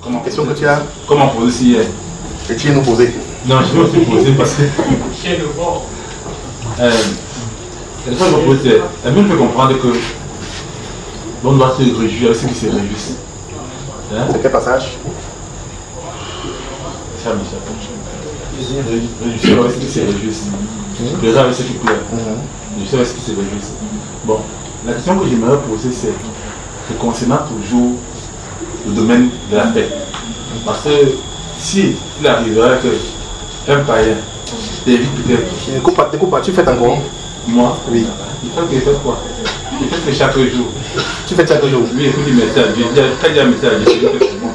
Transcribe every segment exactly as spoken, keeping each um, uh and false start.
Comment question que tu as? Comment poser si hier? Et tu viens nous poser? Non, je vais aussi poser parce que. euh, la fois que je pose, elle me fait comprendre que on doit se réjouir avec ceux qui se réjouissent. Hein? C'est quel passage? Ça, Michel. Réjouir avec ceux qui se réjouissent. Pleurer avec ceux qui pleurent. Réjouir avec ceux qui se réjouissent. Bon, la question que j'aimerais poser, c'est concernant toujours le domaine de la fête. Parce que si il arriverait qu'un païen t'évite peut-être. Ne coupe pas, ne coupe pas, tu fais encore? Moi? Oui. Il faut qu'il fasse quoi? Il fait que chaque jour. Tu fais chaque jour? Oui, écoute, il message. Quand il y a un message, je sais que c'est bon.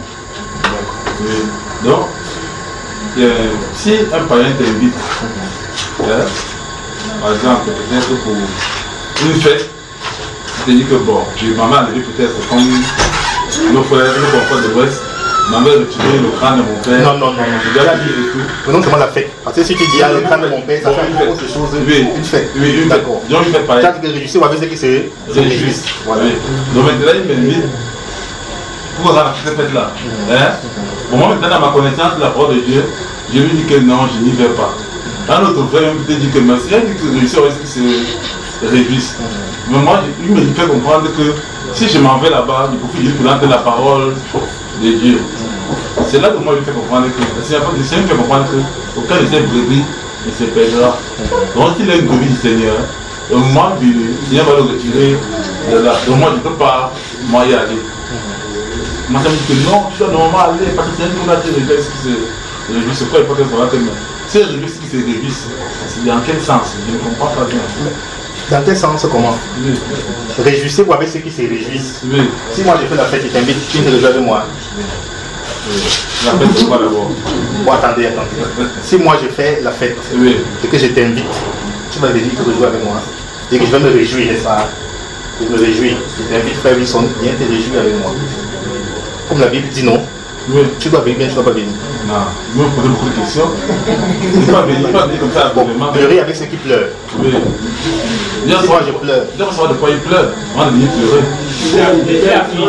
Donc, euh, si un païen t'invite, hein, par exemple, peut-être pour une fête, tu te dis que bon, j'ai maman arrivé peut-être comme nos frères, nos confrères de l'Ouest, maman a retiré le crâne de mon père. Non, non, non, je dois dire et tout. Non, c'est moi la fête. Parce que si tu dis, ah, le crâne de mon père, ça fait autre chose. Oui, une fête. Oui, une d'accord. Donc, une fête pareille. Tu as dit que réjouissez, ou avec ceux qui se réjouissent. Voilà. Oui. Donc, maintenant, il m'invite pour avoir cette fête-là. Hein? Pour moi, maintenant, dans ma connaissance de la parole de Dieu, je lui dis que non, je n'y vais pas. Un autre frère me dit que merci, il dit que réussir est-ce qu'ils se réjouissent. Mais moi, il me fait comprendre que si je m'en vais là-bas, il faut que je présente la parole de Dieu. C'est là que moi, je fais comprendre que c'est me fait comprendre qu'aucun de ces brebis ne se perdra. Donc, s'il a une brebis du Seigneur, au moment où le Seigneur va le retirer de là. Donc, moi, je ne peux pas moi y aller. Moi, ça me dit que non, tu dois normalement aller parce que c'est un peu là qui se réjouissent. C'est quoi, il faut que ça va te mettre. C'est réjouissent qui se réjouissent. C'est dans quel sens? Je ne comprends pas bien. Dans quel sens, comment? Oui. Réjouissez-vous avec ceux qui se réjouissent. Oui. Si moi je fais la fête, je t'invite, tu te réjouis avec moi. Oui. La fête, c'est quoi d'abord? Bon, attendez, attendez. Si moi je fais la fête, oui, et que je t'invite, tu vas venir te réjouir avec moi. Et que je vais me réjouir, n'est-ce pas? Je me réjouis. Je t'invite, frère Wilson, viens te réjouir avec moi. Comme la Bible dit non. Oui. Tu dois venir, bien, tu ne dois pas venir. Non, vous me posez beaucoup de questions. Il ne faut pas venir, pas venir comme ça. Bon, pleurer avec ceux qui pleurent. Oui. Bien si moi je pleure. Je dois savoir de quoi il pleure. On va venir pleurer.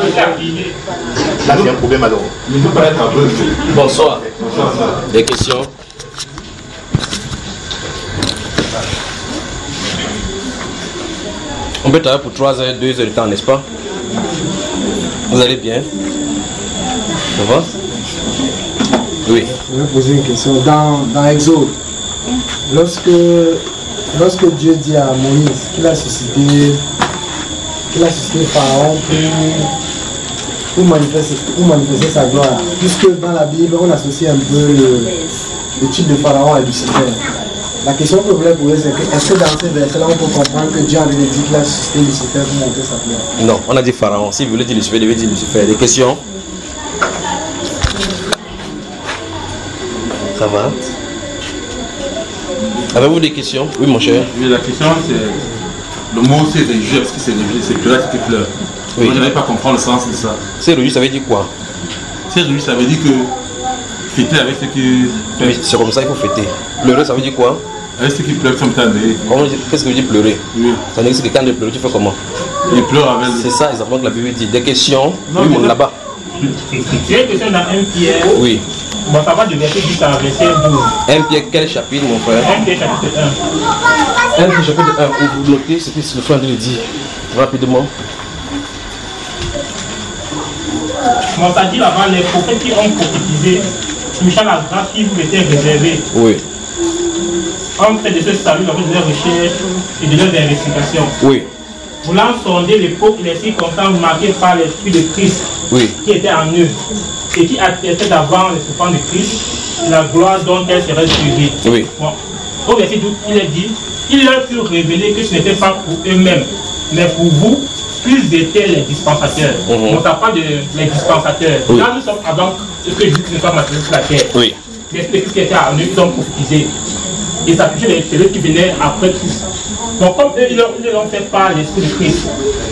Là, c'est un problème alors. Il ne peut pas être aveugle. Bonsoir. Bonsoir. Des questions? On peut travailler pour trois heures, deux heures de temps, n'est-ce pas? Vous allez bien? Ça va? Oui. Je vais poser une question. Dans, dans Exode, lorsque, lorsque Dieu dit à Moïse qu'il a suscité, qu'il a suscité Pharaon pour, pour, manifester, pour manifester sa gloire, puisque dans la Bible, on associe un peu le, le type de Pharaon à Lucifer. La question que je voulais poser, c'est que est-ce que dans ces versets-là, on peut comprendre que Dieu a dit qu'il a suscité Lucifer pour montrer sa gloire? Non, on a dit Pharaon. Si vous voulez dire Lucifer, il devait dire Lucifer. Des questions? Ça va? Avez-vous des questions? Oui, mon cher. Oui, la question, c'est... Le mot, c'est réjouir, est-ce que c'est réjouir? C'est pleurer, est-ce que pleure? Oui. Moi, je n'arrive pas à comprendre le sens de ça. C'est réjouir, ça veut dire quoi? C'est réjouir, ça veut dire que... Fêter avec ceux qui... Oui, c'est comme ça, il faut fêter. Pleurer, ça veut dire quoi? Avec ceux qui pleurent, ça me t'a dit. Qu'est-ce que veut dire pleurer? Oui. Ça veut dire que quand tu pleures, tu fais comment? Il pleure avec... C'est ça, exactement que la Bible dit. Des questions? Non, oui, mon là-bas. J'ai une question dans un Pierre. Oui. Bon, ça va de verset dix à verset douze. un Pierre, quel chapitre, mon frère? un Pierre, chapitre un. un Pierre, chapitre un. Vous notez ce que le frère nous dit rapidement. Bon, ça dit là-bas, les prophètes qui ont prophétisé touchant la grâce qui vous était réservée. Oui. On fait de ce salut dans de leurs recherches et de leurs investigations. Oui. Voulant sonder l'époque et les circonstances marquées par l'esprit de Christ, oui, qui était en eux et qui attestait d'avant les souffrances de Christ et la gloire dont elle serait suivie. Oui. Bon. Au verset douze, il est dit, il leur fut révélé que ce n'était pas pour eux-mêmes, mais pour vous, qu'ils étaient les dispensateurs. Mm-hmm. On ne parle pas de les dispensateurs. Oui. Là, nous sommes avant que Jésus ne soit matérialisé sur la terre. Oui. L'esprit de Christ qui était en eux, ils ont prophétisé. Et ça touchait celui qui venait après Christ. Donc, comme eux, ils l'ont fait par l'esprit de Christ.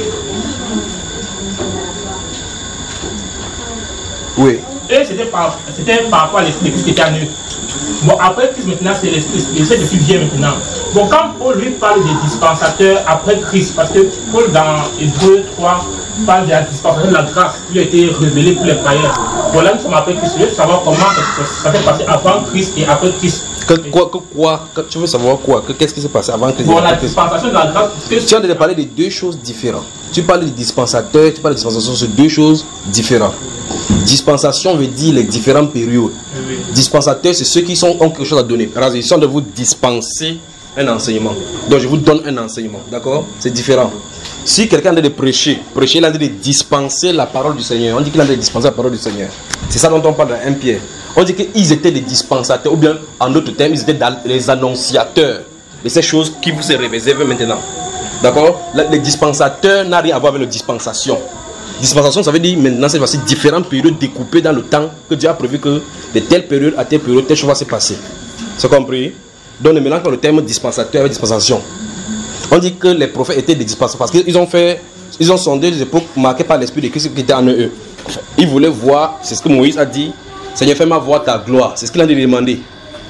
Oui. Eux, c'était par, par rapport à l'esprit de Christ qui était en eux. Bon, après Christ, maintenant, c'est l'esprit. L'esprit depuis vient maintenant. Bon, quand Paul lui parle des dispensateurs après Christ, parce que Paul, dans Hébreux trois, parle de la dispensation de la grâce qui a été révélée pour les païens. Voilà, nous sommes après Christ. Je veux savoir comment ça, ça s'est passé avant Christ et après Christ. Que, quoi, que, quoi que, tu veux savoir quoi que, Qu'est-ce qui s'est passé avant Christ? Bon, la dispensation de la grâce. Tu es en train de parler de deux choses différentes. Tu parles de dispensateur, tu parles de dispensation, c'est deux choses différentes. Dispensation veut dire les différentes périodes. Oui. Dispensateur, c'est ceux qui sont, ont quelque chose à donner. Par exemple, ils sont de vous dispenser un enseignement. Donc je vous donne un enseignement. D'accord? C'est différent. Si quelqu'un a de prêcher, prêcher, il a de dispenser la parole du Seigneur. On dit qu'il a de dispenser la parole du Seigneur. C'est ça dont on parle dans un Pierre. On dit qu'ils étaient des dispensateurs, ou bien en d'autres termes, ils étaient les annonciateurs de ces choses qui vous se réservent maintenant. D'accord? Les dispensateurs n'ont rien à voir avec la dispensation. Dispensation, ça veut dire maintenant, c'est passé différentes périodes découpées dans le temps que Dieu a prévu que de telle période à telle période, telle chose va se passer. C'est compris? Donc, on mélange le terme dispensateur avec dispensation. On dit que les prophètes étaient des dispensateurs parce qu'ils ont fait, ils ont sondé des époques marquées par l'esprit de Christ qui était en eux. Ils voulaient voir, c'est ce que Moïse a dit, Seigneur, fais-moi voir ta gloire. C'est ce qu'il a demandé.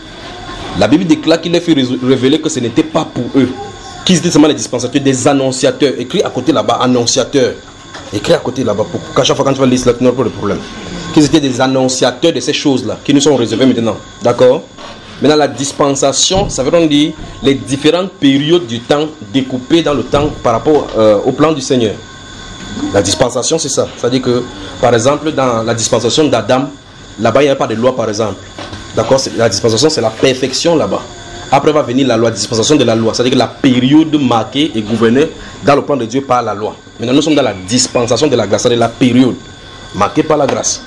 La Bible déclare qu'il a fait révéler que ce n'était pas pour eux. Qu'ils étaient seulement les dispensateurs, des annonciateurs. Écrit à côté là-bas, annonciateurs. Écrit à côté là-bas, pour qu'à chaque fois quand tu vas lire cela, tu n'auras pas de problème. Qu'ils étaient des annonciateurs de ces choses-là, qui nous sont réservées maintenant. D'accord? Maintenant, la dispensation, ça veut dire les différentes périodes du temps découpées dans le temps par rapport euh, au plan du Seigneur. La dispensation, c'est ça. C'est-à-dire que, par exemple, dans la dispensation d'Adam, là-bas, il n'y a pas de loi, par exemple. D'accord? La dispensation, c'est la perfection là-bas. Après va venir la loi, la dispensation de la loi. C'est-à-dire que la période marquée et gouvernée dans le plan de Dieu par la loi. Maintenant, nous sommes dans la dispensation de la grâce, c'est-à-dire la période marquée par la grâce.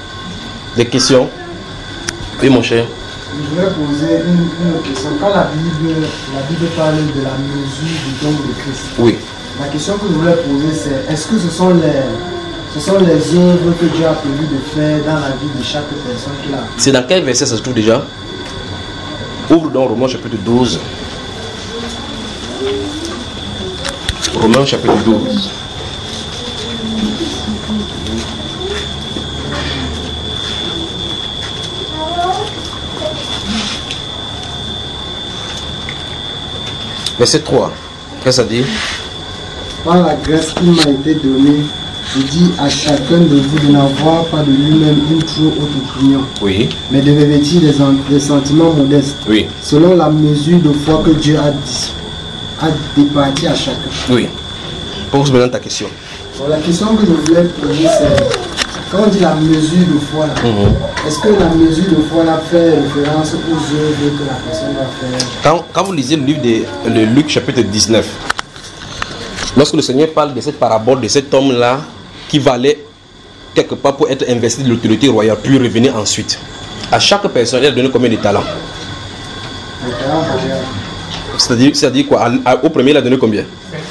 Des questions? Oui, mon cher. Je voudrais poser une, une question. Quand la Bible, la Bible parle de la mesure du don de Christ, oui. La question que je voulais poser, c'est est-ce que ce sont les, ce sont les œuvres que Dieu a prévu de faire dans la vie de chaque personne qu'il a? C'est dans quel verset ça se trouve déjà? Ouvre dans Romains chapitre douze. Romains chapitre douze. Verset trois. Qu'est-ce que ça dit? Par la grâce qui m'a été donnée, je dis à chacun de vous de n'avoir pas de lui-même une trop haute opinion, oui. mais de revêtir des, des sentiments modestes, oui. selon la mesure de foi que Dieu a, a départi à chacun. Oui. Pose maintenant ta question. Bon, la question que je voulais poser, c'est quand on dit la mesure de foi, mm-hmm. est-ce que la mesure de foi là fait référence aux œuvres que la personne va faire? Quand, quand vous lisez le livre de, de Luc chapitre dix-neuf, lorsque le Seigneur parle de cette parabole de cet homme-là qui va aller quelque part pour être investi de l'autorité royale, puis revenir ensuite. À chaque personne, il a donné combien de talents? C'est-à-dire, c'est-à-dire quoi? À, à, au premier, il a donné combien?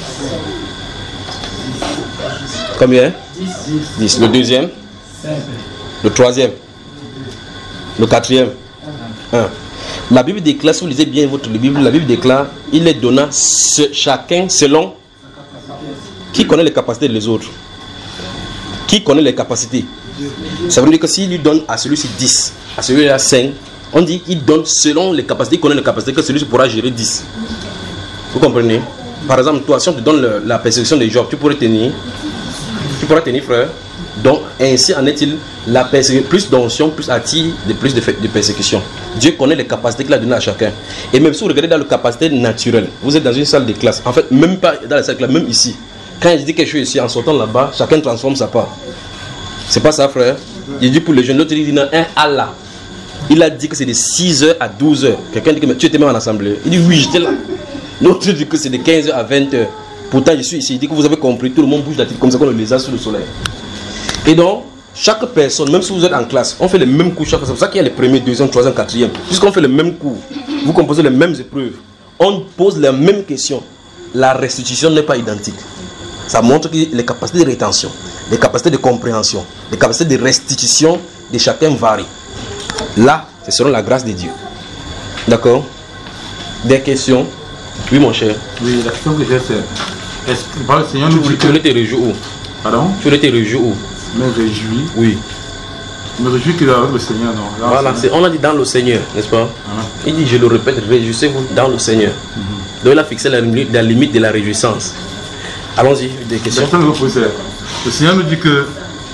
Combien? dix. Le deuxième? Le troisième? Le quatrième? un. La Bible déclare, si vous lisez bien votre Bible, la Bible déclare, il les donna ce, chacun selon qui connaît les capacités des autres. Qui connaît les capacités? Ça veut dire que s'il lui donne à celui-ci dix, à celui-là cinq, on dit qu'il donne selon les capacités, il connaît les capacités, que celui-ci pourra gérer dix. Vous comprenez? Par exemple, toi, si on te donne le, la persécution de Job, tu pourrais tenir. Tu pourras tenir, frère. Donc, ainsi en est-il, la persécution, plus d'onction, plus attire de plus de, de persécution. Dieu connaît les capacités qu'il a données à chacun. Et même si vous regardez dans les capacités naturelles, vous êtes dans une salle de classe, en fait, même pas dans la salle de classe, même ici. Quand il dit quelque chose ici, en sortant là-bas, chacun transforme sa part. C'est pas ça, frère. Il dit pour les jeunes, l'autre il dit non, un Allah. Il a dit que c'est de six heures à douze heures. Quelqu'un dit que tu étais même en assemblée. Il dit oui, j'étais là. L'autre dit que c'est de quinze heures à vingt heures. Pourtant, je suis ici. Il dit que vous avez compris, tout le monde bouge la tête comme ça, comme le lézard sous le soleil. Et donc, chaque personne, même si vous êtes en classe, on fait les mêmes cours chaque fois. C'est pour ça qu'il y a les premiers, deuxième, troisième, quatrième. Puisqu'on fait les mêmes cours, vous composez les mêmes épreuves. On pose les mêmes questions. La restitution n'est pas identique. Ça montre que les capacités de rétention, les capacités de compréhension, les capacités de restitution de chacun varient. Là, c'est selon la grâce de Dieu. D'accord? Des questions? Oui, mon cher. Oui, la question que j'ai, c'est est-ce que par le Seigneur nous dit que. Tu voulais te réjouir où? Pardon? Tu voulais te réjouir où? Me réjouis. Oui. Me réjouis qu'il est avec le Seigneur, non? Là, voilà, c'est, on a dit dans le Seigneur, n'est-ce pas? Ah. Il dit, je le répète, réjouissez-vous dans le Seigneur. Mm-hmm. Donc il a fixé la, la limite de la réjouissance. Allons-y, des questions. Le Seigneur nous dit que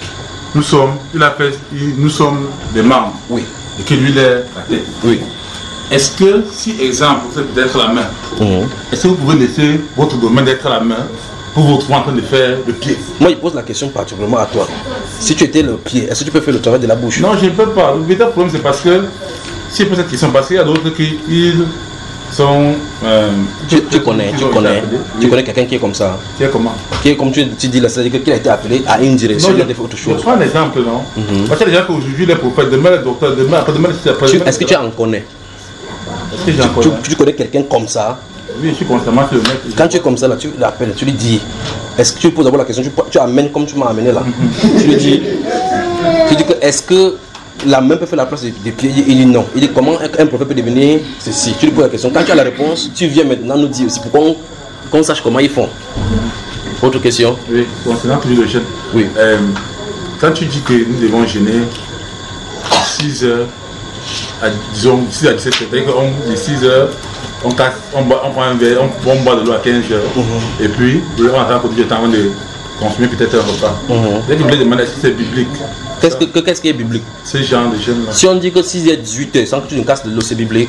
nous sommes, il a fait, il- nous sommes des membres. Oui. Et que lui, il est la tête. Oui. Est-ce que, si exemple, vous êtes d'être la main, Mhm. est-ce que vous pouvez laisser votre domaine d'être la main pour vous retrouver en train de faire le pied? Moi, il pose la question particulièrement à toi. Si tu étais le pied, est-ce que tu peux faire le travail de la bouche? Non, je ne peux pas. Le véritable problème, c'est parce que, si je pose cette question, parce qu'il y a d'autres qui ils sont... Euh, Tu, tu connais, qui tu ont été connais, appelés. tu Oui. connais quelqu'un qui est comme ça. Qui est comment? Qui est comme tu, tu dis là, c'est-à-dire qu'il a été appelé à une direction, Non, il je, a fait autre je chose. prends un exemple, non? Mhm. Parce qu'il y a des gens qui aujourd'hui, les prophètes, demain les docteurs, demain, après demain, c'est après Tu- demain. Est-ce que tu en connais? Est-ce que j'en Tu, connais? tu connais quelqu'un comme ça? Oui, je suis constamment sur le mec. Quand tu es comme ça, là, tu l'appelles, tu lui dis, est-ce que tu poses d'abord la question, tu, tu amènes comme tu m'as amené là. Tu lui dis, tu dis que est-ce que la main peut faire la place des, des pieds? Il dit non. Il dit comment un, un prophète peut devenir ceci? Tu lui poses la question. Quand tu as la réponse, tu viens maintenant nous dire aussi pour qu'on qu'on sache comment ils font. Autre question? Oui, concernant toujours le jeûne. Oui. Euh, quand tu dis que nous devons jeûner six heures, à, disons six à dix-sept heures, c'est-à-dire qu'on de six heures, on, casse, on, boit, on prend un verre, on, on boit de l'eau à quinze heures, Mhm. et puis on est en train de consommer peut-être un repas. Mhm. C'est-à-dire qu'il voulait demander si c'est biblique, Qu'est-ce que- que- qu'est-ce qui est biblique? ce genre de jeûne-là. Si on dit que six heures dix-huit heures, sans que tu ne casses de l'eau, c'est biblique.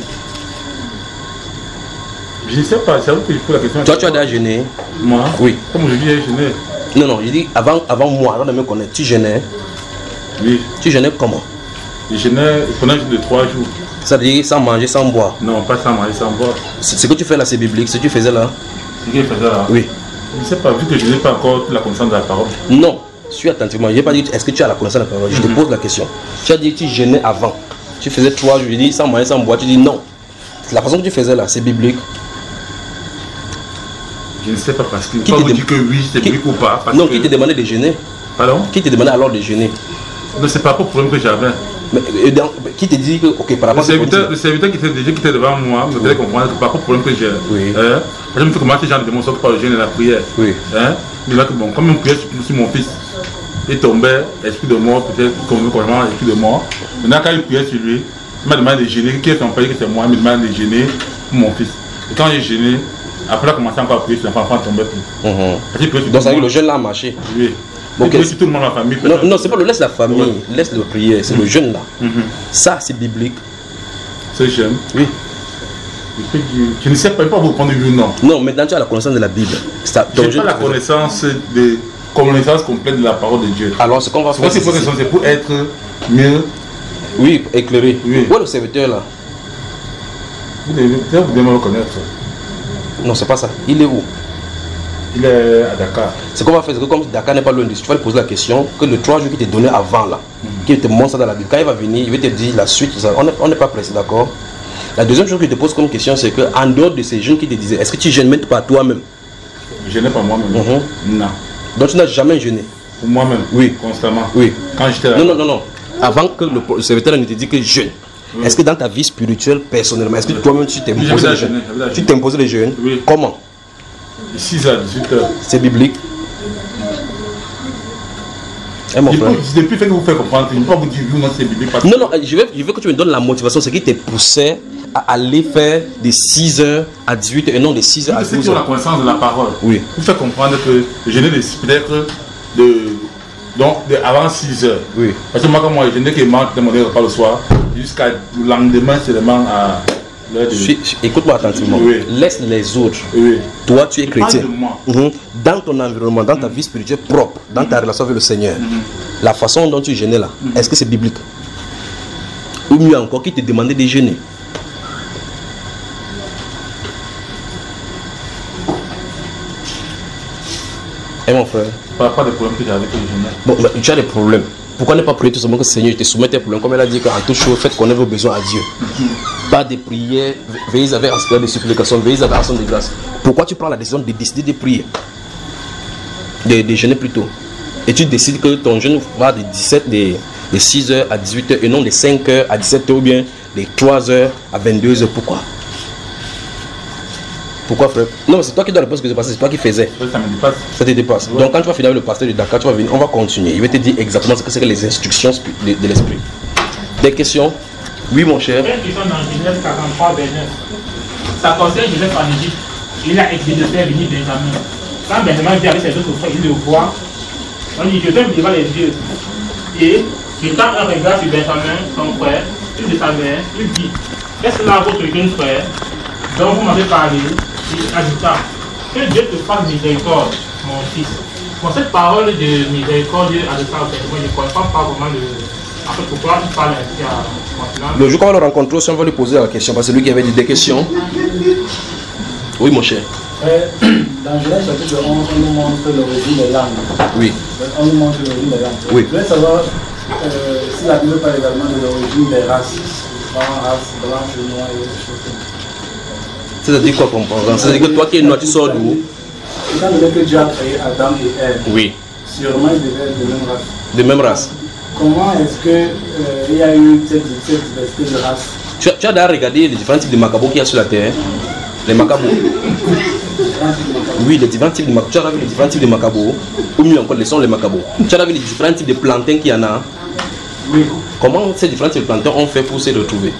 Je ne sais pas, c'est à vous que je pose la question. Toi, tu as déjà jeûné? Moi? Oui. Comme aujourd'hui, j'ai jeûné. Non, non, je dis avant, avant moi, avant de me connaître, tu jeûnais. Oui. Tu jeûnais comment? Je jeûnais pendant un jour de trois jours. C'est-à-dire sans manger, sans boire. Non, pas sans manger, sans boire. Ce ce que tu fais là, c'est biblique. Ce que tu faisais là? C'est qu'il faisait là. Oui. Je ne sais pas, vu que je n'ai pas encore la connaissance de la parole. Non. Suis attentivement. Je n'ai pas dit est-ce que tu as la connaissance de la parole. Je te pose la question. Tu as dit que tu jeûnais avant. Tu faisais trois jours. Je dis sans manger, sans boire. Tu dis non. La façon que tu faisais là, c'est biblique. Je ne sais pas parce que. Qui Pas te vous dé- dire que oui, c'est Qui- biblique ou pas. Parce Non, que... qui te demandait de jeûner? Pardon? Qui te demandait alors de jeûner? Non, c'est pas rapport au problème que j'avais. Mais, euh, dans- qui te dit que, ok, par Le rapport à ce serviteur, problème, le serviteur qui était déjà qui était devant moi me faisait comprendre que par rapport au problème que j'ai. Oui. Hein? Je me fais comment ces gens de démonstrer par le jeûne et la prière. Oui. Hein? Mais là, que bon, comme une prière sur, sur mon fils, il tombait, esprit de mort, peut-être comme complètement esprit de mort. Maintenant, quand il priait sur lui, il m'a demandé de gêner. Qui est son père? Que c'est moi, il me demande de gêner pour mon fils. Et quand j'ai gêné, après, il a commencé encore à prier sur l'enfant, l'enfant ne tombait plus. Mhm. Parce qu'il priait sur Donc, tout ça le veut dire monde. le jeûne là a marché. Oui. Ok. Il priait sur tout le monde dans la famille. Non, non, c'est pas le laisse la famille, laisse le prière, c'est le jeûne là. Mhm. Ça, c'est biblique. C'est jeune. Oui. Je peux dire- je ne sais pas, je ne peux pas vous répondre oui ou non. Non, maintenant tu as la connaissance de la Bible. Ça- Je ton n'ai jeûne, pas la tu fais- connaissance de connaissance complète de la parole de Dieu. Alors, ce qu'on va C'est faire, pas si c'est faut ceci. c'est pour être mieux. Oui, éclairé. Oui. Où est le serviteur là? Vous devez, peut-être vous devez me reconnaître. Non, c'est pas ça. Il est où? Il est à Dakar. Ce qu'on va faire, c'est que comme Dakar n'est pas loin de tu vas lui poser la question que le trois jours qu'il t'est donné avant là, qu'il te montre ça dans la Bible. Quand il va venir, il va te dire la suite. Ça. On n'est on n'est pas pressé, d'accord? La deuxième chose qu'il te pose comme question, c'est que en dehors de ces jeunes qui te disaient, est-ce que tu jeûnes même par toi-même? Je n'ai pas moi-même. Mhm. Non. Donc tu n'as jamais jeûné? Pour moi-même. Oui. Constamment. Oui. Quand j'étais là. Non, non, non, non. Avant que le, le serviteur ne te dise que jeûne, est-ce que dans ta vie spirituelle, personnellement, est-ce que toi-même tu t'es Oui, imposé j'avais le jeûne? jeûné, j'avais Tu jeûné. t'es imposé le jeûne? Oui. Comment? six à dix-huit heures. C'est biblique. Eh, mon Je frère. peux- je ne peux plus vous faire comprendre. Je ne peux pas vous dire oui ou non c'est biblique. Parce que Non, non, je veux, je veux que tu me donnes la motivation, ce qui te poussait à aller faire de six heures à dix-huit heures et non de six heures à ceux douze qui ont la heures. connaissance de la parole. Oui. Vous faites comprendre que je n'ai peut-être de. Donc, de, avant six heures. Oui. Parce que moi, comme moi, je n'ai que manque de mon repas le soir, jusqu'à le lendemain seulement à l'heure de. Suis- suis- Écoute-moi attentivement. Oui. Laisse les autres. Oui. Toi, tu es Je parle chrétien. de moi. Mhm. Dans ton environnement, dans ta vie spirituelle propre, dans ta relation avec le Seigneur, la façon dont tu jeûnais là, est-ce que c'est biblique? Ou mieux encore, qui te demandait de jeûner? Eh mon frère, Pas, pas de problème que j'avais que je n'ai. bon, mais tu as des problèmes. Pourquoi ne pas prier tout simplement que le Seigneur te soumette tes problèmes? Comme elle a dit qu'en toute chose, faites connaître vos besoins à Dieu. Pas de prières, veillez avec un de supplication, veillez avec action de grâce. Pourquoi tu prends la décision de décider de prier? De, de jeûner plutôt. Et tu décides que ton jeûne va de dix-sept, de, de six heures à dix-huit heures et non de cinq heures à dix-sept heures ou bien de trois heures à vingt-deux heures. Pourquoi? Pourquoi, frère? Non, mais c'est toi qui dois répondre ce que c'est passé, c'est toi qui faisais. Ça me dépasse. Ça te dépasse. Donc quand tu vas finir avec le pasteur de Dakar, tu vas venir, on va continuer. Il va te dire exactement ce que c'est que les instructions spi- de, de l'esprit. Des questions? Oui, mon cher. Une question dans Genèse quarante-trois, verset neuf. Ça concerne Joseph en Égypte. Il a exilé de faire venir Benjamin. Quand Benjamin vient avec ses autres frères, il le voit. On dit Joseph devant les yeux. Et jetant un regard sur Benjamin, son frère, puis de sa mère, il dit, est-ce là votre jeune frère dont vous m'avez parlé? Il ajouta, que Dieu te fasse miséricorde, mon fils. Bon, cette parole de miséricorde adressée au Père, moi je ne comprends pas vraiment le... En fait, pourquoi il parle ainsi à maintenant. Le jour qu'on va le rencontrer aussi, on va lui poser la question, parce que c'est lui qui avait dit des questions. Oui, mon cher. Euh, dans Genèse chapitre onze, on nous montre l'origine des langues. Oui. On nous montre l'origine des langues. Oui. Je voulais savoir euh, si la Bible parle également de l'origine des races. Blanc, race, blanche, noire et autres choses comme ça. C'est-à-dire quoi comprendre? C'est-à-dire que toi qui es noir, tu sors d'où? Étant donné que Dieu a créé Adam et Ève, Oui. sûrement ils devaient être de même race. De même race. Comment est-ce qu'il euh, y a eu cette, cette diversité de races? Tu as, tu as d'ailleurs regardé les différents types de macabos qu'il y a sur la terre? Les macabos. Oui, les différents types de macabos. Tu as vu les différents types de macabos? Ou mieux encore, les sont les macabos. Tu as vu les différents types de plantains qu'il y en a? Oui. Comment ces différents types de plantains ont fait pour se retrouver?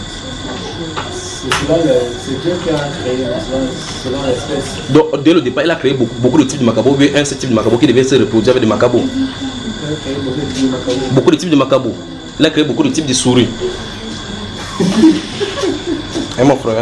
C'est Dieu qui a créé selon l'espèce. Donc, dès le départ, il a créé beaucoup, beaucoup de types de macabos. Il y a un seul type de macabos qui devait se reproduire avec des macabos. Il a créé beaucoup de types de macabos. Beaucoup de types de macabos. Il a créé beaucoup de types de souris. Et mon frère.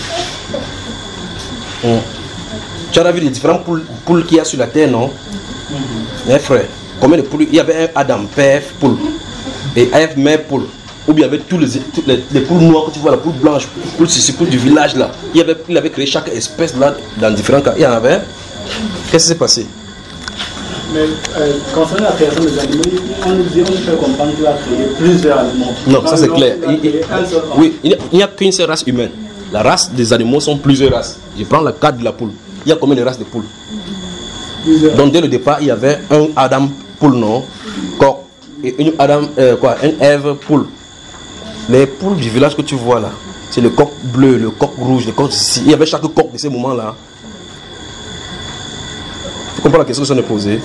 Hum. Tu as vu les différentes poules, poules qu'il y a sur la terre, non? Mm-hmm. Eh frère, combien de poules? Il y avait un Adam, père, poule. Et Ève, mère, poule. Ou bien il y avait tous les, toutes les, les poules noires que tu vois, la poule blanche, poule ceci, poule du village là. Il avait, il avait créé chaque espèce là dans différents cas. Il y en avait. Qu'est-ce qui s'est passé? Mais euh, concernant la création des animaux, on nous dit, on nous fait comprendre qu'il a créé plusieurs animaux. Non, ça c'est clair. Il, il, oui, il n'y a, a qu'une seule race humaine. La race des animaux sont plusieurs races. Je prends le cas de la poule. Il y a combien de races de poules? Plusieurs. Donc dès le départ, il y avait un Adam poule, non? Coq. Et une Adam, euh, quoi, une Ève poule. Les poules du village que tu vois là, c'est le coq bleu, le coq rouge, le coq ici. Il y avait chaque coq de ces moments-là. Tu comprends la question que je viens de poser?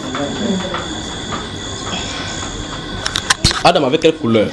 Adam avait quelle couleur?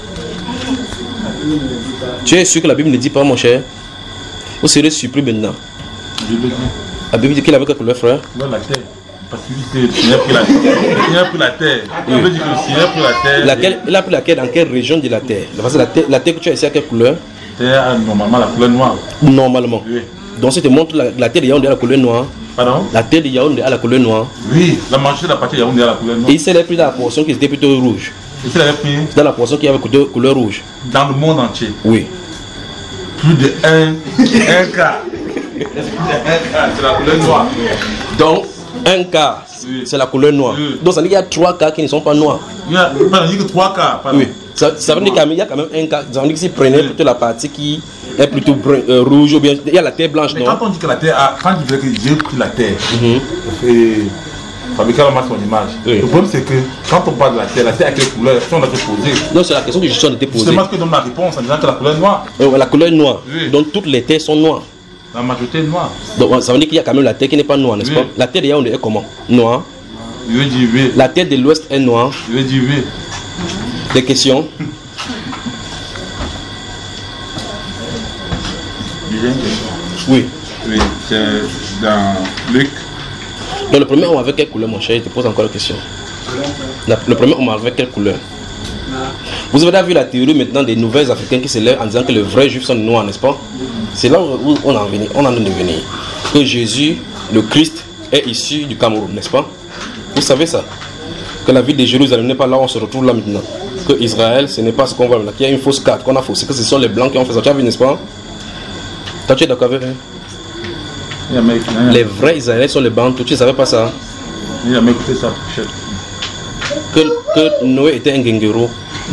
Tu es sûr que la Bible ne dit pas, mon cher? Vous serez surpris maintenant. La Bible dit qu'il avait quelle couleur, frère? Non, la terre. Parce que le Seigneur a pris la terre. Le Seigneur a pris la terre. Il veut dire que le Seigneur a pris la terre. Laquelle, il a pris laquelle? Dans quelle région de la terre? Parce que la terre, la terre que tu as ici, à quelle couleur? La terre a normalement la couleur noire. Normalement. Oui. Donc si tu te montres la, la terre de Yaoundé à la couleur noire. Pardon? La terre de Yaoundé à la couleur noire. Oui, la manchette de la partie de Yaoundé à la couleur noire. Et il s'est pris dans la portion qui était plutôt rouge. Il s'est pris dans la portion qui avait couleur, couleur rouge. Dans le monde entier. Oui. Plus de un, un quart. C'est la couleur noire. Donc, un quart, oui. C'est la couleur noire. Oui. Donc, ça veut dire qu'il y a trois quarts qui ne sont pas noirs. Il y a, il y a que trois quarts. Pardon. Oui. Ça, ça veut dire qu'il y a quand même un quart. Ça veut dire que s'il prenait plutôt la partie qui est plutôt brun, euh, rouge ou bien. Il y a la terre blanche, mais non? Quand on dit que la terre a. Quand il veut que j'ai pris la terre, mm-hmm. et fabriquer la masse son image. Oui. Le problème, c'est que quand on parle de la terre, la terre a quelle couleur? On a posé. Non, c'est la question que je suis en train de poser. C'est moi qui donne la réponse en disant que la couleur est noire. Euh, la couleur est noire. Oui. Donc, toutes les terres sont noires. La majorité est noire. Donc, ça veut dire qu'il y a quand même la terre qui n'est pas noire, n'est-ce oui. pas? La terre de Yaoundé est comment? Noire. Je veux dire oui. La terre de l'Ouest est noire. Je veux dire oui. Des questions? J'ai une question. Oui. Oui, c'est dans Luc. Donc, le premier homme avec quelle couleur, mon cher? Je te pose encore la question. La, le premier homme avec quelle couleur? Vous avez vu la théorie maintenant des nouvelles africains qui se lèvent en disant que les vrais juifs sont noirs, n'est-ce pas? C'est là où on en venir, on en est venir. Que Jésus, le Christ, est issu du Cameroun, n'est-ce pas? Vous savez ça? Que la ville de Jérusalem n'est pas là où on se retrouve là maintenant. Que Israël, ce n'est pas ce qu'on voit maintenant. Qu'il y a une fausse carte qu'on a faussée. Que ce sont les blancs qui ont fait ça. Tu as vu, n'est-ce pas? Toi, tu es d'accord avec eux? Les vrais Israéliens sont les blancs. Tu ne savais pas ça? Il a écouté ça. Que, que Noé était un guinguero.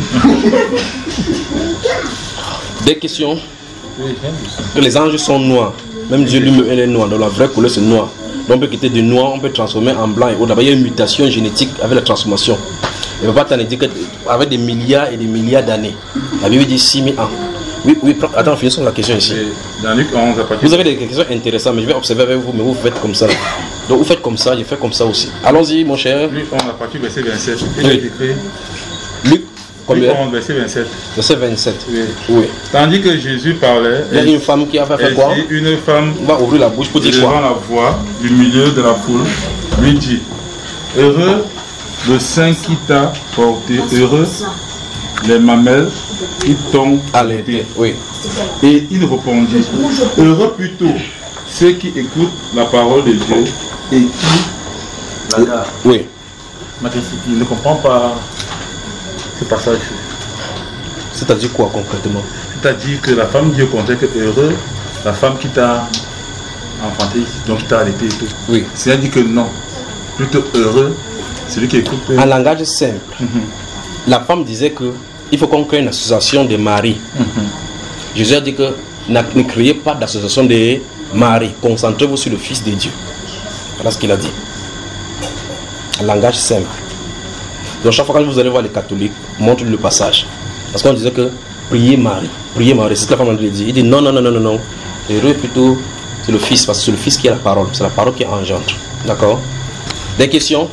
Des questions? Que les anges sont noirs. Même Dieu lui-même est noir. Donc la vraie couleur c'est noir. Donc on peut quitter de noir, on peut transformer en blanc et autres. D'abord il y a une mutation génétique avec la transformation. Il ne va pas t'en dire qu'avec des milliards et des milliards d'années. La Bible dit six mille ans. Oui, oui, attends, finissons la question ici. Dans Luc onze, à partir vous avez des questions intéressantes, mais je vais observer avec vous, mais vous faites comme ça. Donc vous faites comme ça, je fais comme ça aussi. Allons-y, mon cher. Luc onze, à partir du verset vingt-sept. Il oui. est écrit. Luc, combien? Luc onze, verset vingt-sept. Verset vingt-sept. Oui. Oui. Tandis que Jésus parlait. Il y a une femme qui a fait, fait quoi? Une femme. On va ouvrir la bouche pour dire quoi? Devant la voix du milieu de la foule, lui dit: Heureux le sein qui t'a porté, heureux les mamelles qui t'ont allaité. Oui. Et il répondit, heureux plutôt ceux qui écoutent la parole de Dieu et qui la gardent. Oui. Ma question, il ne comprend pas ce passage. C'est-à-dire quoi concrètement? C'est-à-dire que la femme dit au contraire que heureux, la femme qui t'a enfanté, donc qui t'a allaité et tout. Oui. C'est-à-dire que non, plutôt heureux, celui qui écoute. En langage simple, Mm-hmm. la femme disait que il faut qu'on crée une association des maris. Mm-hmm. Jésus a dit que ne créez pas d'association des maris, concentrez-vous sur le Fils de Dieu. Voilà ce qu'il a dit. En langage simple. Donc chaque fois que vous allez voir les catholiques, montre le passage. Parce qu'on disait que priez Marie, priez Marie, c'est ce que la femme lui dit. Il dit non, non, non, non, non, non. Heureux plutôt, c'est le Fils, parce que c'est le Fils qui a la parole, c'est la parole qui engendre. D'accord? Des questions?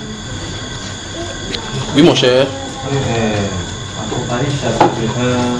Oui, mon cher. Oui, euh, en Apocalypse chapitre un,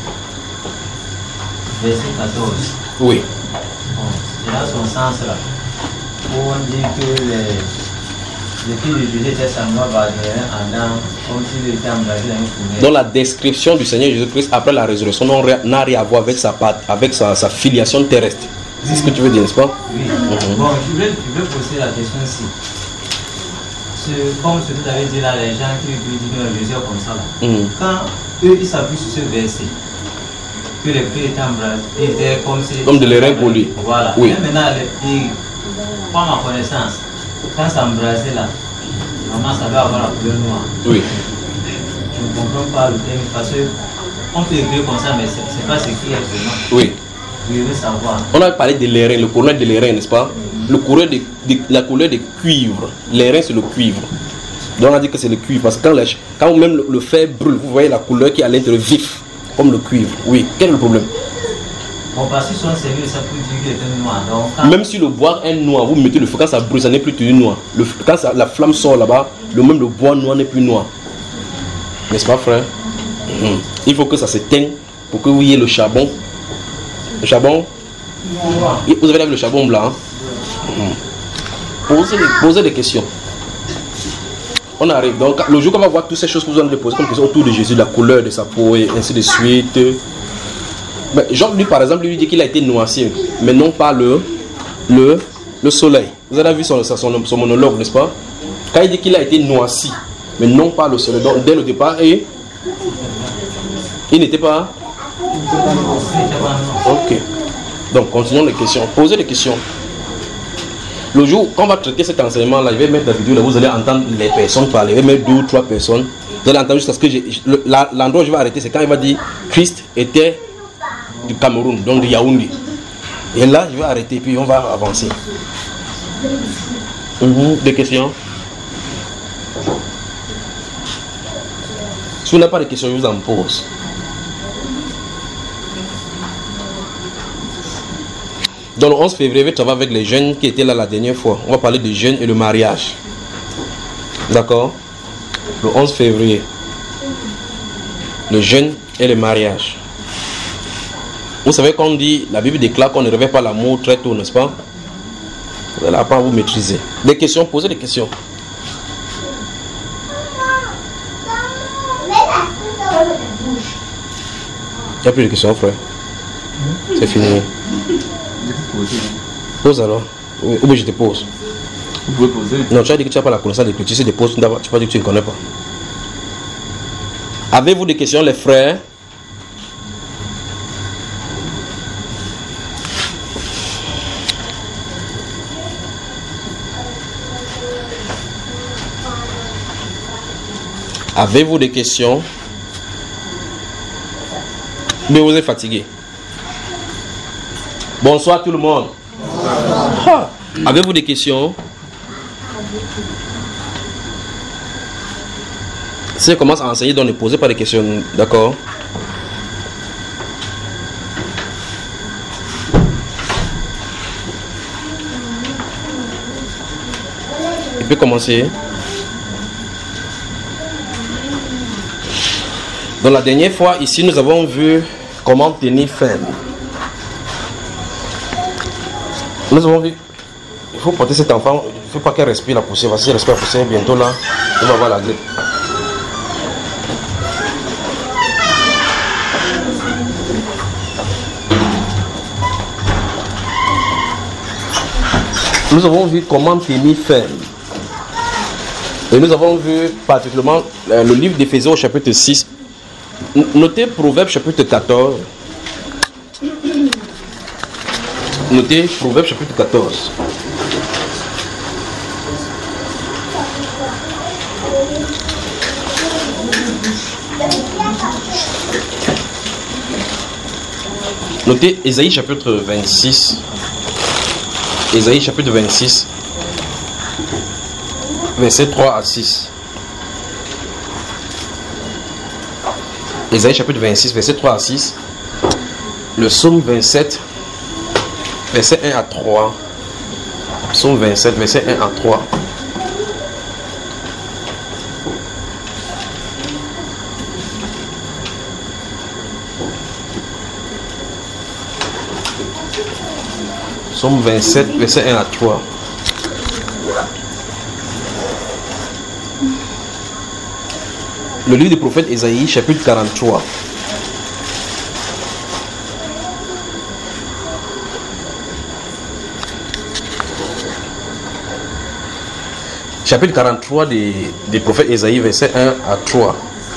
verset quatorze. Oui. Bon, c'est dans son sens là. Où on dit que les, les filles de Jésus étaient semblables à Adam, comme s'il était embrasé dans une fournaise. Dans la description du Seigneur Jésus-Christ après la résurrection n'a rien à voir avec sa, avec sa, sa filiation terrestre. C'est ce que tu veux dire, n'est-ce pas? Oui. Mm-hmm. Bon, je voulais, je voulais poser la question ici. Ce, comme ce que tu avais dit là, les gens qui disent que Jésus est comme ça là. Mm. Quand eux ils s'appuient sur ce verset, que les filles étaient embrasées, étaient comme si. Comme de l'airain poli. Voilà. Oui. Mais maintenant, les filles, par ma connaissance, quand ça embrasait là, normalement ça doit avoir la couleur noire. Oui. Je ne comprends pas le terme parce que on peut écrire comme ça, mais ce n'est pas ce qui est vraiment. Oui. Je veux savoir. On a parlé de l'airain, le courant de l'airain, n'est-ce pas? Le courant de, de, la couleur de cuivre. L'airain, c'est le cuivre. Donc on a dit que c'est le cuivre. Parce que quand, les, quand même le, le fer brûle, vous voyez la couleur qui est à l'intérieur vif, comme le cuivre. Oui. Quel est le problème? Bon, parce qu'ils sont servis, ça peut dire qu'il est noir. Donc, quand... Même si le bois est noir, vous mettez le feu, quand ça brûle, ça n'est plus tenu noir. Le, quand ça, la flamme sort là-bas, le même le bois noir n'est plus noir. N'est-ce pas, frère? Mmh. Il faut que ça s'éteigne pour que vous ayez le charbon. Le charbon? Vous avez le charbon blanc. Hein? Mmh. Posez, des, posez des questions. On arrive. Donc, le jour qu'on va voir toutes ces choses que vous allez poser comme question autour de Jésus, la couleur de sa peau et ainsi de suite. Mais Jean, lui, par exemple, lui dit qu'il a été noirci, mais non pas le, le, le soleil. Vous avez vu son, son, son monologue, n'est-ce pas? Quand il dit qu'il a été noirci, mais non pas le soleil. Donc, dès le départ, et, il n'était pas. Ok. Donc, continuons les questions. Posez des questions. Le jour qu'on va traiter cet enseignement-là, je vais mettre la vidéo là, vous allez entendre les personnes parler. Je vais mettre deux ou trois personnes. Vous allez entendre jusqu'à ce que j'ai. L'endroit où je vais arrêter, c'est quand il va dire Christ était du Cameroun, donc de Yaoundé. Et là, je vais arrêter, puis on va avancer. Mmh, des questions? Si vous n'avez pas de questions, je vous en pose. Dans le onze février, je vais travailler avec les jeunes qui étaient là la dernière fois. On va parler de jeunes et le mariage. D'accord? Le onze février. Le jeûne et le mariage. Vous savez qu'on dit, la Bible déclare qu'on ne révèle pas l'amour très tôt, n'est-ce pas? Vous allez apprendre à vous maîtriser. Des questions, posez des questions. Il n'y a plus de questions, frère. C'est fini. Pose alors. Ou bien je te pose. Vous pouvez poser. Non, tu as dit que tu n'as pas la connaissance des clôtures. Si tu te poses, tu n'as pas dit que tu ne connais pas. Avez-vous des questions, les frères? Avez-vous des questions? Mais vous êtes fatigué. Bonsoir tout le monde. Ah. Avez-vous des questions? Si je commence à enseigner, donc ne posez pas de questions, d'accord? Il peut commencer. Dans la dernière fois, ici, nous avons vu comment tenir ferme. Nous avons vu, il faut porter cet enfant faut pas qu'elle respire la poussière. Si elle respire la poussière, bientôt là, on va avoir la grippe. Nous avons vu comment tenir ferme. Et nous avons vu particulièrement euh, le livre d'Éphésiens au chapitre six. Notez Proverbe chapitre quatorze. Notez Proverbe chapitre quatorze. Notez Ésaïe chapitre vingt-six. Ésaïe chapitre vingt-six. Verset trois à six. Ésaïe chapitre vingt-six, verset trois à six. Le psaume vingt-sept, verset un à trois. Psaume vingt-sept, verset un à trois. Psaume vingt-sept, verset un à trois. Le livre du prophète Ésaïe, chapitre quarante-trois. Chapitre quarante-trois des, des prophètes Ésaïe, verset un à trois.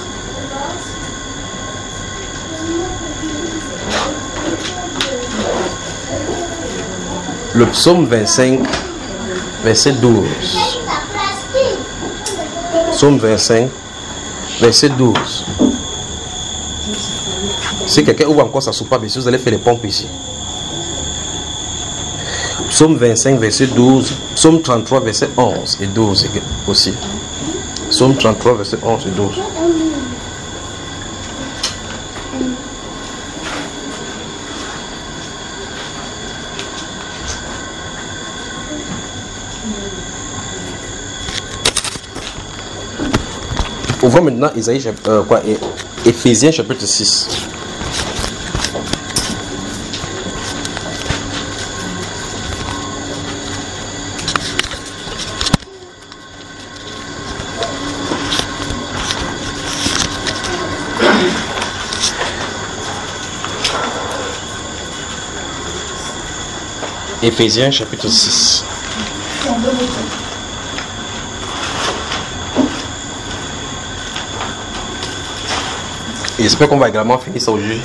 Le psaume vingt-cinq, verset douze. Psaume vingt-cinq, verset douze. Si quelqu'un ouvre encore sa soupape ici, vous allez faire les pompes ici. Psaume vingt-cinq, verset douze. Psaume trente-trois, verset onze et douze aussi. Psaume trente-trois, verset onze et douze. Ouvrons maintenant Isaïe, euh, quoi, Éphésiens chapitre six. Éphésiens chapitre six. Et j'espère qu'on va également finir ça aujourd'hui.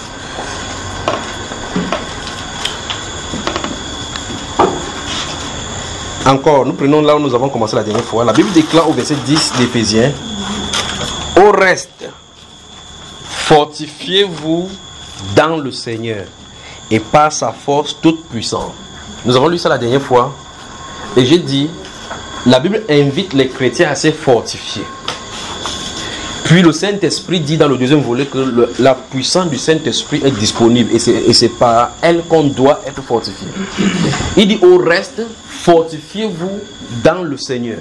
Encore, nous prenons là où nous avons commencé la dernière fois. La Bible déclare au verset dix d'Éphésiens: au reste, fortifiez-vous dans le Seigneur et par sa force toute puissante. Nous avons lu ça la dernière fois. Et j'ai dit, la Bible invite les chrétiens à se fortifier. Puis le Saint-Esprit dit dans le deuxième volet que le, la puissance du Saint-Esprit est disponible et c'est, et c'est par elle qu'on doit être fortifié. Il dit au reste, fortifiez-vous dans le Seigneur.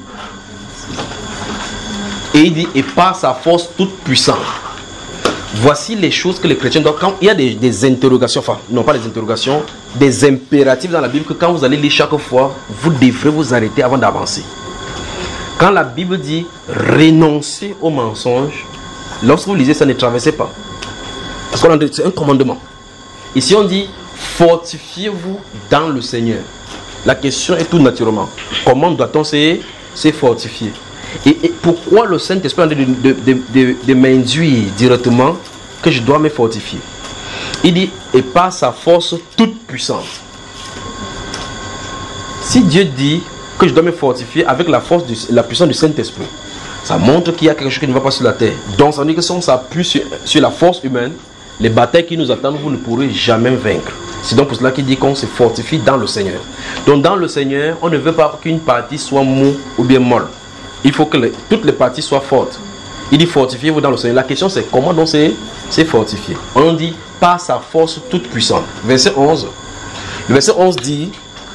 Et il dit et par sa force toute puissante. Voici les choses que les chrétiens doivent. Quand il y a des, des interrogations, enfin non pas des interrogations, des impératifs dans la Bible que quand vous allez lire chaque fois, vous devrez vous arrêter avant d'avancer. Quand la Bible dit renoncer au mensonge, lorsque vous lisez ça, ne traversez pas. Parce que c'est un commandement. Ici on dit fortifiez-vous dans le Seigneur. La question est tout naturellement. Comment doit-on se, se fortifier? Et, et pourquoi le Saint-Esprit de, de, de, de, de m'induire directement que je dois me fortifier? Il dit et par sa force toute puissante. Si Dieu dit que je dois me fortifier avec la force, de la puissance du Saint-Esprit, ça montre qu'il y a quelque chose qui ne va pas sur la terre. Donc ça veut dire que si on s'appuie sur, sur la force humaine, les batailles qui nous attendent, vous ne pourrez jamais vaincre. C'est donc pour cela qu'il dit qu'on se fortifie dans le Seigneur. Donc dans le Seigneur, on ne veut pas qu'une partie soit mou ou bien molle. Il faut que les, toutes les parties soient fortes. Il dit fortifiez-vous dans le Seigneur. La question c'est comment donc c'est, c'est fortifié. On dit par sa force toute puissante. Verset onze. Le verset onze dit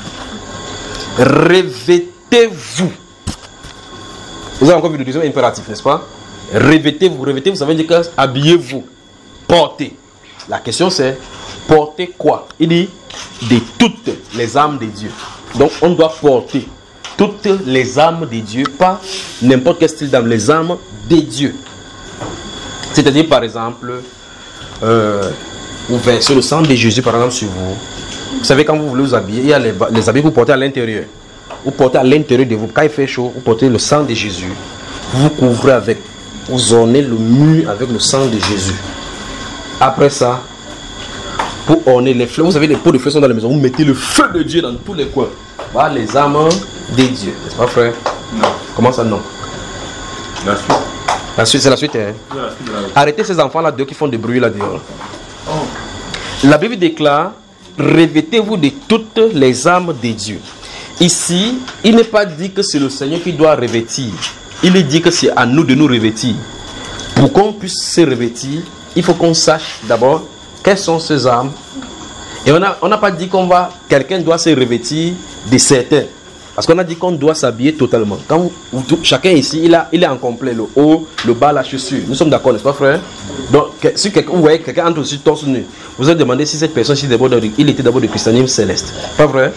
revêtez-vous. Vous avez encore vu le deuxième impératif, n'est-ce pas? Revêtez-vous. Revêtez-vous, ça veut dire que habillez-vous. Portez. La question c'est porter quoi? Il dit de toutes les armes de Dieu. Donc on doit porter. toutes les armes de Dieu, pas n'importe quel style d'arme, les armes de Dieu. C'est-à-dire, par exemple, euh, vous versez le sang de Jésus, par exemple, sur vous. Vous savez, quand vous voulez vous habiller, il y a les, les habits que vous portez à l'intérieur. Vous portez à l'intérieur de vous. Quand il fait chaud, vous portez le sang de Jésus. Vous vous couvrez avec, vous ornez le mur avec le sang de Jésus. Après ça, pour orner les fleurs, vous savez, les pots de fleurs sont dans la maison. Vous mettez le feu de Dieu dans tous les coins. Voilà les armes de Dieu. N'est-ce pas, frère? Non. Comment ça, non? La suite. La suite, c'est la suite. Hein? La suite, la suite. Arrêtez ces enfants-là dehors qui font du bruit là-dehors. Oh. La Bible déclare, revêtez-vous de toutes les armes de Dieu. Ici, il n'est pas dit que c'est le Seigneur qui doit revêtir. Il est dit que c'est à nous de nous revêtir. Pour qu'on puisse se revêtir, il faut qu'on sache d'abord quelles sont ces armes. Et on n'a on n'a pas dit qu'on va, quelqu'un doit se revêtir de certains. Parce qu'on a dit qu'on doit s'habiller totalement. Quand vous, vous, chacun ici, il, a, il est en complet, le haut, le bas, la chaussure. Nous sommes d'accord, n'est-ce pas, frère? Donc, si quelqu'un, vous voyez quelqu'un entre dessus torse nu, vous allez demander si cette personne, si d'abord, il était d'abord de christianisme céleste. Pas vrai?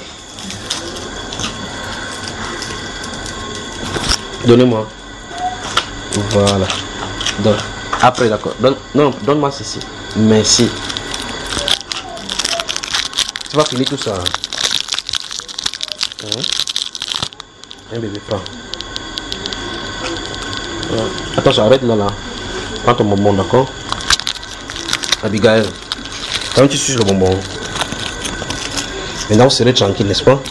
Donnez-moi. Voilà. Donc, après, d'accord. Donne, non, donne-moi ceci. Merci. Tu vas finir tout ça. Hein? Hein? Un bébé, prends. Voilà. Attention, arrête là, là. Prends ton bonbon, d'accord? Abigail, quand tu suces le bonbon, maintenant vous serez tranquille, n'est-ce pas?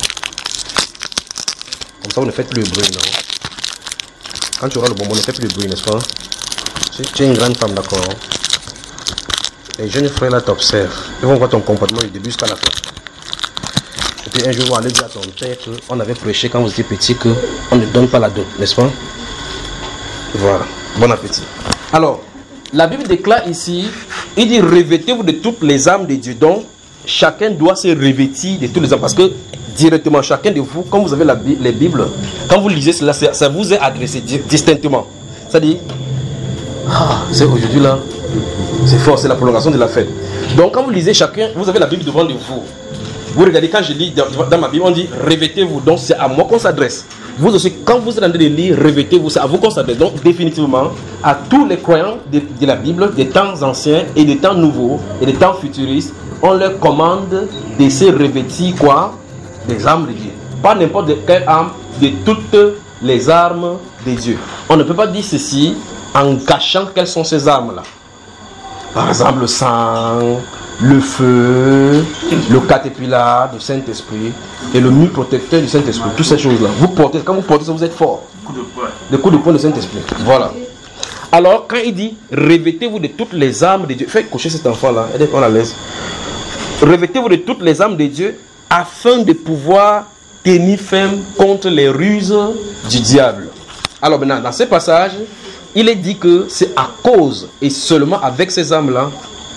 Comme ça, vous ne faites plus le bruit, non? Quand tu auras le bonbon, ne fais plus le bruit, n'est-ce pas? Tu es une grande femme, d'accord? Les jeunes frères là t'observent. Ils vont voir ton comportement du début jusqu'à la fin. Et puis un jour, on va aller dire à ton père qu'on avait prêché quand vous étiez petit qu'on ne donne pas la dot, n'est-ce pas? Voilà. Bon appétit. Alors, la Bible déclare ici, il dit revêtez-vous de toutes les armes de Dieu. Donc, chacun doit se revêtir de toutes les armes. Parce que directement, chacun de vous, quand vous avez la, les Bibles, quand vous lisez cela, ça vous est adressé distinctement. C'est-à-dire, ah, c'est aujourd'hui là, c'est fort, c'est la prolongation de la fête. Donc, quand vous lisez chacun, vous avez la Bible devant de vous. Vous regardez, quand je lis dans, dans ma Bible, on dit revêtez-vous. Donc, c'est à moi qu'on s'adresse. Vous aussi, quand vous êtes en train de lire, revêtez-vous, c'est à vous qu'on s'adresse. Donc, définitivement, à tous les croyants de, de la Bible, des temps anciens et des temps nouveaux et des temps futuristes, on leur commande de se revêtir quoi? Des armes de Dieu. Pas n'importe quelle arme, de toutes les armes de Dieu. On ne peut pas dire ceci en cachant quelles sont ces armes-là. Par exemple, le sang, le feu, le caterpillar du Saint-Esprit et le mur protecteur du Saint-Esprit. Toutes ces choses-là. Vous portez, quand vous portez ça, vous êtes fort. Le coup de poing du Saint-Esprit. Voilà. Alors, quand il dit revêtez-vous de toutes les armes de Dieu, faites coucher cet enfant-là, on la laisse. Revêtez-vous de toutes les armes de Dieu afin de pouvoir tenir ferme contre les ruses du diable. Alors maintenant, dans ce passage, il est dit que c'est à cause et seulement avec ces armes-là.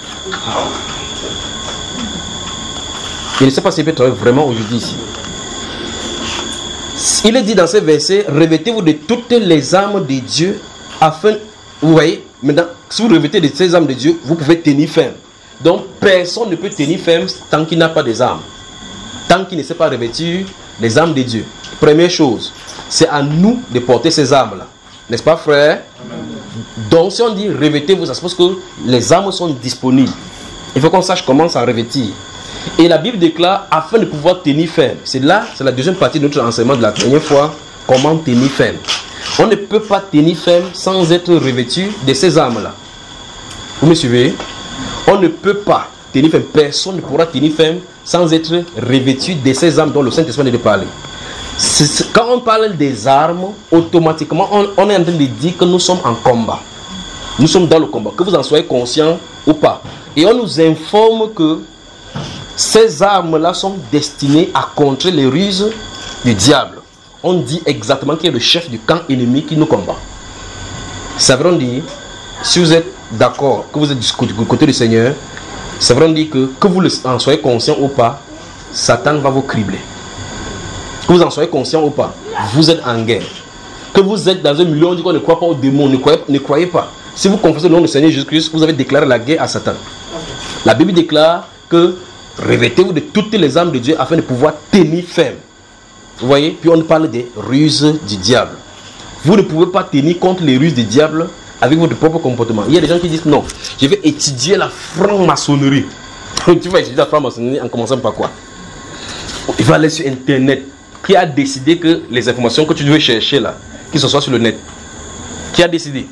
Je ne sais pas si peut être vraiment aujourd'hui ici. Il est dit dans ce verset, revêtez-vous de toutes les armes de Dieu afin, vous voyez, maintenant, si vous revêtez de ces armes de Dieu, vous pouvez tenir ferme. Donc, personne ne peut tenir ferme tant qu'il n'a pas des armes. Tant qu'il ne sait pas revêtir les armes de Dieu. Première chose, c'est à nous de porter ces armes-là. N'est-ce pas, frère? Amen. Donc, si on dit revêtez-vous, ça suppose que les armes sont disponibles. Il faut qu'on sache comment s'en revêtir. Et la Bible déclare afin de pouvoir tenir ferme. C'est là, c'est la deuxième partie de notre enseignement de la dernière fois. Comment tenir ferme. On ne peut pas tenir ferme sans être revêtu de ces armes-là. Vous me suivez? On ne peut pas tenir ferme. Personne ne pourra tenir ferme sans être revêtu de ces armes dont le Saint-Esprit vient de parler. C'est, quand on parle des armes, automatiquement, on, on est en train de dire que nous sommes en combat. Nous sommes dans le combat, que vous en soyez conscient ou pas. Et on nous informe que ces armes-là sont destinées à contrer les ruses du diable. On dit exactement qu'il est le chef du camp ennemi qui nous combat. Ça veut dire, si vous êtes d'accord, que vous êtes du côté du Seigneur, ça veut dire que, que vous en soyez conscient ou pas, Satan va vous cribler. Que vous en soyez conscient ou pas, vous êtes en guerre. Que vous êtes dans un milieu, on dit qu'on ne croit pas aux démons, ne croyez, ne croyez pas. Si vous confessez le nom du Seigneur Jésus-Christ, vous avez déclaré la guerre à Satan. La Bible déclare que revêtez-vous de toutes les armes de Dieu afin de pouvoir tenir ferme. Vous voyez? Puis on parle des ruses du diable. Vous ne pouvez pas tenir compte les ruses du diable avec votre propre comportement. Il y a des gens qui disent non, je vais étudier la franc-maçonnerie. Tu vas étudier la franc-maçonnerie en commençant par quoi? Il va aller sur Internet. Qui a décidé que les informations que tu veux chercher là, que ce soit sur le net? Qui a décidé?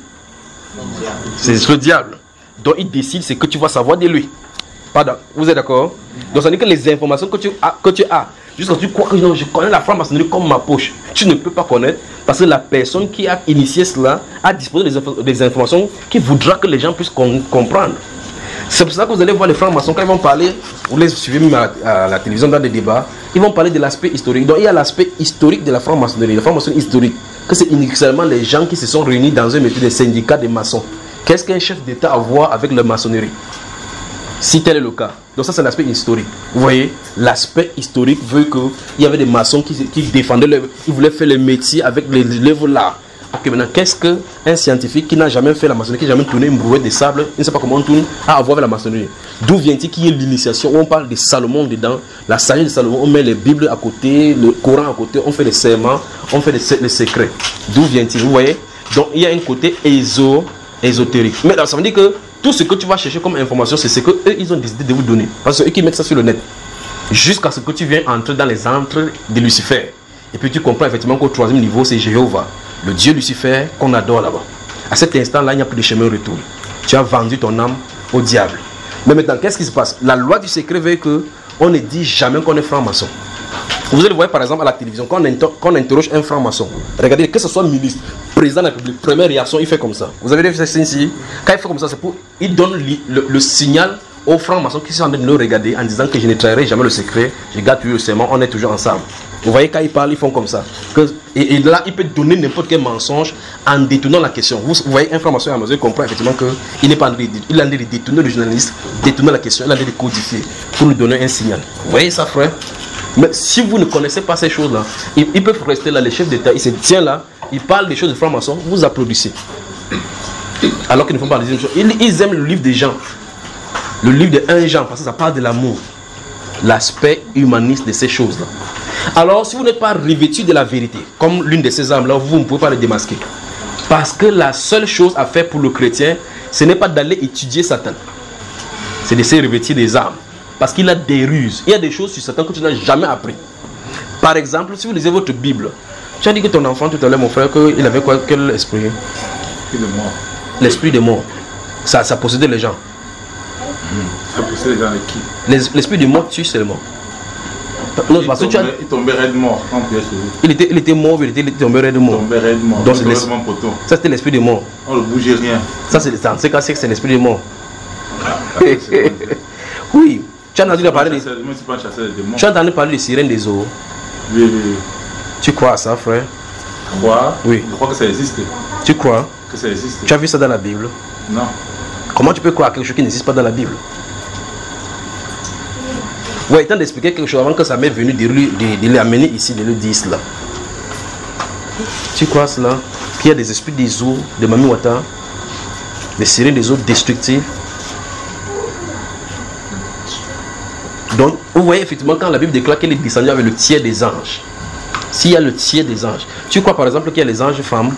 C'est le diable. Donc il décide ce que tu vas savoir de lui. Pardon, vous êtes d'accord? Donc ça veut dire que les informations que tu as, que tu as jusqu'à ce que tu crois que non, je connais la franc-maçonnerie comme ma poche, tu ne peux pas connaître parce que la personne qui a initié cela a disposé des, inf des informations qui voudra que les gens puissent com comprendre. C'est pour ça que vous allez voir les francs-maçons quand ils vont parler, vous les suivez même à la, à la télévision dans des débats, ils vont parler de l'aspect historique. Donc il y a l'aspect historique de la franc-maçonnerie, la franc-maçonnerie historique, que c'est uniquement les gens qui se sont réunis dans un métier de syndicat des maçons. Qu'est-ce qu'un chef d'État a à voir avec la maçonnerie? Si tel est le cas. Donc ça c'est l'aspect historique. Vous voyez, l'aspect historique veut qu'il y avait des maçons qui, qui défendaient, le, ils voulaient faire le métier avec les œuvres là. Ok, maintenant qu'est-ce qu'un scientifique qui n'a jamais fait la maçonnerie, qui n'a jamais tourné une brouette de sable, il ne sait pas comment on tourne, a à voir avec la maçonnerie? D'où vient-il qu'il y ait l'initiation où on parle de Salomon dedans, la sagesse de Salomon, on met les Bibles à côté, le Coran à côté, on fait les serments, on fait les, les secrets. D'où vient-il? Vous voyez? Donc il y a un côté éso, ésotérique. Mais ça veut dire que tout ce que tu vas chercher comme information, c'est ce qu'eux, ils ont décidé de vous donner. Parce que c'est eux qui mettent ça sur le net. Jusqu'à ce que tu viennes entrer dans les antres de Lucifer. Et puis tu comprends effectivement qu'au troisième niveau, c'est Jéhovah, le Dieu Lucifer qu'on adore là-bas. À cet instant-là, il n'y a plus de chemin retour. Tu as vendu ton âme au diable. Mais maintenant, qu'est-ce qui se passe? La loi du secret veut qu'on ne dit jamais qu'on est franc-maçon. Vous allez voir par exemple à la télévision, quand on, inter quand on interroge un franc-maçon, regardez, que ce soit ministre, président de la République, première réaction, il fait comme ça. Vous avez vu ça ici? Quand il fait comme ça, c'est pour. Il donne le, le, le signal aux francs-maçons qui sont en train de le regarder en disant que je ne trahirai jamais le secret, je garde toujours le serment, on est toujours ensemble. Vous voyez, quand ils parlent, ils font comme ça. Que, et, et là, il peut donner n'importe quel mensonge en détournant la question. Vous, vous voyez, un franc-maçon à Amazon comprend effectivement qu'il n'est pas en train de détourner le journaliste, détourner la question, il a en train de codifier pour nous donner un signal. Vous voyez ça, frère? Mais si vous ne connaissez pas ces choses-là, ils, ils peuvent rester là, les chefs d'État, ils se tiennent là, ils parlent des choses de francs-maçons, vous applaudissez. Alors qu'ils ne font pas les mêmes choses. Ils, ils aiment le livre des gens, le livre de un Jean, parce que ça parle de l'amour, l'aspect humaniste de ces choses-là. Alors, si vous n'êtes pas revêtu de la vérité, comme l'une de ces armes-là, vous ne pouvez pas les démasquer. Parce que la seule chose à faire pour le chrétien, ce n'est pas d'aller étudier Satan, c'est de se revêtir des armes. Parce qu'il a des ruses. Il y a des choses sur Satan que tu n'as jamais appris. Par exemple, si vous lisez votre Bible, tu as dit que ton enfant tout à l'heure, mon frère, qu'il avait quoi? Quel esprit? L'esprit de mort. L'esprit de mort. Ça, ça possédait les gens. Mmh. Ça possédait les gens avec qui? L'esprit de mort tue seulement. Non, il, parce tombait, que tu as... il tombait raide mort quand tu es chez lui. Il était, il était mort, il était, il était tombé raide mort. Il tombait raide mort. Donc, il tombait poteau. Ça c'était l'esprit de mort. On ne bougeait rien. Ça c'est c'est l'esprit de mort. Ah, oui. Tu as entendu parler de... Tu as entendu parler de sirènes des eaux? Oui, oui. Tu crois à ça, frère? Crois? Oui. Je crois que ça existe. Tu crois? Que ça existe. Tu as vu ça dans la Bible? Non. Comment tu peux croire à quelque chose qui n'existe pas dans la Bible? Ouais, il tente d'expliquer quelque chose avant que ça m'est venu de lui, de, de l'amener ici, de lui dire cela. Tu crois cela? Qu'il y a des esprits des eaux, de Mami Wata, des sirènes des eaux destructives. Donc, vous voyez effectivement quand la Bible déclare qu'elle est descendue avec le tiers des anges. S'il y a le tiers des anges, tu crois par exemple qu'il y a les anges femmes?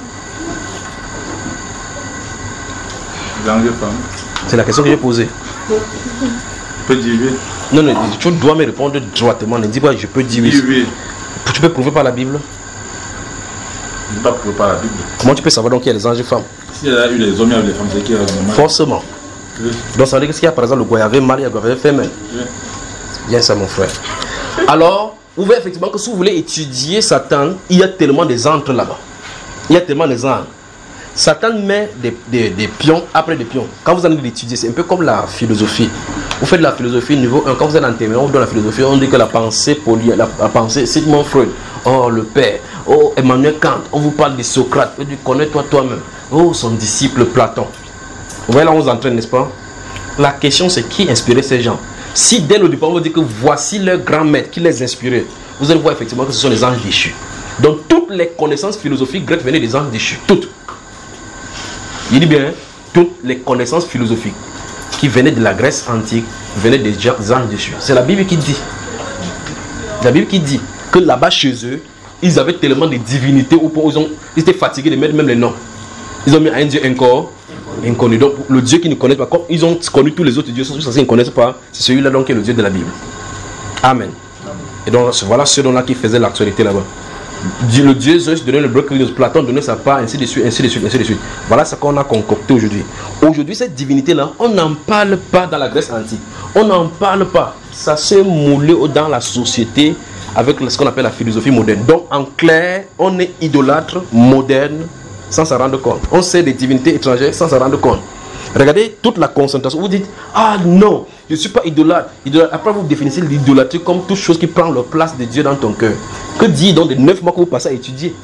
Les anges femmes. C'est la question que j'ai posée. Je peux dire oui. Non, non, tu dois me répondre droitement. Ne dis pas je peux dire oui. Oui. Tu peux prouver par la Bible? Je ne peux pas prouver par la Bible. Comment tu peux savoir donc qu'il y a les anges femmes? S'il y a eu les hommes et les femmes, c'est qu'il y a les mal. Forcément. Oui. Donc ça veut dire qu'il y a par exemple le goyavé mâle et le goyavé femelle. Oui. Bien ça mon frère. Alors, vous voyez effectivement que si vous voulez étudier Satan, il y a tellement des antres là-bas. Il y a tellement des antres. Satan met des, des, des pions après des pions. Quand vous allez l'étudier, c'est un peu comme la philosophie. Vous faites de la philosophie niveau un. Quand vous êtes en terminale, dans la philosophie, on dit que la pensée poly, la, la pensée, Sigmund Freud, oh le père, oh Emmanuel Kant, on vous parle de Socrate, on dit connais-toi toi-même, oh son disciple Platon. Vous voyez là où on vous entraîne, n'est-ce pas? La question c'est qui inspirait ces gens? Si dès le départ on vous dit que voici leur grand maître qui les inspirait, vous allez voir effectivement que ce sont les anges déchus. Donc toutes les connaissances philosophiques grecques venaient des anges déchus, toutes. Il dit bien, toutes les connaissances philosophiques qui venaient de la Grèce antique venaient des anges déchus. C'est la Bible qui dit. La Bible qui dit que là-bas chez eux, ils avaient tellement de divinités au point où ils, ont, ils étaient fatigués de mettre même les noms. Ils ont mis un Dieu encore inconnu. Donc le Dieu qu'ils ne connaissent pas, comme ils ont connu tous les autres dieux, ceux qu'ils ne connaissent pas, c'est celui-là donc qui est le Dieu de la Bible. Amen. Et donc voilà ceux là qui faisaient l'actualité là-bas. Le Dieu Zeus donnait le bloc, Platon donnait sa part, ainsi de suite, ainsi de suite, ainsi de suite. Voilà ce qu'on a concocté aujourd'hui. Aujourd'hui, cette divinité-là, on n'en parle pas dans la Grèce antique. On n'en parle pas. Ça s'est moulé dans la société avec ce qu'on appelle la philosophie moderne. Donc, en clair, on est idolâtre moderne sans s'en rendre compte. On sait des divinités étrangères sans s'en rendre compte. Regardez toute la concentration. Vous dites, ah non, je ne suis pas idolâtre. idolâtre. Après, vous définissez l'idolâtrie comme toute chose qui prend la place de Dieu dans ton cœur. Que dit donc des neuf mois que vous passez à étudier?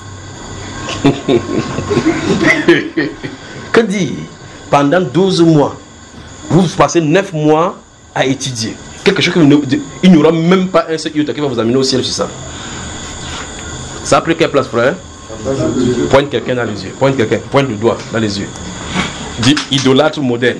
Que dit pendant douze mois, vous passez neuf mois à étudier quelque chose qu'il n'y aura même pas un seul iota qui va vous amener au ciel sur ça. Ça a pris quelle place, frère? Pointe quelqu'un dans les yeux. Pointe quelqu'un. Pointe le doigt dans les yeux. Dit idolâtre moderne.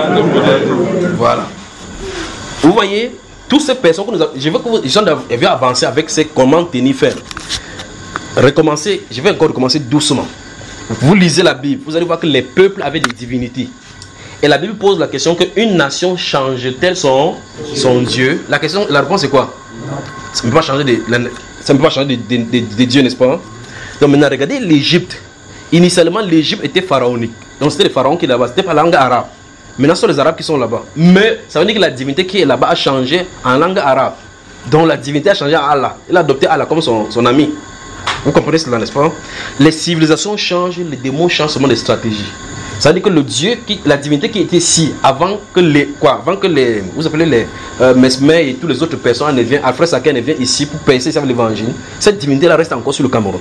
Voilà. Vous voyez, toutes ces personnes que nous avons, je veux que vous, les gens doivent avancer avec ces comment tenir ferme. Recommencer, je vais encore recommencer doucement. Vous lisez la Bible, vous allez voir que les peuples avaient des divinités. Et la Bible pose la question qu'une nation change-t-elle son, son Dieu? La question, la réponse est quoi? Ça ne peut pas changer des, ça ne peut pas changer des, des, des, des dieux, n'est-ce pas? Donc maintenant, regardez l'Égypte. Initialement, l'Égypte était pharaonique. Donc c'était les pharaons qui étaient là-bas, c'était pas la langue arabe. Maintenant, ce sont les Arabes qui sont là-bas. Mais ça veut dire que la divinité qui est là-bas a changé en langue arabe. Donc la divinité a changé en Allah. Il a adopté Allah comme son, son ami. Vous comprenez cela, n'est-ce pas? Les civilisations changent, les démons changent seulement de stratégie. Ça veut dire que le Dieu, qui, la divinité qui était ici, avant que les, quoi, avant que les, vous appelez les euh, Mesmer et tous les autres personnes ne viennent, Alfred Saké ne vient ici pour percer avec l'évangile, cette divinité-là reste encore sur le Cameroun.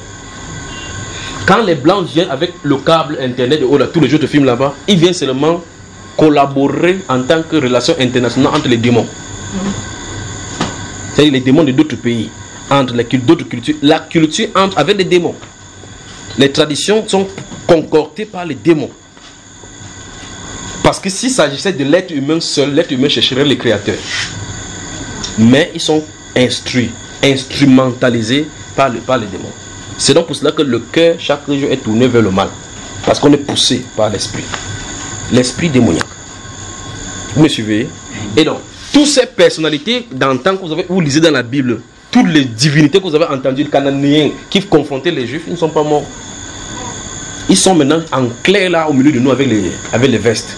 Quand les Blancs viennent avec le câble internet, oh là, tous les autres films là-bas, ils viennent seulement collaborer en tant que relation internationale entre les démons. C'est-à-dire les démons de d'autres pays, entre les d'autres cultures. La culture entre avec les démons. Les traditions sont concordées par les démons. Parce que s'il s'agissait de l'être humain seul, l'être humain chercherait les créateurs. Mais ils sont instruits, instrumentalisés par, le, par les démons. C'est donc pour cela que le cœur, chaque jour, est tourné vers le mal. Parce qu'on est poussé par l'esprit. L'esprit démoniaque. Vous me suivez? Et donc, toutes ces personnalités d'antan que vous avez, vous lisez dans la Bible, toutes les divinités que vous avez entendues, les Cananéens qui confrontaient les Juifs, ils ne sont pas morts. Ils sont maintenant en clair là au milieu de nous avec les, avec les vestes.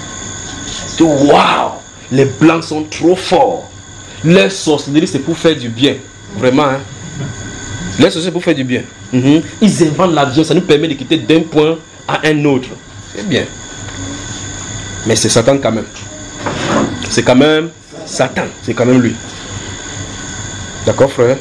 Waouh! Les Blancs sont trop forts. Leur sorcellerie, c'est pour faire du bien. Vraiment, hein? Leur sorcellerie, c'est pour faire du bien. Mm-hmm. Ils inventent l'avion, ça nous permet de quitter d'un point à un autre. C'est bien. Mais c'est Satan quand même. C'est quand même Satan. C'est quand même lui. D'accord, frère?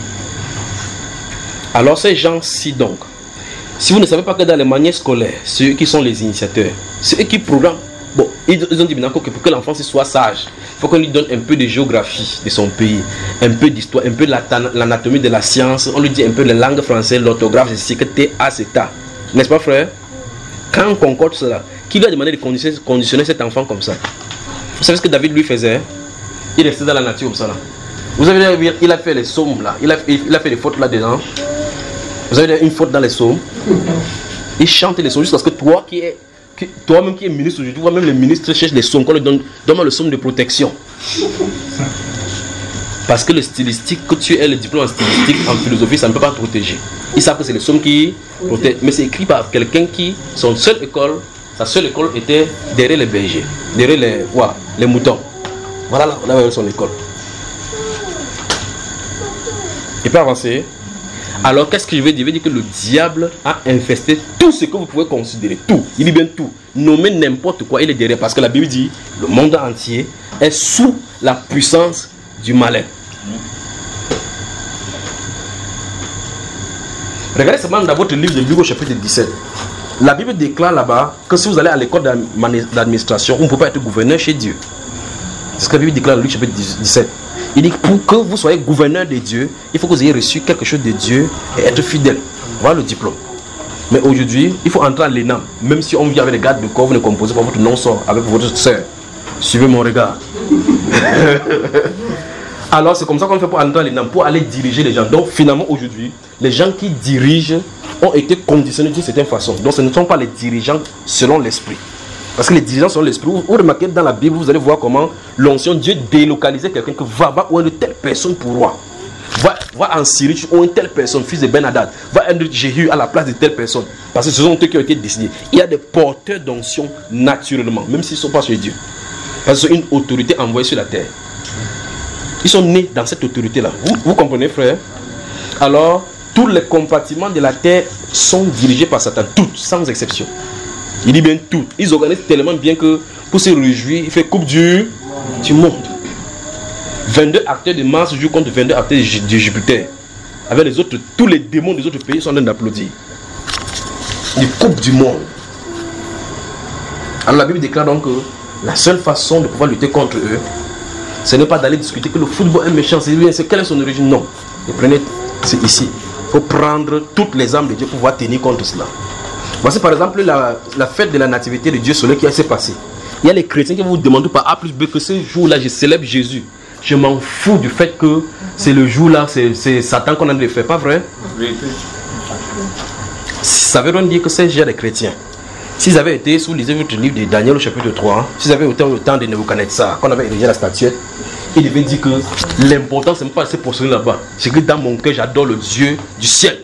Alors, ces gens-ci, donc, si vous ne savez pas que dans les manières scolaires, ceux qui sont les initiateurs, ceux qui programment, bon, ils, ils ont dit maintenant que pour que l'enfant soit sage, il faut qu'on lui donne un peu de géographie de son pays, un peu d'histoire, un peu de l'anatomie de la science, on lui dit un peu de la langue française, l'orthographe, c'est ce que T A, c'est ta. N'est-ce pas, frère? Quand on concorde cela, qui lui a demandé de conditionner, conditionner cet enfant comme ça? Vous savez ce que David lui faisait? Il restait dans la nature comme ça là. Vous avez vu, il a fait les psaumes là, il a, il a fait les fautes là-dedans. Vous avez une faute dans les psaumes. Il chante les psaumes jusqu'à ce que toi qui es, qui, toi-même qui es ministre aujourd'hui, vois même les ministres cherchent les psaumes, qu'on leur donne, donne-moi le psaume de protection. Parce que le stylistique, que tu aies le diplôme en stylistique, en philosophie, ça ne peut pas te protéger. Ils savent que c'est les psaumes qui protègent. Mais c'est écrit par quelqu'un qui, son seule école, sa seule école était derrière les bergers, derrière les, voilà, les moutons. Voilà là, là où est son école. Il peut avancer. Alors qu'est-ce que je veux dire? Je veux dire que le diable a infesté tout ce que vous pouvez considérer. Tout. Il dit bien tout. Nommez n'importe quoi, il est derrière. Parce que la Bible dit le monde entier est sous la puissance du malin. Regardez seulement dans votre livre de Luc au chapitre dix-sept. La Bible déclare là-bas que si vous allez à l'école d'administration, vous ne pouvez pas être gouverneur chez Dieu. C'est ce que la Bible déclare dans Luc chapitre dix-sept. Il dit que pour que vous soyez gouverneur de Dieu, il faut que vous ayez reçu quelque chose de Dieu et être fidèle. Voilà le diplôme. Mais aujourd'hui, il faut entrer à l'E N A M. Même si on vit avec les gardes de corps, vous ne composez pas votre nom sort avec votre soeur. Suivez mon regard. Alors c'est comme ça qu'on fait pour entrer dans les normes, pour aller diriger les gens. Donc finalement aujourd'hui, les gens qui dirigent ont été conditionnés d'une certaine façon. Donc ce ne sont pas les dirigeants selon l'esprit. Parce que les dirigeants selon l'esprit, vous, vous remarquez dans la Bible, vous allez voir comment l'ancien Dieu délocalisait quelqu'un que va, va ou une telle personne pour roi. Va, va en Syrie ou une telle personne, fils de Ben Hadad. Va un Jéhu à la place de telle personne. Parce que ce sont eux qui ont été décidés. Il y a des porteurs d'onction naturellement, même s'ils ne sont pas chez Dieu. Parce que c'est une autorité envoyée sur la terre. Ils sont nés dans cette autorité-là. Vous, vous comprenez, frère? Alors, tous les compartiments de la terre sont dirigés par Satan. Toutes, sans exception. Il dit bien toutes. Ils organisent tellement bien que pour se réjouir, il fait coupe du, du monde. vingt-deux acteurs de Mars jouent contre vingt-deux acteurs de Jupiter. Avec les autres, tous les démons des autres pays sont en train d'applaudir. Ils coupent du monde. Alors la Bible déclare donc que la seule façon de pouvoir lutter contre eux, ce n'est pas d'aller discuter que le football est méchant, c'est quelle est son origine. Non. Et prenez, c'est ici. Il faut prendre toutes les armes de Dieu pour pouvoir tenir contre cela. Voici par exemple la, la fête de la nativité de Dieu soleil qui s'est passée. Il y a les chrétiens qui vous demandent par A plus B que ce jour-là, je célèbre Jésus. Je m'en fous du fait que c'est le jour-là, c'est Satan qu'on a de faire, pas vrai? Ça veut donc dire que c'est déjà des chrétiens. S'ils avaient été, si vous lisez votre livre de Daniel au chapitre trois, s'ils avaient été au temps de Nebuchadnezzar, qu'on avait érigé la statuette, il devait dire que l'important, ce n'est pas de se poser là-bas. C'est que dans mon cœur, j'adore le Dieu du ciel.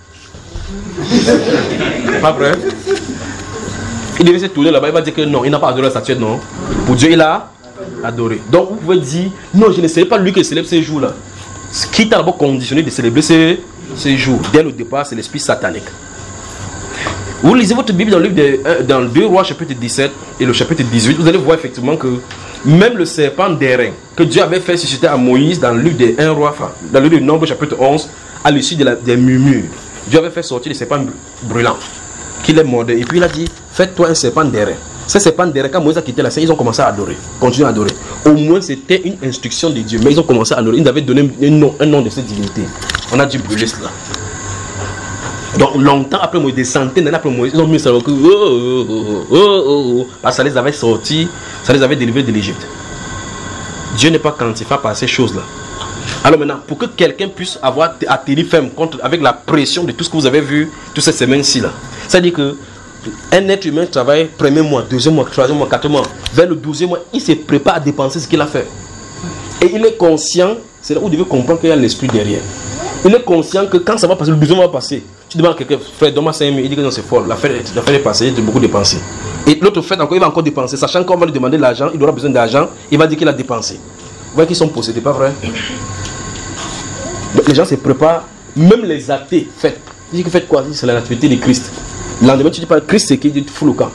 Pas vrai? Il devait se tourner là-bas, il va dire que non, il n'a pas adoré la statuette, non. Pour Dieu, il a adoré. Donc vous pouvez dire, non, je ne célèbre pas lui qui célèbre ces jours-là. Qui t'a d'abord conditionné de célébrer ces, ces jours? Dès le départ, c'est l'esprit satanique. Vous lisez votre Bible dans le livre de, dans le deux Rois chapitre dix-sept et le chapitre dix-huit, vous allez voir effectivement que même le serpent d'airain que Dieu avait fait susciter à Moïse dans le livre de un Roi, dans le livre de Nombre chapitre onze, à l'issue de la, des murmures, Dieu avait fait sortir le serpent brûlant qui les mordait. Et puis il a dit, faites-toi un serpent d'airain. Ce serpent d'airain, quand Moïse a quitté la scène, ils ont commencé à adorer, continuer à adorer. Au moins c'était une instruction de Dieu, mais ils ont commencé à adorer. Ils avaient donné un nom, un nom de cette divinité. On a dû brûler cela. Donc longtemps après Moïse, des centaines d'années après Moïse, ils ont mis ça au cou. Oh, oh, oh, oh, oh. Parce que ça les avait sortis, ça les avait délivrés de l'Égypte. Dieu n'est pas quantifiable par ces choses-là. Alors maintenant, pour que quelqu'un puisse avoir à tenir ferme contre, avec la pression de tout ce que vous avez vu toute cette semaine-ci là, c'est-à-dire que un être humain travaille premier mois, deuxième mois, troisième mois, quatrième mois, vers le douzième mois, il se prépare à dépenser ce qu'il a fait. Et il est conscient, c'est là où vous devez comprendre qu'il y a l'esprit derrière. Il est conscient que quand ça va passer, le douzième mois va passer. Tu demandes à quelqu'un, frère, donne-moi cinq mille, il dit que non, c'est fort, la fête est passée, il a beaucoup dépensé. Et l'autre fête encore, il va encore dépenser, sachant qu'on va lui demander de l'argent, il aura besoin d'argent, il va dire qu'il a dépensé. Vous voyez qu'ils sont possédés, pas vrai? Donc les gens se préparent, même les athées fêtent. Ils disent que faites quoi? C'est la nativité de Christ. Le lendemain, tu dis pas Christ, c'est qui dit fou le camp.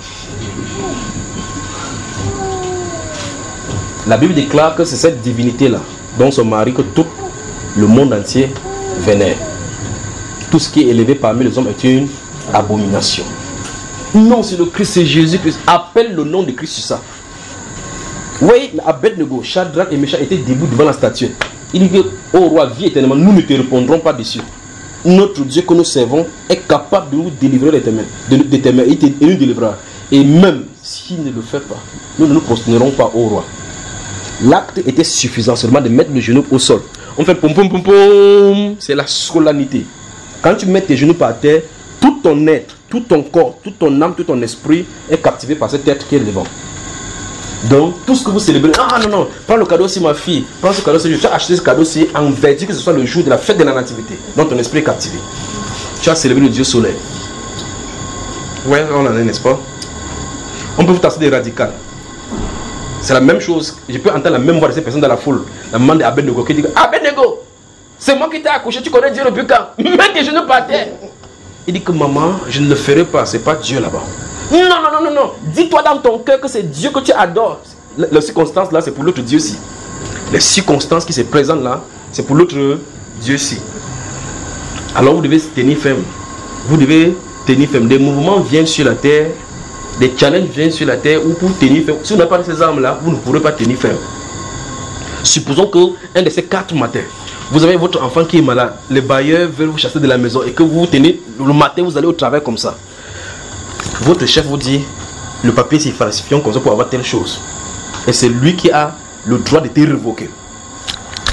La Bible déclare que c'est cette divinité-là, dont son mari, que tout le monde entier vénère. Tout ce qui est élevé parmi les hommes est une abomination. Non, c'est le Christ, c'est Jésus-Christ. Appelle le nom de Christ sur ça. Oui, Abed-Nego, Shadrach et Meshach étaient debout devant la statuette. Il dit que, ô roi, vis éternellement, nous ne te répondrons pas dessus. Notre Dieu que nous servons est capable de nous délivrer de tes mains. De, de tes mains, il nous délivrera. Et même s'il ne le fait pas, nous ne nous prosternerons pas au roi. L'acte était suffisant seulement de mettre le genou au sol. On fait pom pom pom pom. C'est la solennité. Quand tu mets tes genoux par terre, tout ton être, tout ton corps, toute ton âme, tout ton esprit est captivé par cet être qui est devant. Donc, tout ce que vous célébrez, ah non, non, prends le cadeau aussi ma fille, prends ce cadeau aussi, tu as acheté ce cadeau aussi en vertu que ce soit le jour de la fête de la nativité. Donc ton esprit est captivé. Tu as célébré le Dieu soleil. Ouais, on en est, n'est-ce pas? On peut vous tasser des radicales. C'est la même chose. Je peux entendre la même voix de ces personnes dans la foule. La maman de Abed-Nego qui dit, Abed-Nego, c'est moi qui t'ai accouché, tu connais Dieu depuis quand? Mets tes genoux par terre. Il dit que maman, je ne le ferai pas, c'est pas Dieu là-bas. Non, non, non, non, non. Dis-toi dans ton cœur que c'est Dieu que tu adores. Les circonstances là, c'est pour l'autre Dieu-ci. Les circonstances qui se présentent là, c'est pour l'autre Dieu-ci. Alors vous devez tenir ferme. Vous devez tenir ferme. Des mouvements viennent sur la terre, des challenges viennent sur la terre, ou pour tenir ferme. Si vous n'avez pas ces armes-là, vous ne pourrez pas tenir ferme. Supposons qu'un de ces quatre matins, vous avez votre enfant qui est malade, les bailleurs veulent vous chasser de la maison et que vous tenez, le matin vous allez au travail comme ça. Votre chef vous dit, le papier c'est falsifié comme ça pour avoir telle chose. Et c'est lui qui a le droit de te révoquer.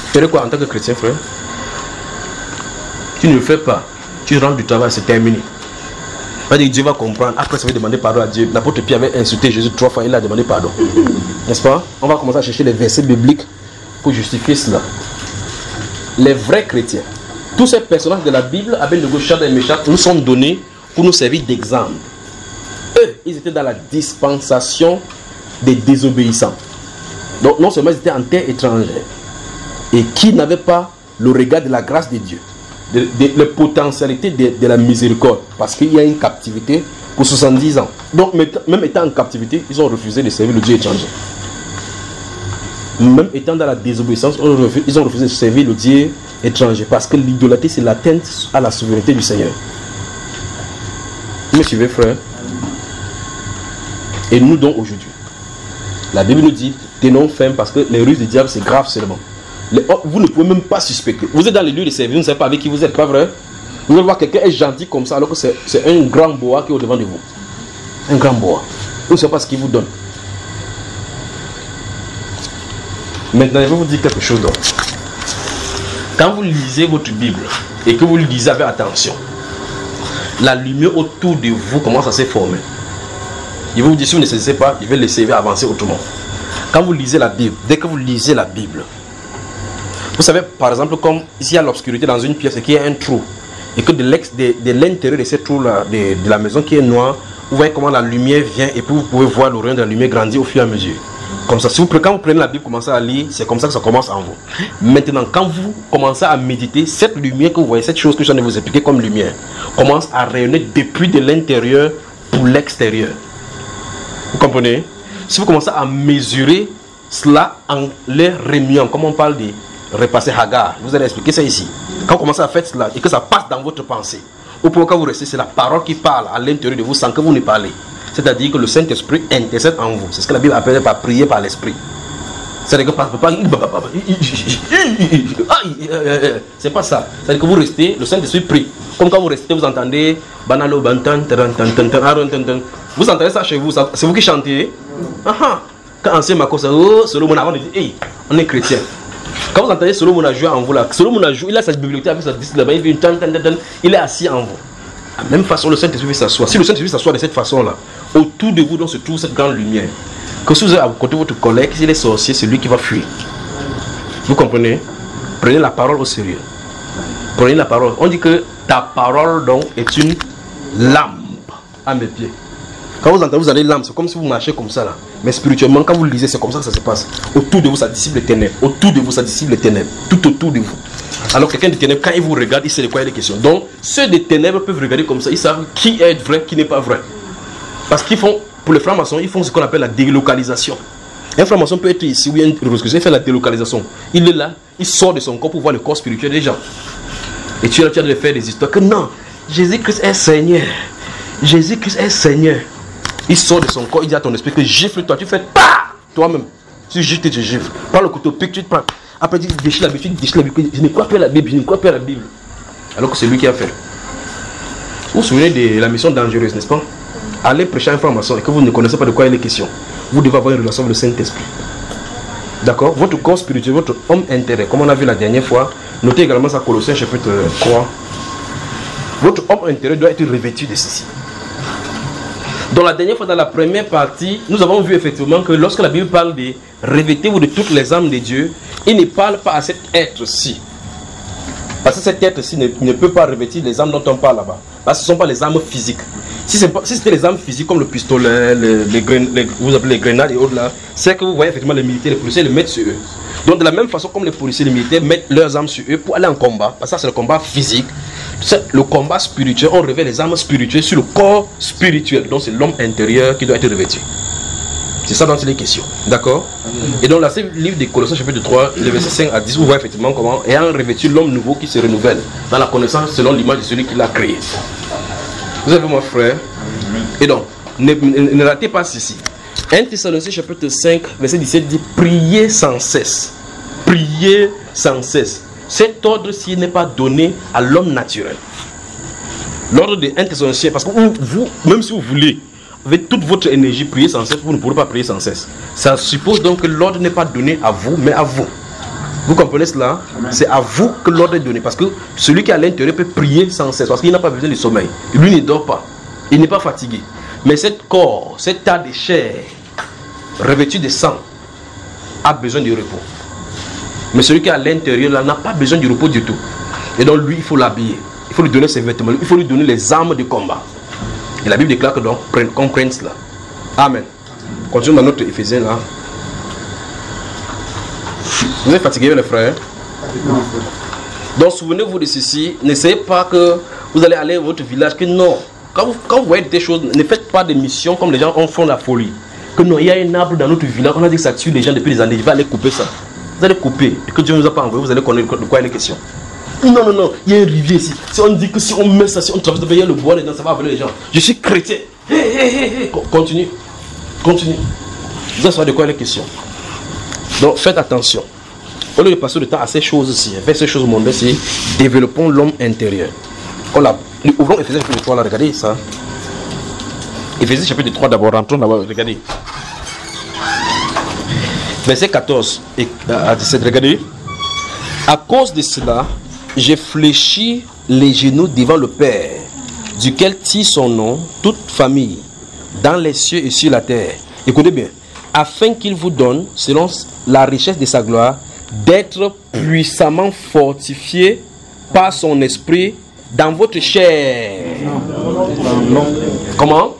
Tu es quoi en tant que chrétien, frère? Tu ne le fais pas. Tu rentres du travail, c'est terminé. Dieu va comprendre. Après, ça va demander pardon à Dieu. L'apôtre Pierre avait insulté Jésus trois fois, il a demandé pardon. N'est-ce pas? On va commencer à chercher les versets bibliques pour justifier cela. Les vrais chrétiens, tous ces personnages de la Bible, Abel, Shadrach et Meshach, nous sont donnés pour nous servir d'exemple. Eux, ils étaient dans la dispensation des désobéissants. Donc, non seulement ils étaient en terre étrangère et qui n'avaient pas le regard de la grâce de Dieu, de, de, de la potentialité de, de la miséricorde, parce qu'il y a une captivité pour soixante-dix ans. Donc, même étant en captivité, ils ont refusé de servir le Dieu étranger. Même étant dans la désobéissance, ils ont refusé de servir le Dieu étranger, parce que l'idolâtrie, c'est l'atteinte à la souveraineté du Seigneur. Vous me suivez, frère? Et nous donc aujourd'hui, la Bible nous dit, tenons ferme, parce que les ruses du diable, c'est grave seulement. Les, oh, vous ne pouvez même pas suspecter. Vous êtes dans les lieux de service, vous ne savez pas avec qui vous êtes, pas vrai? Vous allez voir quelqu'un est gentil comme ça, alors que c'est un grand boa qui est au devant de vous. Un grand boa. Vous ne savez pas ce qu'il vous donne. Maintenant, je vais vous dire quelque chose d'autre. Quand vous lisez votre Bible et que vous le lisez avec attention, la lumière autour de vous commence à se former. Il va vous dire, si vous ne saisissez pas, il va laisser avancer autrement. Quand vous lisez la Bible, dès que vous lisez la Bible, vous savez, par exemple, comme s'il y a l'obscurité dans une pièce et qu'il y a un trou, et que de l'intérieur de, de ce trou-là, de, de la maison qui est noire, vous voyez comment la lumière vient et puis vous pouvez voir le rayon de la lumière grandir au fur et à mesure. Comme ça, si vous, quand vous prenez la Bible, commencez à lire, c'est comme ça que ça commence en vous. Maintenant, quand vous commencez à méditer, cette lumière que vous voyez, cette chose que je viens de vous expliquer comme lumière, commence à rayonner depuis de l'intérieur pour l'extérieur. Vous comprenez? Si vous commencez à mesurer cela en les remuant, comme on parle de repasser Hagar, vous allez expliquer ça ici. Quand vous commencez à faire cela et que ça passe dans votre pensée, ou pour quand vous restez, c'est la parole qui parle à l'intérieur de vous sans que vous ne parlez. C'est-à-dire que le Saint-Esprit intercède en vous. C'est ce que la Bible appelle par prier par l'Esprit. C'est-à-dire que par papa, c'est pas ça. C'est-à-dire que vous restez, le Saint-Esprit prie. Comme quand vous restez, vous entendez banalo bantan, vous entendez ça chez vous, c'est vous qui chantez. Quand ancien Mako, oh, Solomon avant de dire, hey, on est chrétien. Quand vous entendez Solomon a joué en vous là, Solomon a joué, il a sa bibliothèque avec sa disque là-bas, il, il est assis en vous. De la même façon, le Saint-Esprit s'assoit. Si le Saint-Esprit s'assoit de cette façon-là, autour de vous donc, se trouve cette grande lumière. Que si vous êtes à côté de votre collègue, s'il est sorcier, c'est lui qui va fuir. Vous comprenez? Prenez la parole au sérieux. Prenez la parole. On dit que ta parole donc est une lampe à mes pieds. Quand vous entendez, vous allez lampe, c'est comme si vous marchez comme ça là. Mais spirituellement, quand vous le lisez, c'est comme ça que ça se passe. Autour de vous, ça dissipe les ténèbres. Autour de vous, ça dissipe les ténèbres. Tout autour de vous. Alors quelqu'un de ténèbres, quand il vous regarde, il sait de quoi il est question. Donc, ceux des ténèbres peuvent regarder comme ça. Ils savent qui est vrai, qui n'est pas vrai. Parce qu'ils font, pour les francs-maçons, ils font ce qu'on appelle la délocalisation. Un franc-maçon peut être ici, ou il fait la délocalisation. Il est là, il sort de son corps pour voir le corps spirituel des gens. Et tu es là, tu as de faire des histoires que non, Jésus-Christ est Seigneur. Jésus-Christ est Seigneur. Il sort de son corps, il dit à ton esprit que gifle-toi, tu fais pas toi-même. Tu gifles, tu gifles. Prends le couteau, pique, tu te prends. Après, tu déchires la Bible, tu déchires la Bible. Je ne crois pas à la Bible, je ne crois pas à la Bible. Alors que c'est lui qui a fait. Vous vous souvenez de la mission dangereuse, n'est-ce pas? Allez prêcher à un franc-maçon et que vous ne connaissez pas de quoi il est question. Vous devez avoir une relation avec le Saint-Esprit. D'accord? Votre corps spirituel, votre homme intérieur, comme on a vu la dernière fois, notez également ça, Colossiens chapitre trois. Votre homme intérieur doit être revêtu de ceci. Dans la dernière fois, dans la première partie, nous avons vu effectivement que lorsque la Bible parle de revêtez-vous de toutes les âmes de Dieu, il ne parle pas à cet être-ci. Parce que cet être-ci ne, ne peut pas revêtir les âmes dont on parle là-bas. Parce que ce ne sont pas les âmes physiques. Si c'était si les âmes physiques comme le pistolet, les, les, les, vous appelez les grenades et autres là, c'est que vous voyez effectivement les militaires, les policiers les mettent sur eux. Donc de la même façon comme les policiers et les militaires mettent leurs âmes sur eux pour aller en combat, parce que ça c'est le combat physique, c'est le combat spirituel, on révèle les âmes spirituelles sur le corps spirituel. Donc c'est l'homme intérieur qui doit être revêtu. C'est ça dont il est question. D'accord? Et donc là, c'est le livre de Colossiens chapitre trois, le verset cinq à dix, vous voyez effectivement comment, ayant revêtu l'homme nouveau qui se renouvelle dans la connaissance selon l'image de celui qui l'a créé. Vous avez mon frère? Et donc, ne, ne, ne ratez pas ceci. un Thessaloniciens chapitre cinq, verset dix-sept dit priez sans cesse. Priez sans cesse. Cet ordre-ci n'est pas donné à l'homme naturel. L'ordre de un Thessaloniciens, parce que vous, vous, même si vous voulez, avec toute votre énergie, prier sans cesse, vous ne pourrez pas prier sans cesse. Ça suppose donc que l'ordre n'est pas donné à vous, mais à vous. Vous comprenez cela? C'est à vous que l'ordre est donné. Parce que celui qui est à l'intérieur peut prier sans cesse. Parce qu'il n'a pas besoin de sommeil. Lui ne dort pas. Il n'est pas fatigué. Mais cet corps, cet tas de chair, revêtu de sang, a besoin du repos. Mais celui qui est à l'intérieur là n'a pas besoin du repos du tout. Et donc lui, il faut l'habiller. Il faut lui donner ses vêtements. Il faut lui donner les armes de combat. Et la Bible déclare que donc, qu'on prenne cela. Amen. Continuons dans notre Éphésiens là. Vous êtes fatigués les frères? Donc souvenez-vous de ceci. N'essayez pas que vous allez aller à votre village. Que non. Quand vous, quand vous voyez des choses, ne faites pas des missions comme les gens en font la folie. Que non, il y a un arbre dans notre village. On a dit que ça tue les gens depuis des années. Je vais aller couper ça. Vous allez couper. Et que Dieu ne nous a pas envoyé, vous allez connaître de quoi il est question. Non, non, non. Il y a un rivière ici. Si on dit que si on met ça, si on traverse le bois dedans, ça va appeler les gens. Je suis chrétien. Hé, hé, hé, hé. Continue. Continue. Vous allez savoir de quoi il est question. Donc faites attention. Au lieu de passer le temps à ces choses-ci, faire ces choses mondaines, c'est développons l'homme intérieur. On l'a. Ouvrons Éphésiens chapitre trois, là, regardez ça. Éphésiens chapitre trois d'abord, rentrons d'abord, regardez. Verset quatorze et à dix-sept, regardez. À cause de cela, j'ai fléchi les genoux devant le Père, duquel tire son nom, toute famille, dans les cieux et sur la terre. Écoutez bien. Afin qu'il vous donne, selon la richesse de sa gloire, d'être puissamment fortifié par son esprit dans votre chair. Comment?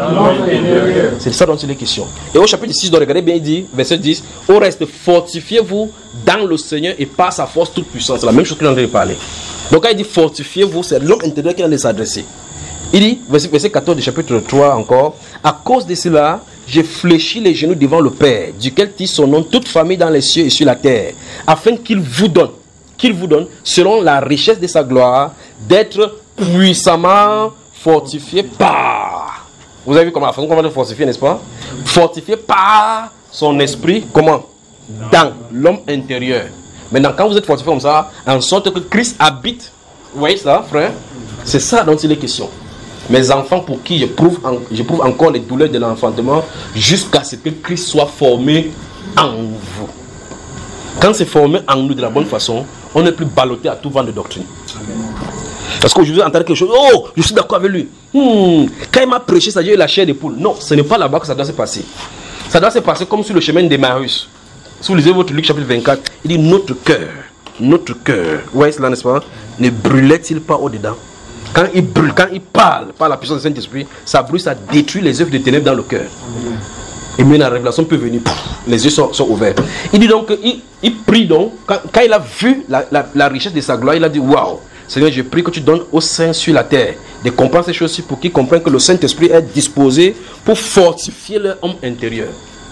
C'est de ça dont il est question. Et au chapitre six, donc, regardez bien, il dit, verset dix, au reste, fortifiez-vous dans le Seigneur et par sa force toute puissance. C'est la même chose qu'il est en train de parler. Donc quand il dit fortifiez-vous, c'est l'homme intérieur qui est en train de s'adresser. Il dit, verset quatorze du chapitre trois encore, à cause de cela, j'ai fléchi les genoux devant le Père, duquel tire son nom toute famille dans les cieux et sur la terre, afin qu'il vous donne, qu'il vous donne, selon la richesse de sa gloire, d'être puissamment fortifié par. Vous avez vu comment la façon qu'on va être fortifié, n'est-ce pas? Fortifié par son esprit, comment? Dans l'homme intérieur. Maintenant, quand vous êtes fortifié comme ça, en sorte que Christ habite, vous voyez ça, frère? C'est ça dont il est question. Mes enfants pour qui j'éprouve j'éprouve encore les douleurs de l'enfantement jusqu'à ce que Christ soit formé en vous. Quand c'est formé en nous de la bonne façon, on n'est plus ballotté à tout vent de doctrine. Parce qu'aujourd'hui, entendre quelque chose, oh, je suis d'accord avec lui. Hmm, quand il m'a prêché, ça dit la chair des poules. Non, ce n'est pas là-bas que ça doit se passer. Ça doit se passer comme sur le chemin d'Emmaüs. Si vous lisez votre Luc chapitre vingt-quatre, il dit notre cœur, notre cœur, vous voyez cela, n'est-ce pas? Ne brûlait-il pas au-dedans? Quand il brûle, quand il parle par la puissance du Saint-Esprit, ça brûle, ça détruit les œuvres de ténèbres dans le cœur. Et maintenant la révélation peut venir, pouf, les yeux sont, sont ouverts. Il dit donc, il, il prie donc, quand, quand il a vu la, la, la richesse de sa gloire, il a dit, waouh, Seigneur, je prie que tu donnes aux saints sur la terre de comprendre ces choses-ci pour qu'ils comprennent que le Saint-Esprit est disposé pour fortifier leur homme intérieur.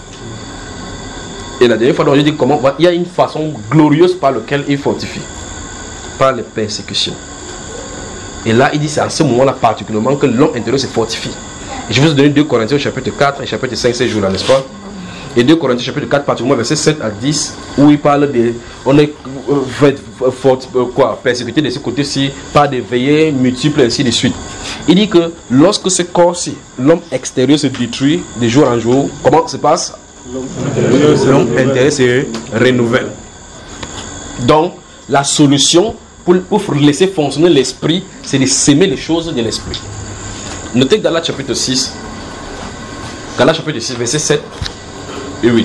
Et la dernière fois, j'ai dit comment, il y a une façon glorieuse par laquelle il fortifie, par les persécutions. Et là, il dit, c'est en ce moment-là particulièrement que l'homme intérieur se fortifie. Et je vais vous donner deux Corinthiens au chapitre quatre et chapitre cinq, ces jours-là, n'est-ce pas? Et deux Corinthiens chapitre quatre, particulièrement verset sept à dix, où il parle de, on est euh, fort, euh, quoi, persécuté de ce côté-ci par des veillées multiples, ainsi de suite. Il dit que lorsque ce corps-ci, l'homme extérieur se détruit de jour en jour, comment se passe? L'homme intérieur se renouvelle. Donc, la solution pour, pour laisser fonctionner l'esprit, c'est de s'aimer les choses de l'esprit. Notez que Galates chapitre six, Galates chapitre six, verset sept et huit.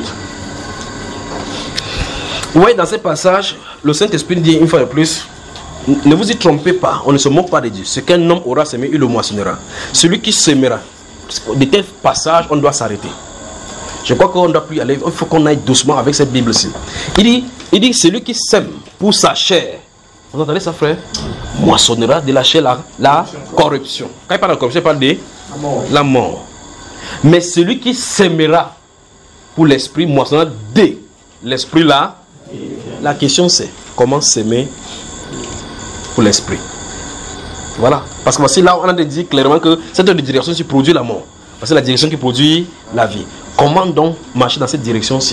Vous voyez, dans ces passages, le Saint-Esprit dit une fois de plus, ne vous y trompez pas, on ne se moque pas de Dieu. Ce qu'un homme aura semé, il le moissonnera. Celui qui sèmera, de tels passages, on doit s'arrêter. Je crois qu'on ne doit plus aller, il faut qu'on aille doucement avec cette Bible-ci. Il dit, il dit, celui qui sème pour sa chair, vous entendez ça, frère? Moissonnera de la chair la, la corruption. Quand il parle de corruption, il parle de la mort. la mort. Mais celui qui sèmera pour l'esprit, moissonnera de l'esprit là. La question c'est, comment s'aimer pour l'esprit? Voilà. Parce que voici là, on a dit clairement que cette direction qui produit la mort. Parce que c'est la direction qui produit la vie. Comment donc marcher dans cette direction-ci?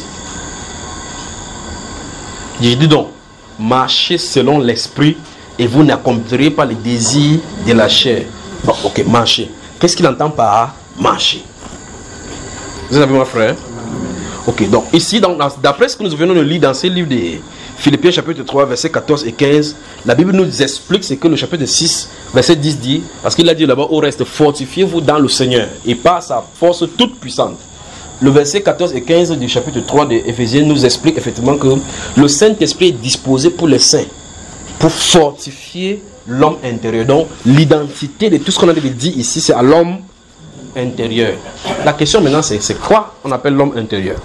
Je dis donc, marchez selon l'esprit et vous n'accomplirez pas les désirs de la chair. Bon, ok, marcher. Qu'est-ce qu'il entend par marcher? Vous avez mon frère? Ok, donc ici, d'après ce que nous venons de lire dans ces livres de Philippiens chapitre trois, versets quatorze et quinze, la Bible nous explique ce que le chapitre six, verset dix dit, parce qu'il a dit là-bas, au reste, fortifiez-vous dans le Seigneur et par sa force toute puissante. Le verset quatorze et quinze du chapitre trois de Éphésiens nous explique effectivement que le Saint-Esprit est disposé pour les saints, pour fortifier l'homme intérieur. Donc, l'identité de tout ce qu'on a dit ici, c'est à l'homme intérieur. La question maintenant, c'est c'est quoi on appelle l'homme intérieur?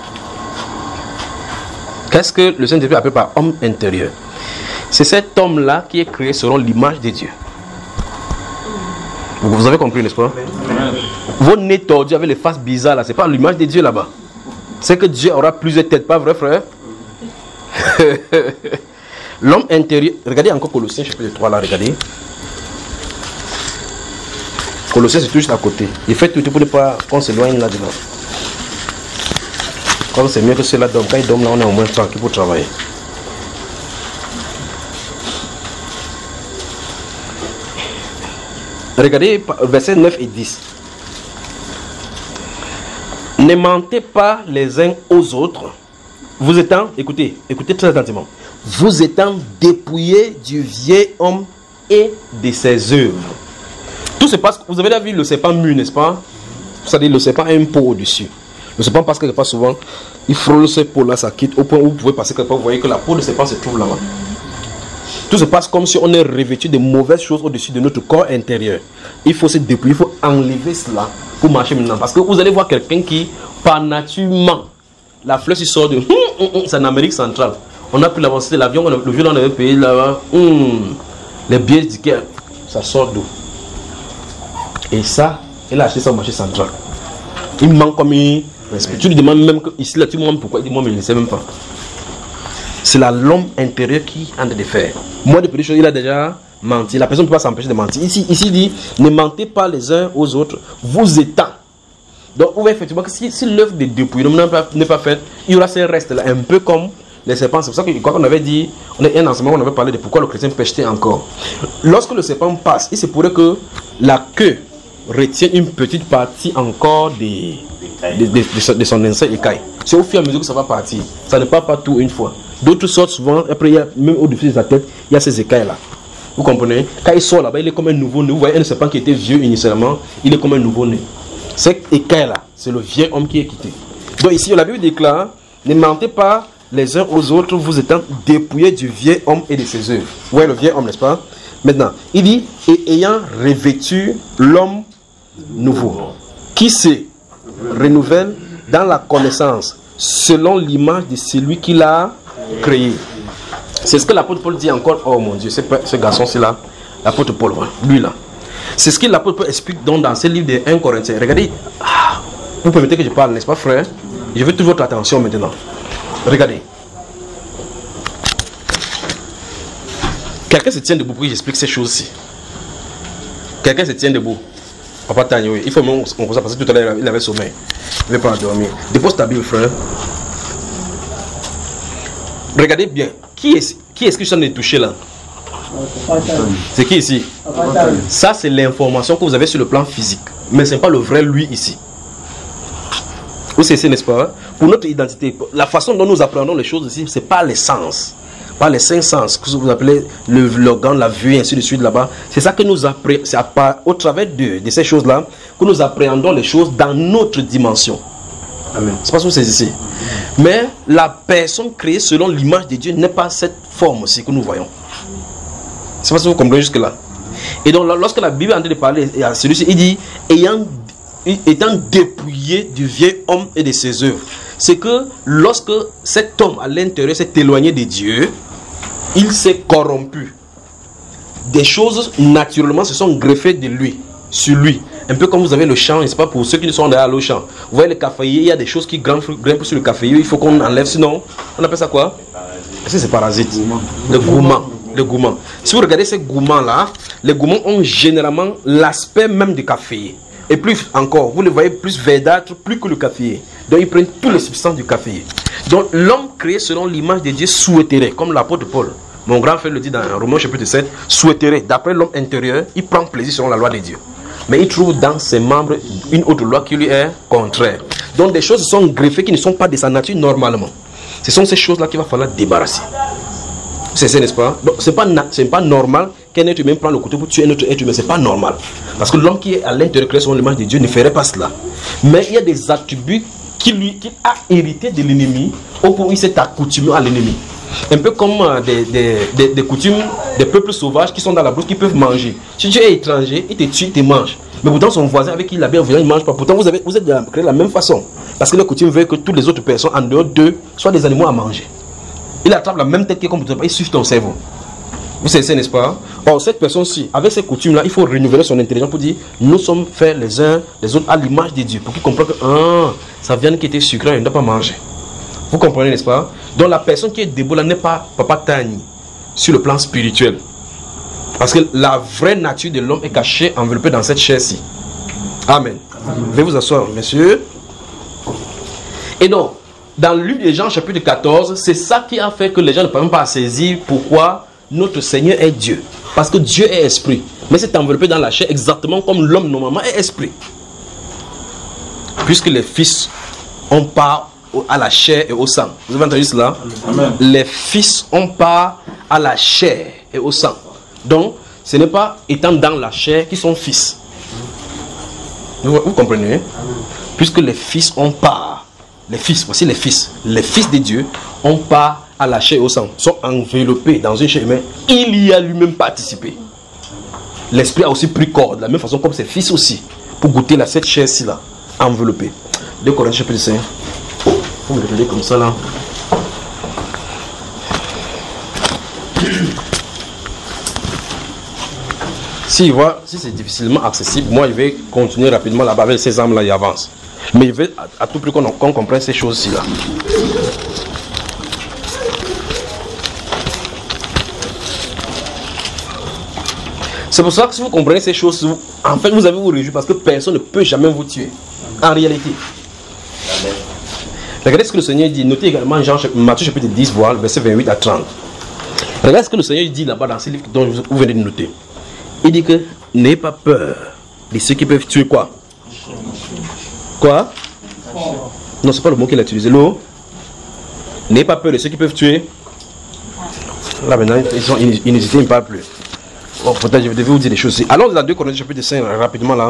Qu'est-ce que le Saint-Esprit appelle par homme intérieur? C'est cet homme-là qui est créé selon l'image de Dieu. Vous avez compris, n'est-ce pas? Vos nez tordus avec les faces bizarres là, c'est pas l'image de Dieu là-bas. C'est que Dieu aura plusieurs têtes, pas vrai, frère? L'homme intérieur. Regardez encore Colossiens chapitre trois là, regardez. Colossiens c'est toujours à côté. Il fait tout pour ne pas qu'on s'éloigne là-dedans. Comme c'est mieux que cela dorme. Quand il dorment là, on est au moins tranquille pour travailler. Regardez versets neuf et dix. Ne mentez pas les uns aux autres. Vous étant, écoutez, écoutez très attentivement. Vous étant dépouillés du vieil homme et de ses œuvres. Tout se passe, vous avez déjà vu le serpent mu, n'est-ce pas? C'est-à-dire le serpent a une peau au-dessus. Le serpent passe quelque part souvent, il frôle ce peau-là, ça quitte au point où vous pouvez passer quelque part, vous voyez que la peau de serpent se trouve là-bas. Tout se passe comme si on est revêtu de mauvaises choses au-dessus de notre corps intérieur. Il faut se dépouiller, il faut enlever cela pour marcher maintenant. Parce que vous allez voir quelqu'un qui, par naturellement, la fleur il sort de... C'est en Amérique centrale. On a pris l'avancée de l'avion, le vieux on avait payé là-bas. Hum, les billets du ticket, ça sort d'où? Et ça, il a acheté ça au marché central. Il manque comme une respect. Tu lui demandes même que, ici là, tu me demandes pourquoi. Il dit moi, mais je ne sais même pas. C'est là l'homme intérieur qui en a de faire. Moi, depuis les choses, il a déjà menti. La personne ne peut pas s'empêcher de mentir. Ici, ici, il dit ne mentez pas les uns aux autres, vous étant. Donc, vous voyez effectivement que si, si l'œuvre de dépouillement n'est pas, pas faite, il y aura ces restes-là, un peu comme les serpents. C'est pour ça que, quoi qu'on avait dit, on a un enseignement, on avait parlé de pourquoi le chrétien pêchait encore. Lorsque le serpent passe, il se pourrait que la queue retient une petite partie encore de, de, de, de, de son insecte écaille. C'est au fur et à mesure que ça va partir. Ça ne part pas tout une fois. D'autres sortent souvent, après, il y a, même au-dessus de sa tête, il y a ces écailles-là. Vous comprenez? Quand il sort là-bas, il est comme un nouveau-né. Vous voyez un serpent qui était vieux initialement, il est comme un nouveau-né. Cette écaille-là, c'est le vieil homme qui est quitté. Donc ici, la Bible déclare, ne mentez pas les uns aux autres, vous étant dépouillés du vieil homme et de ses œuvres. Vous voyez le vieil homme, n'est-ce pas? Maintenant, il dit, et ayant revêtu l'homme nouveau, qui se renouvelle dans la connaissance, selon l'image de celui qui l'a créé. C'est ce que l'apôtre Paul dit encore. Oh mon Dieu, ce garçon-ci là, l'apôtre Paul, lui là. C'est ce que l'apôtre Paul explique donc dans ce livre de un Corinthiens. Regardez, ah, vous permettez que je parle, n'est-ce pas, frère? Je veux toute votre attention maintenant. Regardez. Quelqu'un se tient debout pour que j'explique ces choses-ci. Quelqu'un se tient debout. Papa Tanya, oui. Il faut qu'on on parce que tout à l'heure il avait sommeil. Il ne veut pas dormir. Dépose ta Bible, frère. Regardez bien. Qui est, qui est-ce que je suis en train de toucher là? C'est qui ici? Ça, c'est l'information que vous avez sur le plan physique. Mais ce n'est pas le vrai lui ici. Vous savez, n'est-ce pas? Pour notre identité, la façon dont nous apprenons les choses ici, ce n'est pas les sens. Pas les cinq sens que vous appelez l'organe, la vue, et ainsi de suite là-bas. C'est ça que nous apprenons. C'est au travers de, de ces choses-là que nous appréhendons les choses dans notre dimension. Amen. C'est pas ce que c'est ici. Mais la personne créée selon l'image de Dieu n'est pas cette forme aussi que nous voyons. C'est pas ce que vous comprenez jusque-là. Et donc, lorsque la Bible est en train de parler à celui-ci, il dit ayant, étant dépouillé du vieil homme et de ses œuvres. C'est que lorsque cet homme à l'intérieur s'est éloigné de Dieu, il s'est corrompu. Des choses naturellement se sont greffées de lui, sur lui. Un peu comme vous avez le champ, c'est pas pour ceux qui sont derrière le champ. Vous voyez le caféier, il y a des choses qui grimpent, grimpent sur le caféier, il faut qu'on enlève, sinon on appelle ça quoi? Est-ce que c'est parasite? Le gourmand. Le gourmand. Si vous regardez ces gourmands-là, les gourmands ont généralement l'aspect même du caféier. Et plus encore, vous le voyez plus verdâtre, plus que le caféier. Donc ils prennent toutes les substances du caféier. Donc l'homme créé selon l'image de Dieu souhaiterait, comme l'apôtre Paul, mon grand frère le dit dans Romains chapitre sept, souhaiterait, d'après l'homme intérieur, il prend plaisir selon la loi de Dieu. Mais il trouve dans ses membres une autre loi qui lui est contraire. Donc des choses sont greffées qui ne sont pas de sa nature normalement. Ce sont ces choses-là qu'il va falloir débarrasser. C'est ça, n'est-ce pas? Donc, ce n'est pas, pas normal qu'un être humain prenne le couteau pour tuer un autre être humain. Ce n'est pas normal. Parce que l'homme qui est à l'intérieur, créé selon l'image de Dieu, ne ferait pas cela. Mais il y a des attributs qu'il lui qu'il a hérité de l'ennemi, au point où il s'est accoutumé à l'ennemi. Un peu comme euh, des, des, des, des coutumes des peuples sauvages qui sont dans la brousse, qui peuvent manger. Si tu es étranger, il te tue, il te mange. Mais pourtant, son voisin avec qui il a bien voisin, il ne mange pas. Pourtant, vous, avez, vous êtes créés de la même façon. Parce que la coutume veut que toutes les autres personnes, en dehors d'eux, soient des animaux à manger. Il attrape la même tête que comme tu il suit ton cerveau. Vous savez, n'est-ce pas? Or, cette personne-ci, avec ces coutumes-là, il faut renouveler son intelligence pour dire nous sommes faits les uns les autres à l'image de Dieu. Pour qu'il comprenne que ah, sa viande qui était sucrée, il ne doit pas manger. Vous comprenez, n'est-ce pas? Donc, la personne qui est debout là n'est pas Papa Tani sur le plan spirituel. Parce que la vraie nature de l'homme est cachée, enveloppée dans cette chair-ci. Amen. Veuillez vous asseoir, messieurs. Et donc, dans le livre de Jean, chapitre quatorze, c'est ça qui a fait que les gens ne peuvent pas saisir pourquoi notre Seigneur est Dieu. Parce que Dieu est esprit. Mais c'est enveloppé dans la chair exactement comme l'homme normalement est esprit. Puisque les fils ont part à la chair et au sang. Vous avez entendu cela? Amen. Les fils ont part à la chair et au sang. Donc, ce n'est pas étant dans la chair qu'ils sont fils. Vous, vous comprenez? Amen. Puisque les fils ont part. Les fils, voici les fils. Les fils de Dieu ont part à la chair et au sang. Sont enveloppés dans une chair humaine. Il y a lui-même participé. L'esprit a aussi pris corps de la même façon comme ses fils aussi. Pour goûter la cette chair-ci là. Enveloppée. deux Corinthiens chapitre cinq. Vous me regardez comme ça là. Si, voilà, si c'est difficilement accessible, moi je vais continuer rapidement là-bas avec ces armes là et avance. Mais je vais à, à tout prix qu'on qu'on comprenne ces choses-ci là. C'est pour ça que si vous comprenez ces choses, vous, en fait vous avez vous réjouir parce que personne ne peut jamais vous tuer. En réalité. Amen. Regardez ce que le Seigneur dit. Notez également Jean, Matthieu chapitre dix, voire verset vingt-huit à trente. Regardez ce que le Seigneur dit là-bas dans ces livres dont vous venez de noter. Il dit que n'ayez pas peur de ceux qui peuvent tuer quoi? Quoi? Non, c'est pas le mot qu'il a utilisé. L'eau. N'ayez pas peur de ceux qui peuvent tuer. Là maintenant, ils sont inhésités, ils ne parlent plus. Bon, peut-être je devais vous dire des choses. Allons dans deux Corinthiens chapitre cinq rapidement là.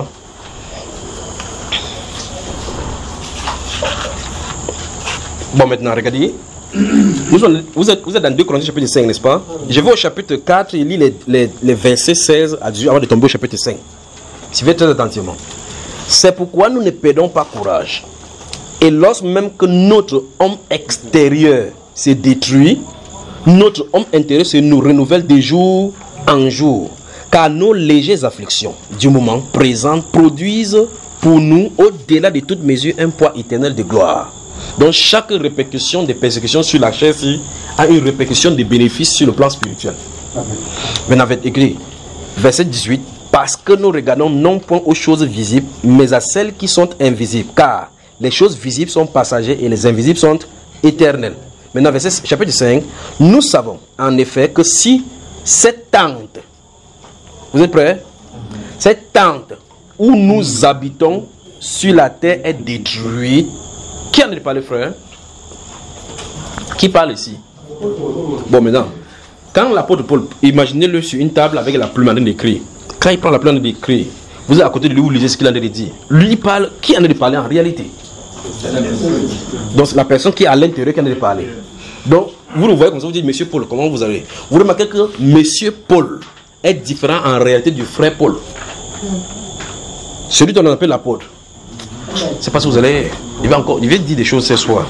Bon, maintenant, regardez. Vous êtes, vous êtes dans deux Corinthiens chapitre cinq, n'est-ce pas? Je vais au chapitre quatre et lis les, les, les versets seize à dix-huit avant de tomber au chapitre cinq. Suivez très attentivement. C'est pourquoi nous ne perdons pas courage. Et lorsque même que notre homme extérieur se détruit, notre homme intérieur se nous renouvelle de jour en jour. Car nos légères afflictions du moment présent produisent pour nous, au-delà de toute mesure, un poids éternel de gloire. Donc chaque répercussion des persécutions sur la chair a une répercussion des bénéfices sur le plan spirituel. Maintenant, avec écrit, verset dix-huit, parce que nous regardons non point aux choses visibles, mais à celles qui sont invisibles, car les choses visibles sont passagères et les invisibles sont éternelles. Maintenant, verset chapitre cinq, nous savons en effet que si cette tente, vous êtes prêts? Cette tente où nous habitons sur la terre est détruite. Qui en a parlé, frère? Qui parle ici? Bon, maintenant, quand l'apôtre Paul, imaginez-le sur une table avec la plume en train d'écrire. Quand il prend la plume en train d'écrire, vous êtes à côté de lui, vous lisez ce qu'il a dit. Lui, il parle. Qui en a parlé en réalité? Donc, c'est la personne qui est à l'intérieur qui en a parlé. Donc, vous le voyez comme ça, vous dites, monsieur Paul, comment vous allez? Vous remarquez que monsieur Paul est différent en réalité du frère Paul. Celui dont on appelle l'apôtre. C'est parce que vous allez. Il va encore. Il va dire des choses ce soir.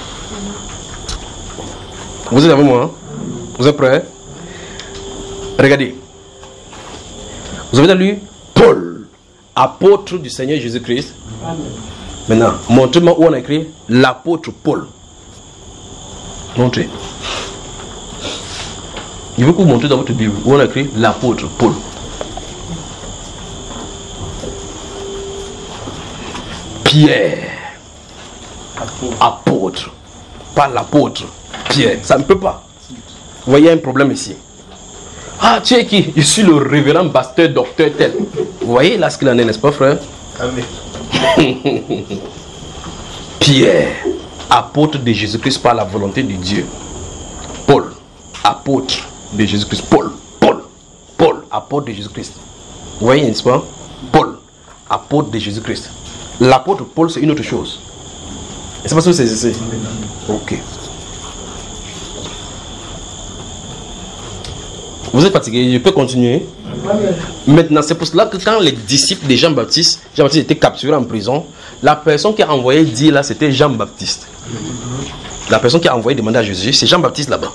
Vous êtes avec moi? Hein? Vous êtes prêts? Regardez. Vous avez lu Paul, apôtre du Seigneur Jésus-Christ. Maintenant, montrez-moi où on a écrit l'apôtre Paul. Montrez. Je veux que vous montrez dans votre Bible où on a écrit l'apôtre Paul. Pierre. Apôtre. Pas l'apôtre. Pierre. Ça ne peut pas. Vous voyez un problème ici. Ah, tu es qui? Je suis le révérend pasteur docteur tel. Vous voyez là ce qu'il en est, n'est-ce pas, frère? Amen. Pierre. apôtre de Jésus-Christ par la volonté de Dieu. Paul, apôtre de Jésus-Christ. Paul, Paul, Paul, apôtre de Jésus-Christ. Vous voyez, n'est-ce pas? Paul, apôtre de Jésus-Christ. L'apôtre Paul, c'est une autre chose. C'est pas ça que c'est ici. Ok. Vous êtes fatigué, je peux continuer. Maintenant, c'est pour cela que quand les disciples de Jean-Baptiste, Jean-Baptiste était capturé en prison, la personne qui a envoyé dire là, c'était Jean-Baptiste. La personne qui a envoyé demander à Jésus, c'est Jean-Baptiste là-bas.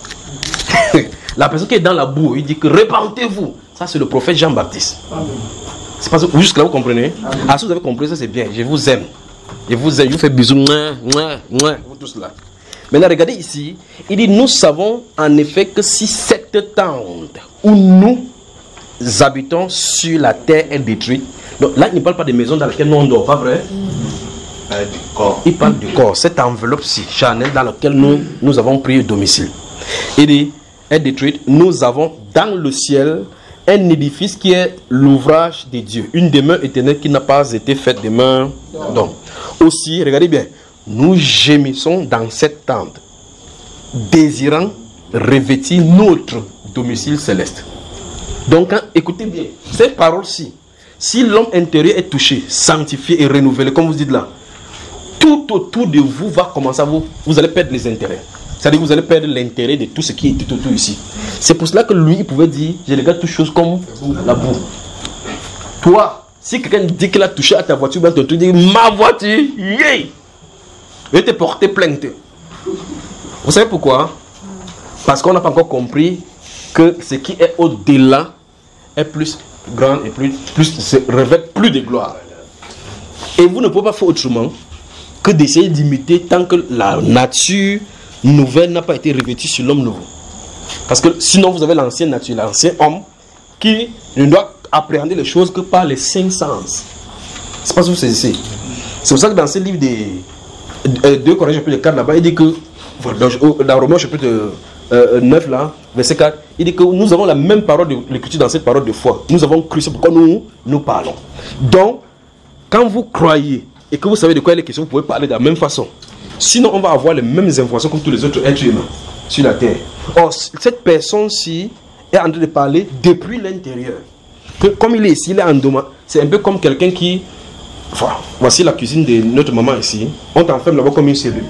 La personne qui est dans la boue, il dit que répentez-vous. Ça, c'est le prophète Jean-Baptiste. C'est pas ça. Jusque là, vous comprenez? Ah, si vous avez compris, ça c'est bien. Je vous aime. Je vous aime. Je vous fais bisous. Mouah, mouah, mouah, vous tous là. Maintenant, regardez ici. Il dit, nous savons en effet que si cette tente où nous habitons sur la terre est détruite. Donc là, il ne parle pas des maisons dans lesquelles nous on dort, pas vrai? Euh, du corps. Il parle du corps. Cette enveloppe-ci, charnelle, dans laquelle nous, nous avons pris le domicile. Il dit, est détruite. Nous avons dans le ciel un édifice qui est l'ouvrage de Dieu, une demeure éternelle qui n'a pas été faite de main d'homme. Aussi, regardez bien, nous gémissons dans cette tente, désirant revêtir notre domicile céleste. Donc, hein, écoutez bien, cette parole-ci, si l'homme intérieur est touché, sanctifié et renouvelé, comme vous dites là, tout autour de vous va commencer à vous, vous allez perdre les intérêts. C'est-à-dire que vous allez perdre l'intérêt de tout ce qui est tout autour ici. C'est pour cela que lui, il pouvait dire, je regarde toutes choses comme la boue. Toi, si quelqu'un dit qu'il a touché à ta voiture, ben tu dis, ma voiture, yeah! Il va te porter plainte. Vous savez pourquoi? Parce qu'on n'a pas encore compris que ce qui est au-delà est plus grand et plus, plus se revêt plus de gloire. Et vous ne pouvez pas faire autrement que d'essayer d'imiter tant que la nature nouvelle n'a pas été revêtue sur l'homme nouveau. Parce que sinon vous avez l'ancienne nature, l'ancien homme qui ne doit appréhender les choses que par les cinq sens. C'est pas ce que vous saisissez. C'est pour ça que dans ce livre de deux Corinthiens chapitre quatre là-bas, il dit que dans, dans Romains chapitre euh, neuf là, verset quatre, il dit que nous avons la même parole de l'écriture dans cette parole de foi. Nous avons cru, c'est pourquoi nous nous parlons. Donc, quand vous croyez et que vous savez de quoi il est question, vous pouvez parler de la même façon. Sinon, on va avoir les mêmes informations comme tous les autres êtres humains sur la terre. Or, cette personne-ci est en train de parler depuis l'intérieur. Comme il est ici, il est en domaine. C'est un peu comme quelqu'un qui... Enfin, voici la cuisine de notre maman ici. On t'enferme là-bas comme une cellule.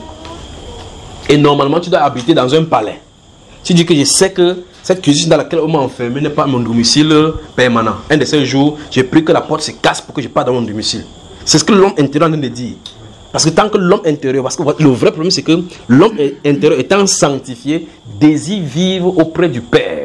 Et normalement, tu dois habiter dans un palais. Tu dis que je sais que cette cuisine dans laquelle on m'a enfermé n'est pas mon domicile permanent. Un de ces jours, j'ai pris que la porte se casse pour que je parte dans mon domicile. C'est ce que l'homme intérieur est en train de dire. Parce que tant que l'homme intérieur, parce que le vrai problème c'est que l'homme intérieur étant sanctifié, désire vivre auprès du Père.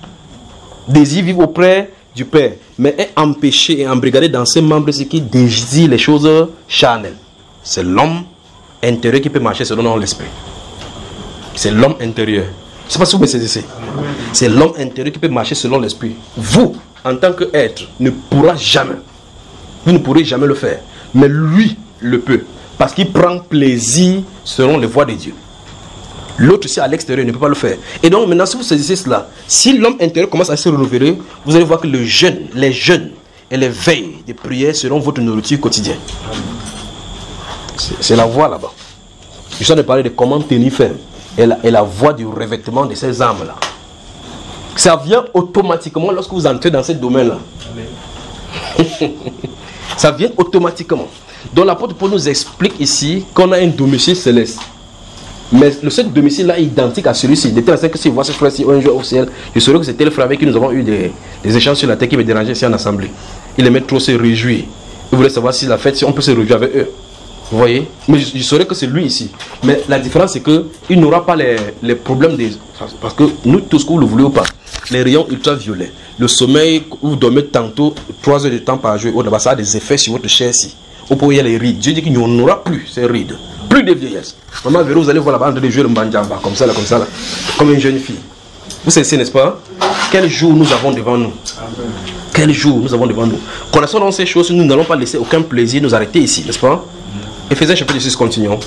Désire vivre auprès du Père. Mais est empêché et embrigadé dans ses membres ce qui désire les choses charnelles. C'est l'homme intérieur qui peut marcher selon l'esprit. C'est l'homme intérieur. Je ne sais pas si vous me saisissez. C'est l'homme intérieur qui peut marcher selon l'esprit. Vous, en tant qu'être, ne pourra jamais. Vous ne pourrez jamais le faire. Mais lui le peut. Parce qu'il prend plaisir selon les voies de Dieu. L'autre ici à l'extérieur ne peut pas le faire. Et donc maintenant si vous saisissez cela, si l'homme intérieur commence à se renouveler, vous allez voir que le jeûne, les jeûnes et les veilles de prière seront votre nourriture quotidienne. C'est la voie là-bas. Je suis en train de parler de comment tenir ferme. Et la, et la voie du revêtement de ces âmes-là. Ça vient automatiquement lorsque vous entrez dans ce domaine-là. Ça vient automatiquement. Donc l'apôtre Paul nous explique ici qu'on a un domicile céleste. Mais le seul domicile-là est identique à celui-ci. De telle sorte que si je vois ce frère-ci un jour au ciel, je saurais que c'était le frère avec qui nous avons eu des, des échanges sur la terre qui me dérangeait ici en assemblée. Il aimait trop se réjouir. Il voulait savoir si la fête, si on peut se réjouir avec eux. Vous voyez? Mais je, je saurais que c'est lui ici. Mais la différence c'est qu'il n'aura pas les, les problèmes des... Parce que nous tous, que vous le voulez ou pas, les rayons ultraviolets, le sommeil, vous dormez tantôt trois heures de temps par jour, oh, ça a des effets sur votre chair ici. Au point où il y a les rides. Dieu dit qu'il n'y en aura plus ces rides. Plus de vieillesse. Maman verrou, vous allez voir là-bas en train de jouer le mbandjamba, comme ça, là, comme ça, là. Comme une jeune fille. Vous savez, n'est-ce pas? Quel jour nous avons devant nous? Quel jour nous avons devant nous? Connaissons dans ces choses, nous n'allons pas laisser aucun plaisir nous arrêter ici, n'est-ce pas? Éphésiens chapitre six, continuons.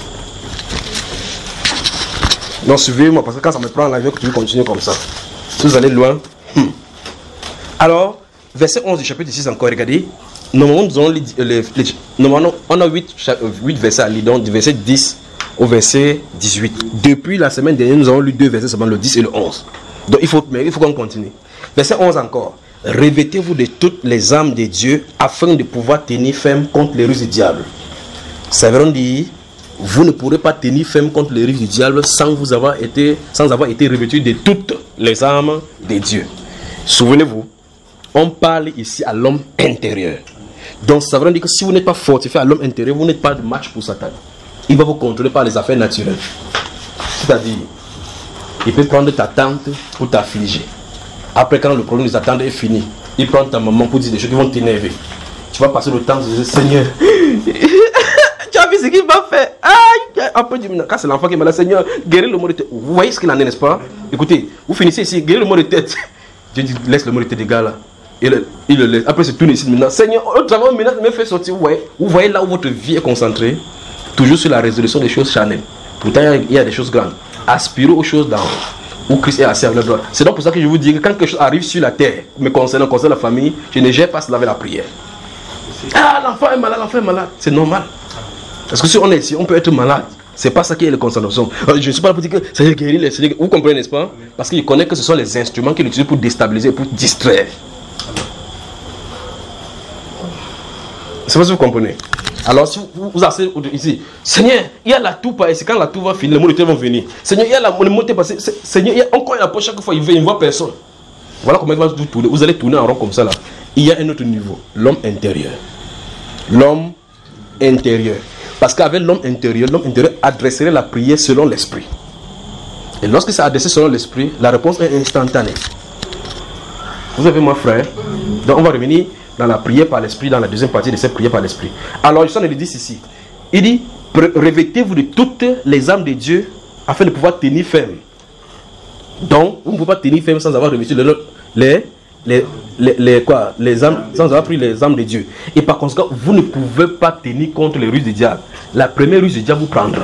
Non, suivez-moi, parce que quand ça me prend la vie, que tu veux continuer comme ça. Si vous allez loin. Hmm. Alors, verset onze du chapitre six encore, regardez. Normalement, nous avons les, les, les, normalement, on a huit, huit versets à lire, donc du verset dix au verset dix-huit. Depuis la semaine dernière, nous avons lu deux versets seulement, le dix et le onze. Donc il faut, mais il faut qu'on continue. Verset onze encore. Revêtez-vous de toutes les âmes de Dieu afin de pouvoir tenir ferme contre les ruses du diable. Ça veut dire, vous ne pourrez pas tenir ferme contre les ruses du diable sans vous avoir été, sans avoir été revêtu de toutes les âmes de Dieu. Souvenez-vous, on parle ici à l'homme intérieur. Donc ça veut dire que si vous n'êtes pas fortifié à l'homme intérieur, vous n'êtes pas de match pour Satan. Il va vous contrôler par les affaires naturelles. C'est-à-dire, il peut prendre ta tante pour t'affliger. Après, quand le problème de ta tante est fini, il prend ta maman pour dire des choses qui vont t'énerver. Tu vas passer le temps de dire, Seigneur, tu as vu ce qu'il m'a fait. Aïe, après, quand c'est l'enfant qui m'a dit, Seigneur, guéris le mot de tête. Vous voyez ce qu'il en est, n'est-ce pas? Écoutez, vous finissez ici, guéris le mot de tête. Dieu dit, laisse le mot de tête des gars là. Il, il le laisse. Après, c'est tout ici maintenant. Seigneur, au travail, maintenant, me fait sortir. Vous voyez, vous voyez là où votre vie est concentrée, toujours sur la résolution des choses charnelles. Pourtant, il y a des choses grandes. Aspirez aux choses d'en haut, où Christ est assis à leur droite. C'est donc pour ça que je vous dis que quand quelque chose arrive sur la terre, me concernant, concernant la famille, je ne gère pas cela avec la prière. Ah, l'enfant est malade, l'enfant est malade. C'est normal. Parce que si on est ici, on peut être malade. C'est pas ça qui est la concentration. Je ne suis pas là pour dire que Seigneur guérit les Seigneur. Vous comprenez, n'est-ce pas? Parce qu'il connaît que ce sont les instruments qu'il utilise pour déstabiliser, pour distraire. C'est pas si vous comprenez. Alors si vous, vous asseyez ici, Seigneur, il y a la toux par ici. Quand la toux va finir, les mots de terre vont venir. Seigneur, il y a la montée passée. Seigneur, il y a encore une approche chaque fois, il ne voit personne. Voilà comment il va tout tourner. Vous allez tourner en rond comme ça là. Il y a un autre niveau, l'homme intérieur. L'homme intérieur. Parce qu'avec l'homme intérieur, l'homme intérieur adresserait la prière selon l'esprit. Et lorsque c'est adressé selon l'esprit, la réponse est instantanée. Vous avez moi frère. Donc on va revenir dans la prière par l'esprit, dans la deuxième partie de cette prière par l'esprit. Alors, je le dis ici. Il dit, revêtez-vous de toutes les âmes de Dieu afin de pouvoir tenir ferme. Donc, vous ne pouvez pas tenir ferme sans avoir revêtu les, les, les, les, les, quoi, les âmes, sans avoir pris les âmes de Dieu. Et par conséquent, vous ne pouvez pas tenir contre les ruses du diable. La première ruse du diable vous prendra.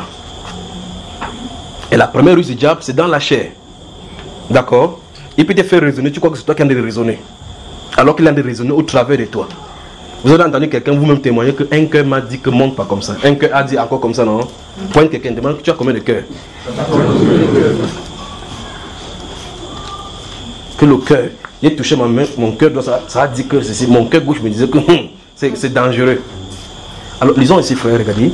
Et la première ruse du diable, c'est dans la chair. D'accord? Il peut te faire raisonner, tu crois que c'est toi qui en as raisonné. Alors qu'il a de raisonner au travers de toi. Vous avez entendu quelqu'un vous-même témoigner qu'un cœur m'a dit que monte pas comme ça. Un cœur a dit encore comme ça, non? Pointe quelqu'un, demande que tu as combien de cœurs? Que le cœur, il a touché ma main, mon cœur, ça, ça a dit que c'est mon cœur gauche me disait que hum, c'est dangereux. Alors lisons ici, frère, regardez.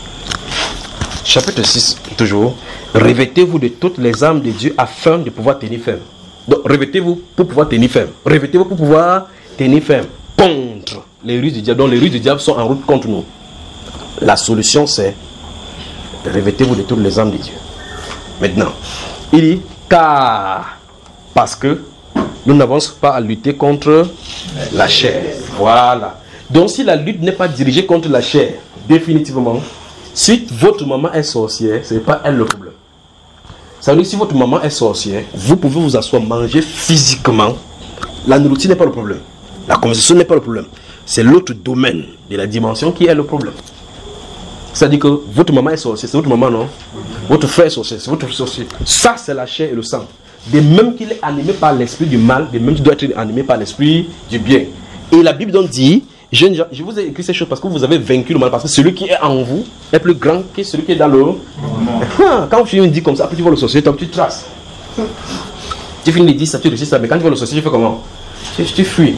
Chapitre six, toujours. Revêtez-vous de toutes les âmes de Dieu afin de pouvoir tenir ferme. Donc, revêtez-vous pour pouvoir tenir ferme. Revêtez-vous pour pouvoir tenir ferme contre les ruses du diable. Donc, les ruses du diable sont en route contre nous. La solution, c'est revêtez-vous de toutes les âmes de Dieu. Maintenant, il dit car, parce que nous n'avons pas à lutter contre la chair. Voilà. Donc, si la lutte n'est pas dirigée contre la chair, définitivement, si votre maman est sorcière, ce n'est pas elle le problème. Ça veut dire que si votre maman est sorcière, vous pouvez vous asseoir, manger physiquement. La nourriture n'est pas le problème. La conversation n'est pas le problème. C'est l'autre domaine de la dimension qui est le problème. C'est-à-dire que votre maman est sorcière, c'est votre maman, non? Votre frère est sorcier, c'est votre sorcier. Ça, c'est la chair et le sang. De même qu'il est animé par l'esprit du mal, de même qu'il doit être animé par l'esprit du bien. Et la Bible donc dit, jeunes gens, je vous ai écrit ces choses parce que vous avez vaincu le mal, parce que celui qui est en vous est plus grand que celui qui est dans le... Quand tu me dis comme ça, après tu vois le sorcier, tu traces. Tu finis de dire ça, tu réussis ça, mais quand tu vois le sorcier, tu fais comment? Tu, tu fuis.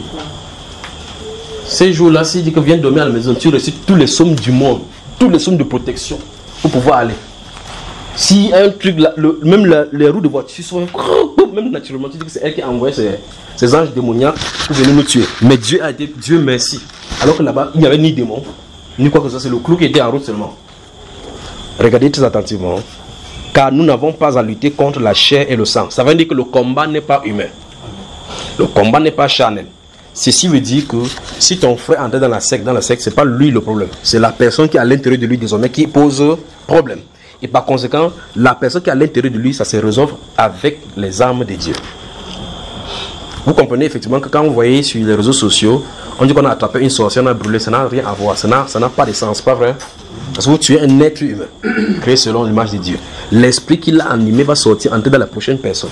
Ces jours-là, s'il dit que viens dormir à la maison, tu récites tous les sommes du monde, tous les sommes de protection pour pouvoir aller. Si un truc, là, le, même la, les roues de voiture sont... Même naturellement, tu dis que c'est elle qui a envoyé ses, ses anges démoniaques pour venir nous tuer. Mais Dieu a été, Dieu merci. Alors que là-bas, il n'y avait ni démon, ni quoi que ce soit, c'est le clou qui était en route seulement. Regardez très attentivement. Car nous n'avons pas à lutter contre la chair et le sang. Ça veut dire que le combat n'est pas humain. Le combat n'est pas charnel. Ceci veut dire que si ton frère entre dans la secte, dans la secte, ce n'est pas lui le problème. C'est la personne qui est à l'intérieur de lui désormais qui pose problème. Et par conséquent, la personne qui est à l'intérieur de lui, ça se résolve avec les armes de Dieu. Vous comprenez effectivement que quand vous voyez sur les réseaux sociaux, on dit qu'on a attrapé une sorcière, on a brûlé, ça n'a rien à voir, ça n'a, ça n'a pas de sens, pas vrai? Parce que vous tuez un être humain, créé selon l'image de Dieu. L'esprit qui l'a animé va sortir, entrer dans la prochaine personne.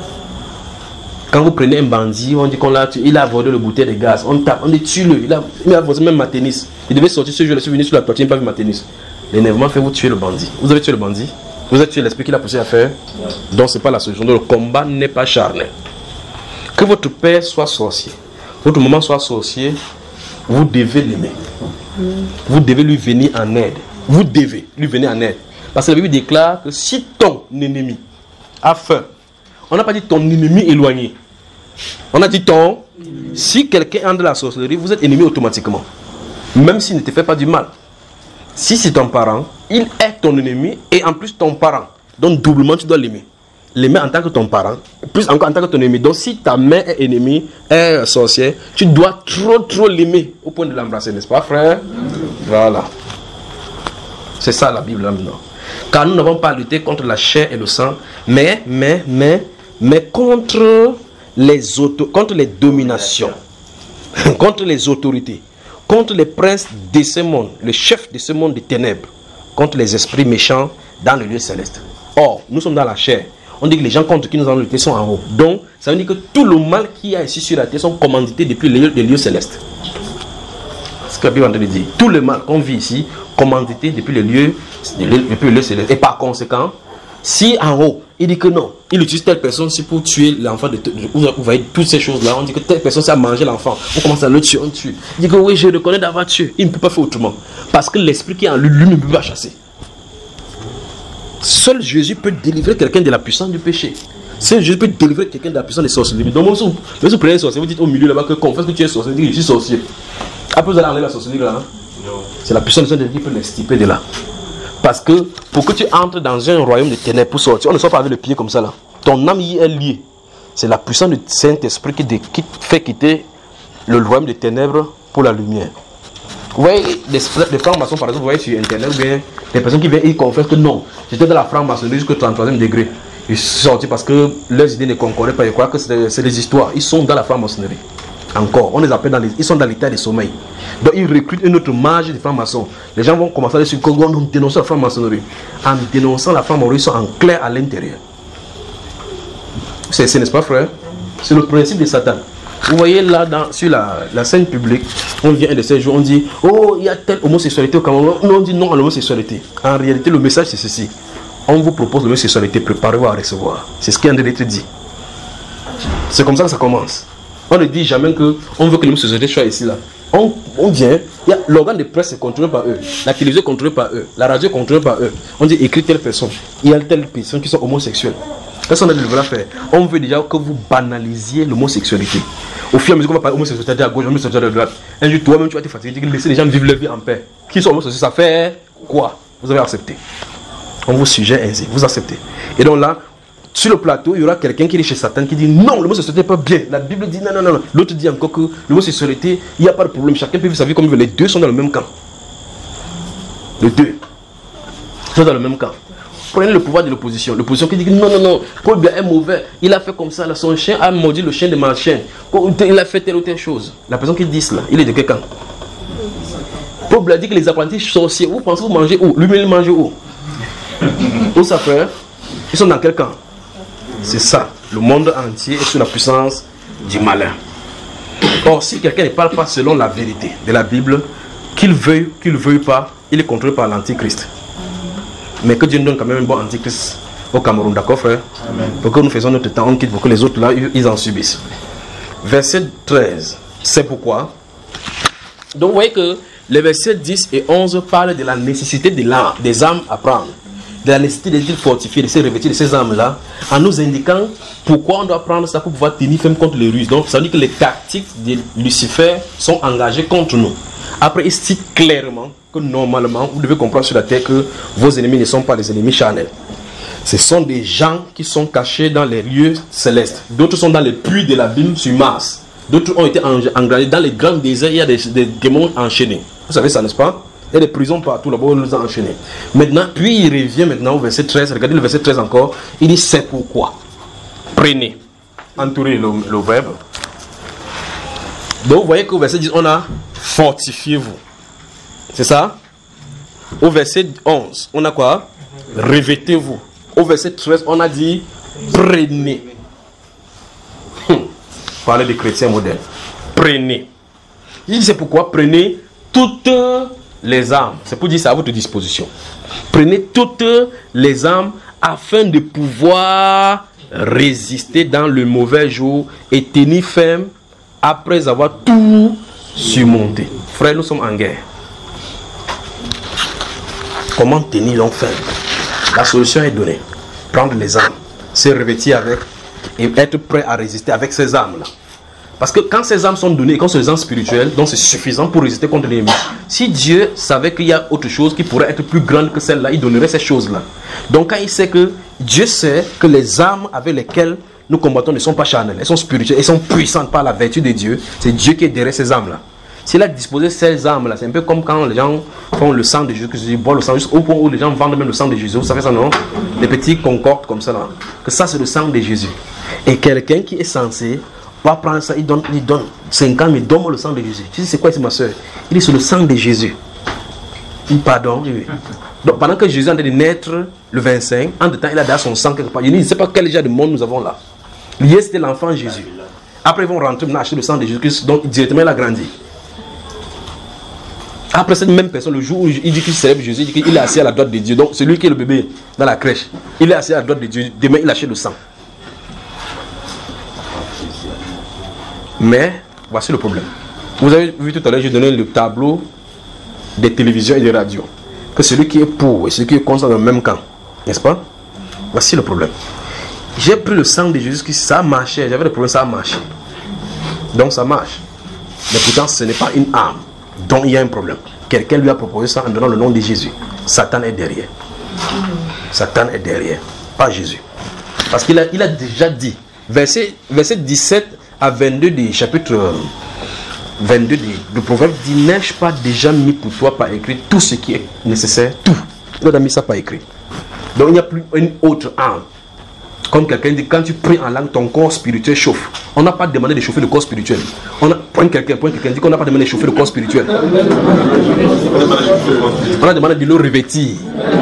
Quand vous prenez un bandit, on dit qu'on l'a tué, il a volé le bouteille de gaz, on tape, on dit tue-le, il a, il a volé même ma tennis. Il devait sortir ce jour-là, je suis venu sur la toiture, il n'a pas vu ma tennis. L'énervement fait vous tuer le bandit. Vous avez tué le bandit. Vous avez tué l'esprit qui l'a poussé à faire. Donc c'est pas la solution. Donc, le combat n'est pas charnel. Que votre père soit sorcier, votre maman soit sorcier, vous devez l'aimer. Vous devez lui venir en aide. Vous devez lui venir en aide. Parce que la Bible déclare que si ton ennemi a faim, on n'a pas dit ton ennemi éloigné. On a dit ton. Si quelqu'un entre la sorcellerie, vous êtes ennemi automatiquement. Même s'il ne te fait pas du mal. Si c'est ton parent, il est ton ennemi et en plus ton parent. Donc doublement tu dois l'aimer. L'aimer en tant que ton parent, plus encore en tant que ton ennemi. Donc si ta mère est ennemie, est sorcière, tu dois trop trop l'aimer au point de l'embrasser, n'est-ce pas frère? Voilà. C'est ça la Bible là maintenant. Car nous n'avons pas lutté contre la chair et le sang, mais, mais, mais, mais contre les auto, contre les dominations, contre les autorités, contre les princes de ce monde, le chef de ce monde des ténèbres, contre les esprits méchants dans le lieu céleste. Or, nous sommes dans la chair. On dit que les gens contre qui nous allons lutter sont en haut. Donc, ça veut dire que tout le mal qui a ici sur la terre sont commandités depuis les lieux, les lieux célestes. C'est ce que la Bible est en train de dire. Tout le mal qu'on vit ici, commandité depuis les lieux, depuis les lieux célestes. Et par conséquent, si en haut, il dit que non, il utilise telle personne c'est pour tuer l'enfant de, de, vous, vous voyez toutes ces choses-là, on dit que telle personne c'est à manger l'enfant, on commence à le tuer, on tue. Il dit que oui, je reconnais d'avoir tué, il ne peut pas faire autrement. Parce que l'esprit qui est en lui, lui ne peut pas chasser. Seul Jésus peut délivrer quelqu'un de la puissance du péché. Seul Jésus peut délivrer quelqu'un de la puissance des sorcelleries. Donc, si vous prenez un sorcier, vous dites au milieu là-bas que confesse que tu es sorcier, vous dites que je suis sorcier. Après, vous allez enlever la sorcellerie là. Hein? C'est la puissance de Dieu qui peut l'extirper de là. Parce que pour que tu entres dans un royaume de ténèbres pour sortir, on ne sort pas avec le pied comme ça là. Ton âme y est liée. C'est la puissance du Saint-Esprit qui, qui fait quitter le royaume des ténèbres pour la lumière. Vous voyez, les, les francs-maçons par exemple, vous voyez sur internet, ou bien les personnes qui viennent, ils confessent que non, j'étais dans la franc-maçonnerie jusqu'au trente-troisième degré. Ils sont sortis parce que leurs idées ne concordaient pas. Ils croient que c'est des histoires. Ils sont dans la franc-maçonnerie. Encore, on les appelle dans les, ils sont dans l'état de sommeil. Donc ils recrutent une autre marge de francs-maçons. Les gens vont commencer à dire que nous dénonçons la franc-maçonnerie. En dénonçant la franc-maçonnerie, ils sont en clair à l'intérieur. C'est, n'est-ce pas frère? C'est le principe de Satan. Vous voyez là dans, sur la, la scène publique, on vient un de ces jours, on dit oh, il y a telle homosexualité au Cameroun. On dit non à l'homosexualité. En réalité, le message c'est ceci. On vous propose l'homosexualité, préparez-vous à recevoir. C'est ce qui est en train d'être dit. C'est comme ça que ça commence. On ne dit jamais qu'on veut que l'homosexualité soit ici là. On, on vient, l'organe de presse est contrôlé par eux, la télévision est contrôlée par eux, la radio est contrôlée par eux. On dit écris telle personne, il y a telle personne qui sont homosexuelles. Qu'est-ce qu'on a de le faire? On veut déjà que vous banalisiez l'homosexualité. Au fur et à mesure qu'on va parler homosexualité à gauche, homosexualité à droite, un jour toi-même tu vas te fatiguer, laisser les gens vivre leur vie en paix. Qui sont homosexuels, ça fait quoi? Vous avez accepté. On vous sujet ainsi, vous acceptez. Et donc là, sur le plateau, il y aura quelqu'un qui est chez Satan qui dit non, l'homosexualité n'est pas bien. La Bible dit non, non, non. L'autre dit encore que l'homosexualité, il n'y a pas de problème. Chacun peut vivre sa vie comme il veut. Les deux sont dans le même camp. Les deux sont dans le même camp. Prenez le pouvoir de l'opposition. L'opposition qui dit non, non, non, Paul Biya est mauvais. Il a fait comme ça. Là, son chien a maudit le chien de ma chien. Il a fait telle ou telle chose. La personne qui dit cela, il est de quel camp? Paul Biya dit que les apprentis sorciers, vous pensez vous mangez où? Lui-même il mange où? Où ça fait? Ils sont dans quel camp? C'est ça. Le monde entier est sous la puissance du malin. Or, si quelqu'un ne parle pas selon la vérité de la Bible, qu'il veuille, qu'il ne veuille pas, il est contrôlé par l'antichrist. Mais que Dieu nous donne quand même un bon antichrist au Cameroun, d'accord frère? Amen. Pour que nous faisons notre temps, on quitte pour que les autres là, ils en subissent. Verset treize, c'est pourquoi. Donc vous voyez que les versets dix et onze parlent de la nécessité de l'âme, des âmes à prendre. De la nécessité d'être fortifié, de se revêtir de ces âmes-là, en nous indiquant pourquoi on doit prendre ça pour pouvoir tenir ferme contre les ruses. Donc ça veut dire que les tactiques de Lucifer sont engagées contre nous. Après, il cite clairement que normalement, vous devez comprendre sur la terre que vos ennemis ne sont pas des ennemis charnels. Ce sont des gens qui sont cachés dans les lieux célestes. D'autres sont dans les puits de l'abîme sur Mars. D'autres ont été engagés dans les grands déserts. Il y a des, des démons enchaînés. Vous savez ça, n'est-ce pas? Il y a des prisons partout là-bas où on nous a enchaînés. Maintenant, puis il revient maintenant au verset treize. Regardez le verset treize encore. Il dit c'est pourquoi. Prenez. Entourez le, le verbe. Donc vous voyez qu'au verset dix, on a fortifiez-vous. C'est ça? Au verset onze, on a quoi? Revêtez-vous. Au verset treize, on a dit prenez. Hum. Parler des chrétiens modernes. Prenez. Il dit c'est pourquoi prenez toute les armes. C'est pour dire c'est à votre disposition. Prenez toutes les armes afin de pouvoir résister dans le mauvais jour et tenir ferme après avoir tout surmonté. Frères, nous sommes en guerre. Comment tenir donc ferme? La solution est donnée. Prendre les armes, se revêtir avec et être prêt à résister avec ces armes-là. Parce que quand ces armes sont données, quand c'est des armes spirituelles, donc c'est suffisant pour résister contre l'ennemi. Si Dieu savait qu'il y a autre chose qui pourrait être plus grande que celle-là, il donnerait ces choses-là. Donc quand il sait que Dieu sait que les armes avec lesquelles nous combattons ne sont pas charnelles, elles sont spirituelles, elles sont puissantes par la vertu de Dieu, c'est Dieu qui est derrière ces armes-là. S'il a disposé ces armes-là, c'est un peu comme quand les gens font le sang de Jésus, boivent le sang, jusqu'au point où les gens vendent même le sang de Jésus. Vous savez ça, non? Des petits concordes comme ça, là. Que ça, c'est le sang de Jésus. Et quelqu'un qui est censé va prendre ça, il donne, il donne cinq ans, mais donne-moi le sang de Jésus. Tu dis, c'est quoi, c'est ma soeur? Il dit, c'est le sang de Jésus. Il pardon. Oui. Donc, pendant que Jésus est en train de naître le vingt-cinq, en temps, il a déjà son sang quelque part. Il dit, je ne sais pas quel genre de monde nous avons là. Lié, c'était l'enfant Jésus. Après, ils vont rentrer, maintenant, acheter le sang de Jésus-Christ, donc directement, il a grandi. Après, cette même personne, le jour où il dit qu'il célèbre Jésus, il dit qu'il est assis à la droite de Dieu. Donc, c'est lui qui est le bébé dans la crèche. Il est assis à la droite de Dieu. Demain, il achète le sang. Mais, voici le problème. Vous avez vu tout à l'heure, j'ai donné le tableau des télévisions et des radios. Que celui qui est pour et celui qui est contre sont dans le même camp. N'est-ce pas? Voici le problème. J'ai pris le sang de Jésus, qui ça marchait. J'avais le problème, ça a marché. Donc, ça marche. Mais pourtant, ce n'est pas une arme. Donc il y a un problème. Quelqu'un lui a proposé ça en donnant le nom de Jésus. Satan est derrière. Satan est derrière. Pas Jésus. Parce qu'il a, il a déjà dit, verset, verset dix-sept à vingt-deux du chapitre vingt-deux du proverbe dit, n'ai-je pas déjà mis pour toi par écrit tout ce qui est nécessaire? Tout. Il a mis ça par écrit. Donc il n'y a plus une autre arme. Comme quelqu'un dit, quand tu pries en langue, ton corps spirituel chauffe. On n'a pas demandé de chauffer le corps spirituel. On a, point quelqu'un, point quelqu'un dit qu'on n'a pas demandé de chauffer le corps spirituel. On a demandé de le revêtir.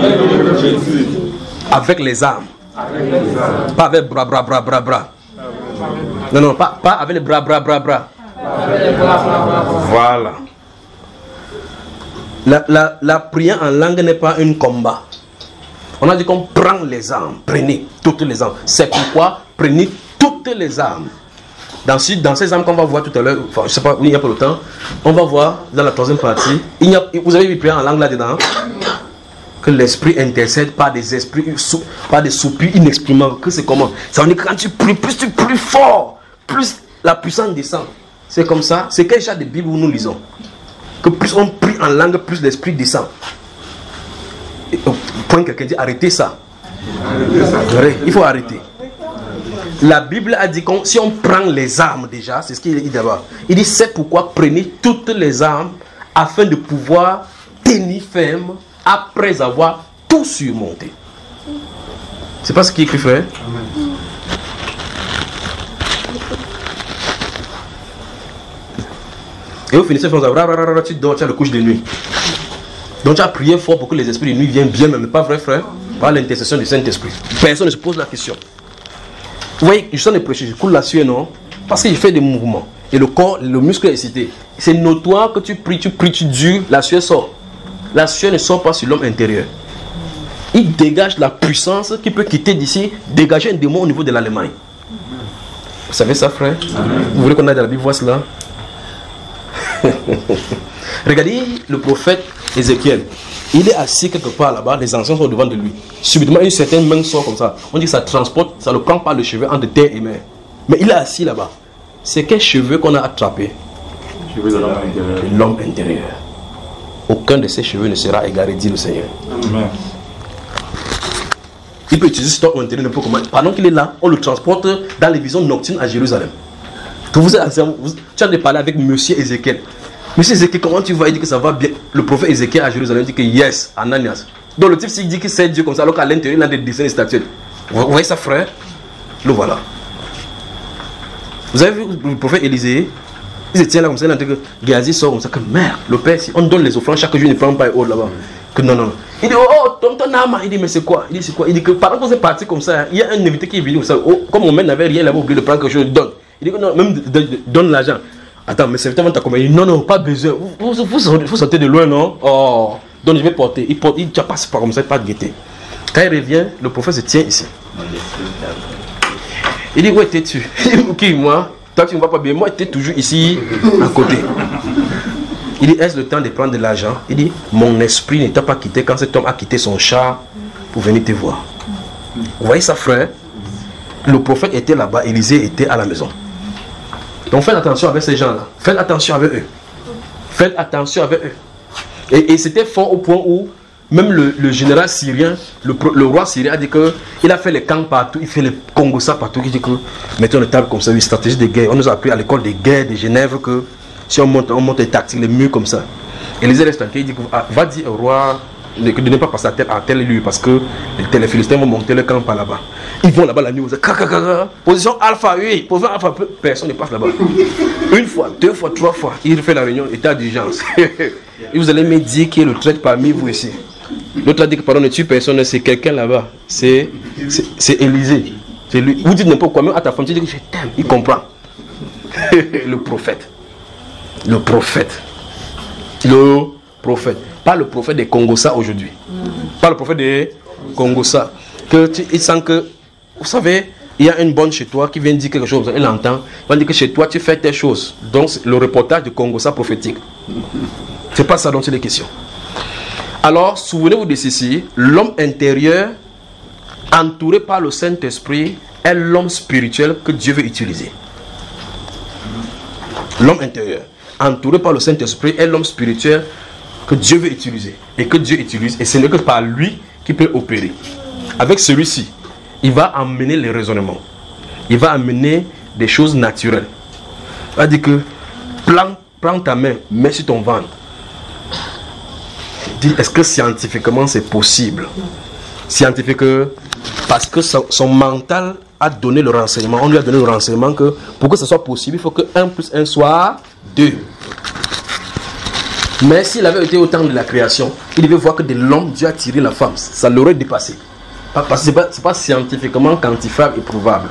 Avec les armes. Pas avec bras, bras, bras, bras, bras. Non, non, pas, pas avec les bras, bras, bras, bras. Voilà. La, la, la prière en langue n'est pas un combat. On a dit qu'on prend les armes. Prenez toutes les armes. C'est pourquoi prenez toutes les armes. Dans, dans ces armes qu'on va voir tout à l'heure, enfin, je ne sais pas, il n'y a pas le temps, on va voir dans la troisième partie. Il y a, vous avez vu prier en langue là-dedans? Que l'esprit intercède par des esprits, par des soupirs inexprimables. Que c'est comment? Ça veut dire que quand tu pries, plus tu pries fort, plus la puissance descend. C'est comme ça. C'est quel genre de Bible où nous lisons? Que plus on prie en langue, plus l'esprit descend. Point quelqu'un dit arrêtez ça. Il faut arrêter. La Bible a dit que si on prend les armes déjà, c'est ce qu'il dit d'abord. Il dit c'est pourquoi prenez toutes les armes afin de pouvoir tenir ferme après avoir tout surmonté. C'est pas ce qui est écrit, frère. Et vous finissez par dire tu dors, tu as le couche de nuit. Donc tu as prié fort pour que les esprits de nuit viennent bien, mais pas vrai, frère, par l'intercession du Saint-Esprit. Personne ne se pose la question. Vous voyez, je suis en train de prêcher, je coule la sueur, non? Parce que je fais des mouvements. Et le corps, le muscle est excité. C'est notoire que tu pries, tu pries, tu dures, la sueur sort. La sueur ne sort pas sur l'homme intérieur. Il dégage la puissance qui peut quitter d'ici, dégager un démon au niveau de l'Allemagne. Vous savez ça, frère? Vous voulez qu'on aille dans la Bible voir cela? Regardez le prophète Ézéchiel. Il est assis quelque part là-bas, les anciens sont devant de lui. Subitement, une certaine main sort comme ça. On dit que ça transporte, ça le prend par le cheveu entre terre et mer. Mais il est assis là-bas. C'est quel cheveu qu'on a attrapé? Cheveux de l'homme intérieur. L'homme intérieur. Aucun de ces cheveux ne sera égaré, dit le Seigneur. Amen. Il peut utiliser ce homme intérieur n'importe comment. Pendant qu'il est là, on le transporte dans les visions nocturnes à Jérusalem. Que vous, vous, tu as de parler avec monsieur Ézéchiel. Monsieur Ézéchiel, comment tu vas? Il dit que ça va bien. Le prophète Ézéchiel à Jérusalem dit que yes, Ananias. Donc le type, s'il dit que c'est Dieu comme ça, alors qu'à l'intérieur, il a des dessins et statuettes. Vous voyez ça, frère? Le voilà. Vous avez vu le prophète Élisée? Il se tient là comme ça, il a dit que Géasi sort comme ça, que merde, le père, si on donne les offrandes chaque jour, il ne prend pas et autres là-bas. Que non, non, non. Il dit, oh, oh ton, ton âme. Il dit, mais c'est quoi? Il dit, c'est quoi? Il dit que pendant qu'on s'est parti comme ça, il y a un invité qui est venu comme ça. Oh, comme mon mère n'avait rien, il avait oublié de prendre quelque chose, il donne. Il dit que non, même donne l'argent. Attends, mais c'est tellement ta compagnie. Non, non, pas besoin. Vous, vous, vous, vous sortez de loin, non? Oh, donc je vais porter. Il porte, il ne passe pas comme ça, pas de gaieté. Quand il revient, le prophète se tient ici. Il dit, où étais-tu? Ok, moi, toi tu ne vois pas bien, moi j'étais toujours ici, à côté. Il dit, est-ce le temps de prendre de l'argent? Il dit, mon esprit n'était pas quitté quand cet homme a quitté son char pour venir te voir. Vous voyez ça, frère? Le prophète était là-bas, Élisée était à la maison. Donc faites attention avec ces gens-là. Faites attention avec eux. Faites attention avec eux. Et, et c'était fort au point où même le, le général syrien, le, le roi syrien a dit qu'il a fait les camps partout, il fait les Congossa partout. Il dit que mettons une table comme ça, une stratégie de guerre. On nous a appris à l'école des guerres de Genève que si on monte, on monte les tactiques, les murs comme ça. Élisée reste tranquille, il dit que ah, va dire au roi de ne pas passer à tel, à tel lieu parce que les, les Philistins vont monter le camp par là-bas. Ils vont là-bas la nuit, vous dites, position alpha, oui, position alpha, personne ne passe là-bas. Une fois, deux fois, trois fois, il fait la réunion, état d'urgence. Et vous allez me dire qui est le traître parmi vous ici. L'autre a dit que pardon, ne tue personne, c'est quelqu'un là-bas. C'est Élisée. C'est lui. Vous dites n'importe quoi, même à ta femme, tu dis que je t'aime, il comprend. Le prophète. Le prophète. Le prophète. Pas le prophète des Congossa aujourd'hui. Pas le prophète des Congossa. Que tu, il sent que, vous savez, il y a une bonne chez toi qui vient dire quelque chose, elle entend, il va dire que chez toi tu fais telle chose. Donc le reportage de Congossa prophétique. C'est pas ça dont il est question. Alors, souvenez-vous de ceci, l'homme intérieur, entouré par le Saint-Esprit, est l'homme spirituel que Dieu veut utiliser. L'homme intérieur, entouré par le Saint-Esprit, est l'homme spirituel que Dieu veut utiliser. Et que Dieu utilise, et ce n'est que par lui qui peut opérer. Avec celui-ci, il va amener les raisonnements. Il va amener des choses naturelles. Il va dire que, prends, prends ta main, mets sur ton ventre. Dis, est-ce que scientifiquement c'est possible? Scientifiquement, parce que son, son mental a donné le renseignement. On lui a donné le renseignement que pour que ce soit possible, il faut que un plus un soit deux. Mais s'il avait été au temps de la création, il devait voir que de l'homme, Dieu a tiré la femme. Ça l'aurait dépassé. Parce que ce n'est pas, pas scientifiquement quantifiable et prouvable.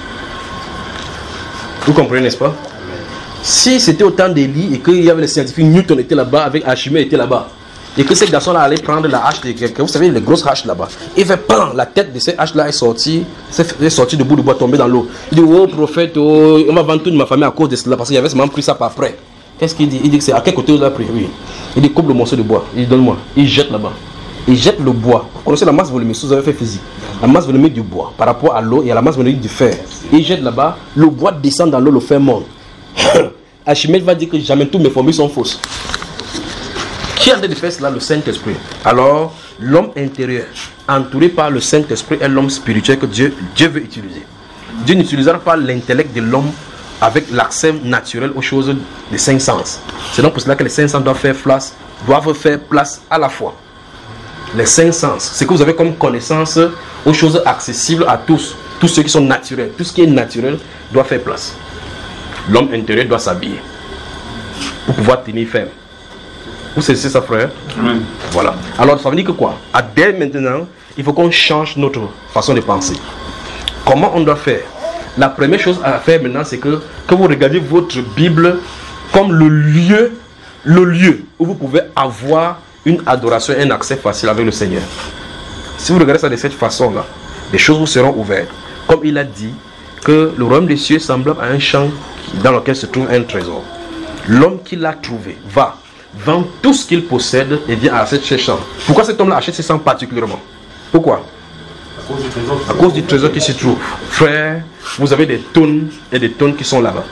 Vous comprenez, n'est-ce pas? Si c'était au temps d'Élie et qu'il y avait les scientifiques, Newton était là-bas, avec Archimède était là-bas, et que ces garçons-là allaient prendre la hache de quelqu'un, vous savez, les grosses haches là-bas, il fait pan, la tête de cette hache-là est sortie, est sortie de bout de bois, tombée dans l'eau. Il dit, oh prophète, oh, on va vendre toute ma famille à cause de cela, parce qu'il y avait seulement pris ça par après. Qu'est-ce qu'il dit? Il dit que c'est à quel côté vous avez pris? Oui. Il dit, coupe le morceau de bois, il dit, donne-moi. Il jette là-bas. Il jette le bois. Vous connaissez la masse volumique, vous avez fait physique. La masse volumique du bois par rapport à l'eau et à la masse volumique du fer. Il jette là-bas, le bois descend dans l'eau, le fer monte. Archimède va dire que jamais toutes mes formules sont fausses. Qui a de faire cela? Le Saint-Esprit. Alors, l'homme intérieur, entouré par le Saint-Esprit, est l'homme spirituel que Dieu, Dieu veut utiliser. Dieu n'utilisera pas l'intellect de l'homme avec l'accès naturel aux choses des cinq sens. C'est donc pour cela que les cinq sens doivent faire place, doivent faire place à la fois. Les cinq sens, c'est que vous avez comme connaissance aux choses accessibles à tous. Tous ceux qui sont naturels. Tout ce qui est naturel doit faire place. L'homme intérieur doit s'habiller pour pouvoir tenir ferme. Vous saisissez ça, frère? Oui. Voilà. Alors, ça veut dire que quoi? À dès maintenant, il faut qu'on change notre façon de penser. Comment on doit faire? La première chose à faire maintenant, c'est que, que vous regardez votre Bible comme le lieu, le lieu où vous pouvez avoir une adoration et un accès facile avec le Seigneur. Si vous regardez ça de cette façon-là, les choses vous seront ouvertes. Comme il a dit que le royaume des cieux est semblable à un champ dans lequel se trouve un trésor. L'homme qui l'a trouvé va vend tout ce qu'il possède et vient acheter ses champs. Pourquoi cet homme-là achète ses champs particulièrement? Pourquoi? À cause du trésor, à cause du trésor qui se trouve. Frère, vous avez des tonnes et des tonnes qui sont là-bas.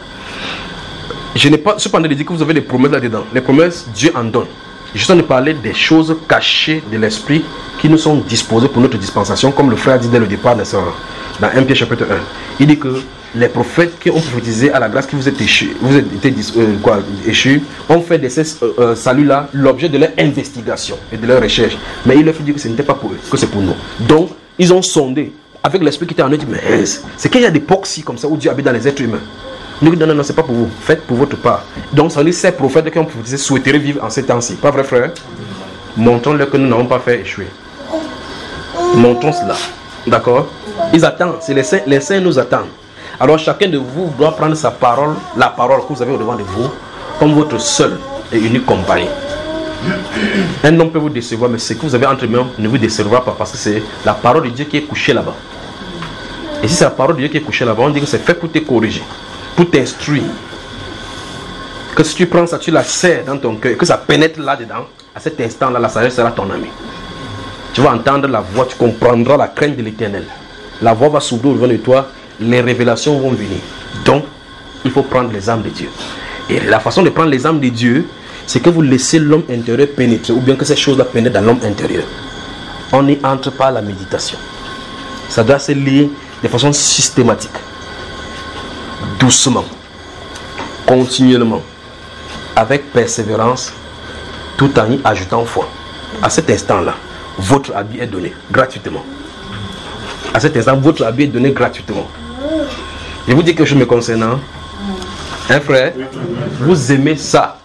Je n'ai pas cependant dit que vous avez des promesses là-dedans. Les promesses, Dieu en donne. Je suis en train de parler des choses cachées de l'esprit qui nous sont disposées pour notre dispensation, comme le frère a dit dès le départ dans un Pierre chapitre un. Il dit que les prophètes qui ont prophétisé à la grâce qui vous est échue, vous êtes été euh, quoi, échus, ont fait de ces euh, euh, saluts-là l'objet de leur investigation et de leur recherche. Mais il leur fait dire que ce n'était pas pour eux, que c'est pour nous. Donc, ils ont sondé avec l'esprit qui était en eux, ils disent, mais c'est qu'il y a des proxys comme ça où Dieu habite dans les êtres humains. Nous disons, non, non, non, c'est pas pour vous, faites pour votre part. Donc, ça veut dire que ces prophètes qui ont prophétisé souhaiteraient vivre en ces temps-ci. Pas vrai, frère? Montrons-leur que nous n'avons pas fait échouer. Montrons cela. D'accord? Ils attendent, c'est les saints, les saints nous attendent. Alors chacun de vous doit prendre sa parole, la parole que vous avez au devant de vous, comme votre seul et unique compagnie. Un homme peut vous décevoir, mais ce que vous avez entre mains ne vous décevra pas parce que c'est la parole de Dieu qui est couchée là-bas. Et si c'est la parole de Dieu qui est couchée là-bas, on dit que c'est fait pour te corriger, pour t'instruire. Que si tu prends ça, tu la serres dans ton cœur, que ça pénètre là-dedans, à cet instant-là, la sagesse sera ton ami. Tu vas entendre la voix, tu comprendras la crainte de l'Éternel. La voix va s'ouvrir au devant de toi, les révélations vont venir. Donc, il faut prendre les âmes de Dieu. Et la façon de prendre les âmes de Dieu, c'est que vous laissez l'homme intérieur pénétrer, ou bien que ces choses-là pénètrent dans l'homme intérieur. On n'y entre pas à la méditation. Ça doit se lire de façon systématique, doucement, continuellement, avec persévérance, tout en y ajoutant foi. À cet instant-là, votre habit est donné gratuitement. À cet instant, votre habit est donné gratuitement. Je vous dis quelque chose me concernant. Hein, frère? Vous aimez ça.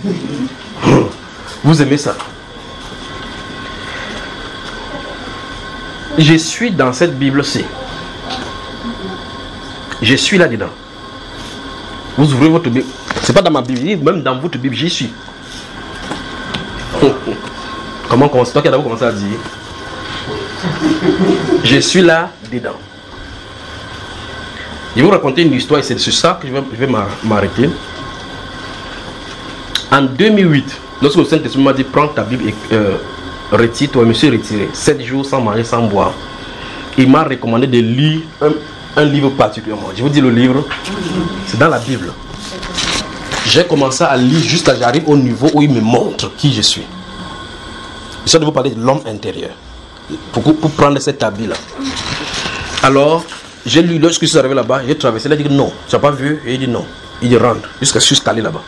Vous aimez ça. Je suis dans cette Bible-ci. Je suis là-dedans. Vous ouvrez votre Bible. C'est pas dans ma Bible, même dans votre Bible, j'y suis. Comment c'est toi qui as d'abord commencé à dire? Je suis là-dedans. Je vais vous raconter une histoire et c'est sur ça que je vais, je vais m'arrêter. En deux mille huit, lorsque le Saint-Esprit m'a dit prends ta Bible et euh, retire-toi, je me suis retiré. sept jours sans manger, sans boire. Il m'a recommandé de lire un, un livre particulièrement. Je vous dis le livre, c'est dans la Bible. J'ai commencé à lire jusqu'à j'arrive au niveau où il me montre qui je suis. Je vais vous parler de l'homme intérieur. Pour, pour prendre cet habit-là. Alors, j'ai lu, lorsque je suis arrivé là-bas, j'ai traversé, il a dit non, tu n'as pas vu? Et il dit non. Il dit rentre, jusqu'à ce que je suis allé là-bas.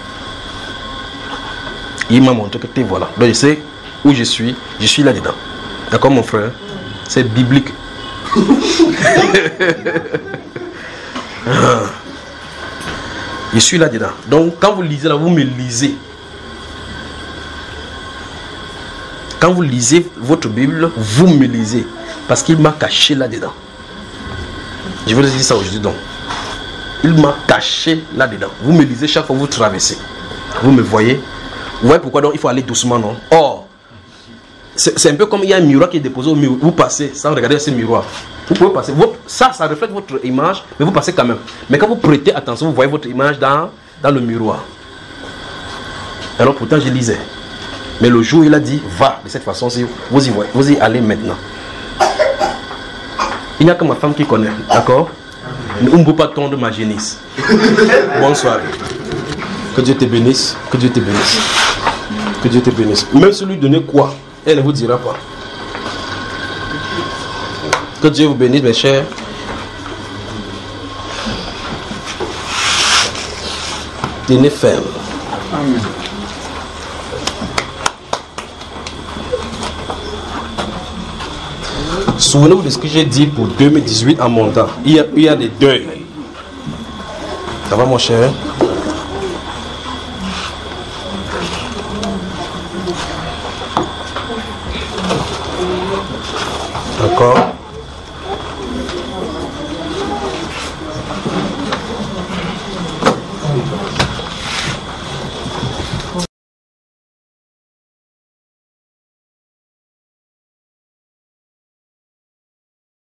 Il m'a montré que tu es voilà. Donc je sais où je suis, je suis là-dedans. D'accord mon frère? C'est biblique. Je suis là-dedans. Donc quand vous lisez là, vous me lisez. Quand vous lisez votre Bible, vous me lisez. Parce qu'il m'a caché là-dedans. Je vous dire ça aujourd'hui donc. Il m'a caché là-dedans. Vous me lisez chaque fois que vous traversez. Vous me voyez. Vous voyez pourquoi donc il faut aller doucement, non? Or, c'est un peu comme il y a un miroir qui est déposé au mur. Vous passez sans regarder ce miroir. Vous pouvez passer. Vous, ça, ça reflète votre image, mais vous passez quand même. Mais quand vous prêtez attention, vous voyez votre image dans, dans le miroir. Alors pourtant, je lisais. Mais le jour, il a dit, va de cette façon, vous y voyez, vous y allez maintenant. Il n'y a que ma femme qui connaît, d'accord? On ne peut pas tondre ma génisse. Bonsoir. Que Dieu te bénisse, que Dieu te bénisse. Que Dieu te bénisse. Même si lui donnait quoi, elle ne vous dira pas. Que Dieu vous bénisse, mes chers. Tenez ferme. Amen. Souvenez-vous de ce que j'ai dit pour deux mille dix-huit en montant. Il y a, il y a des deuils. Ça va mon cher? D'accord?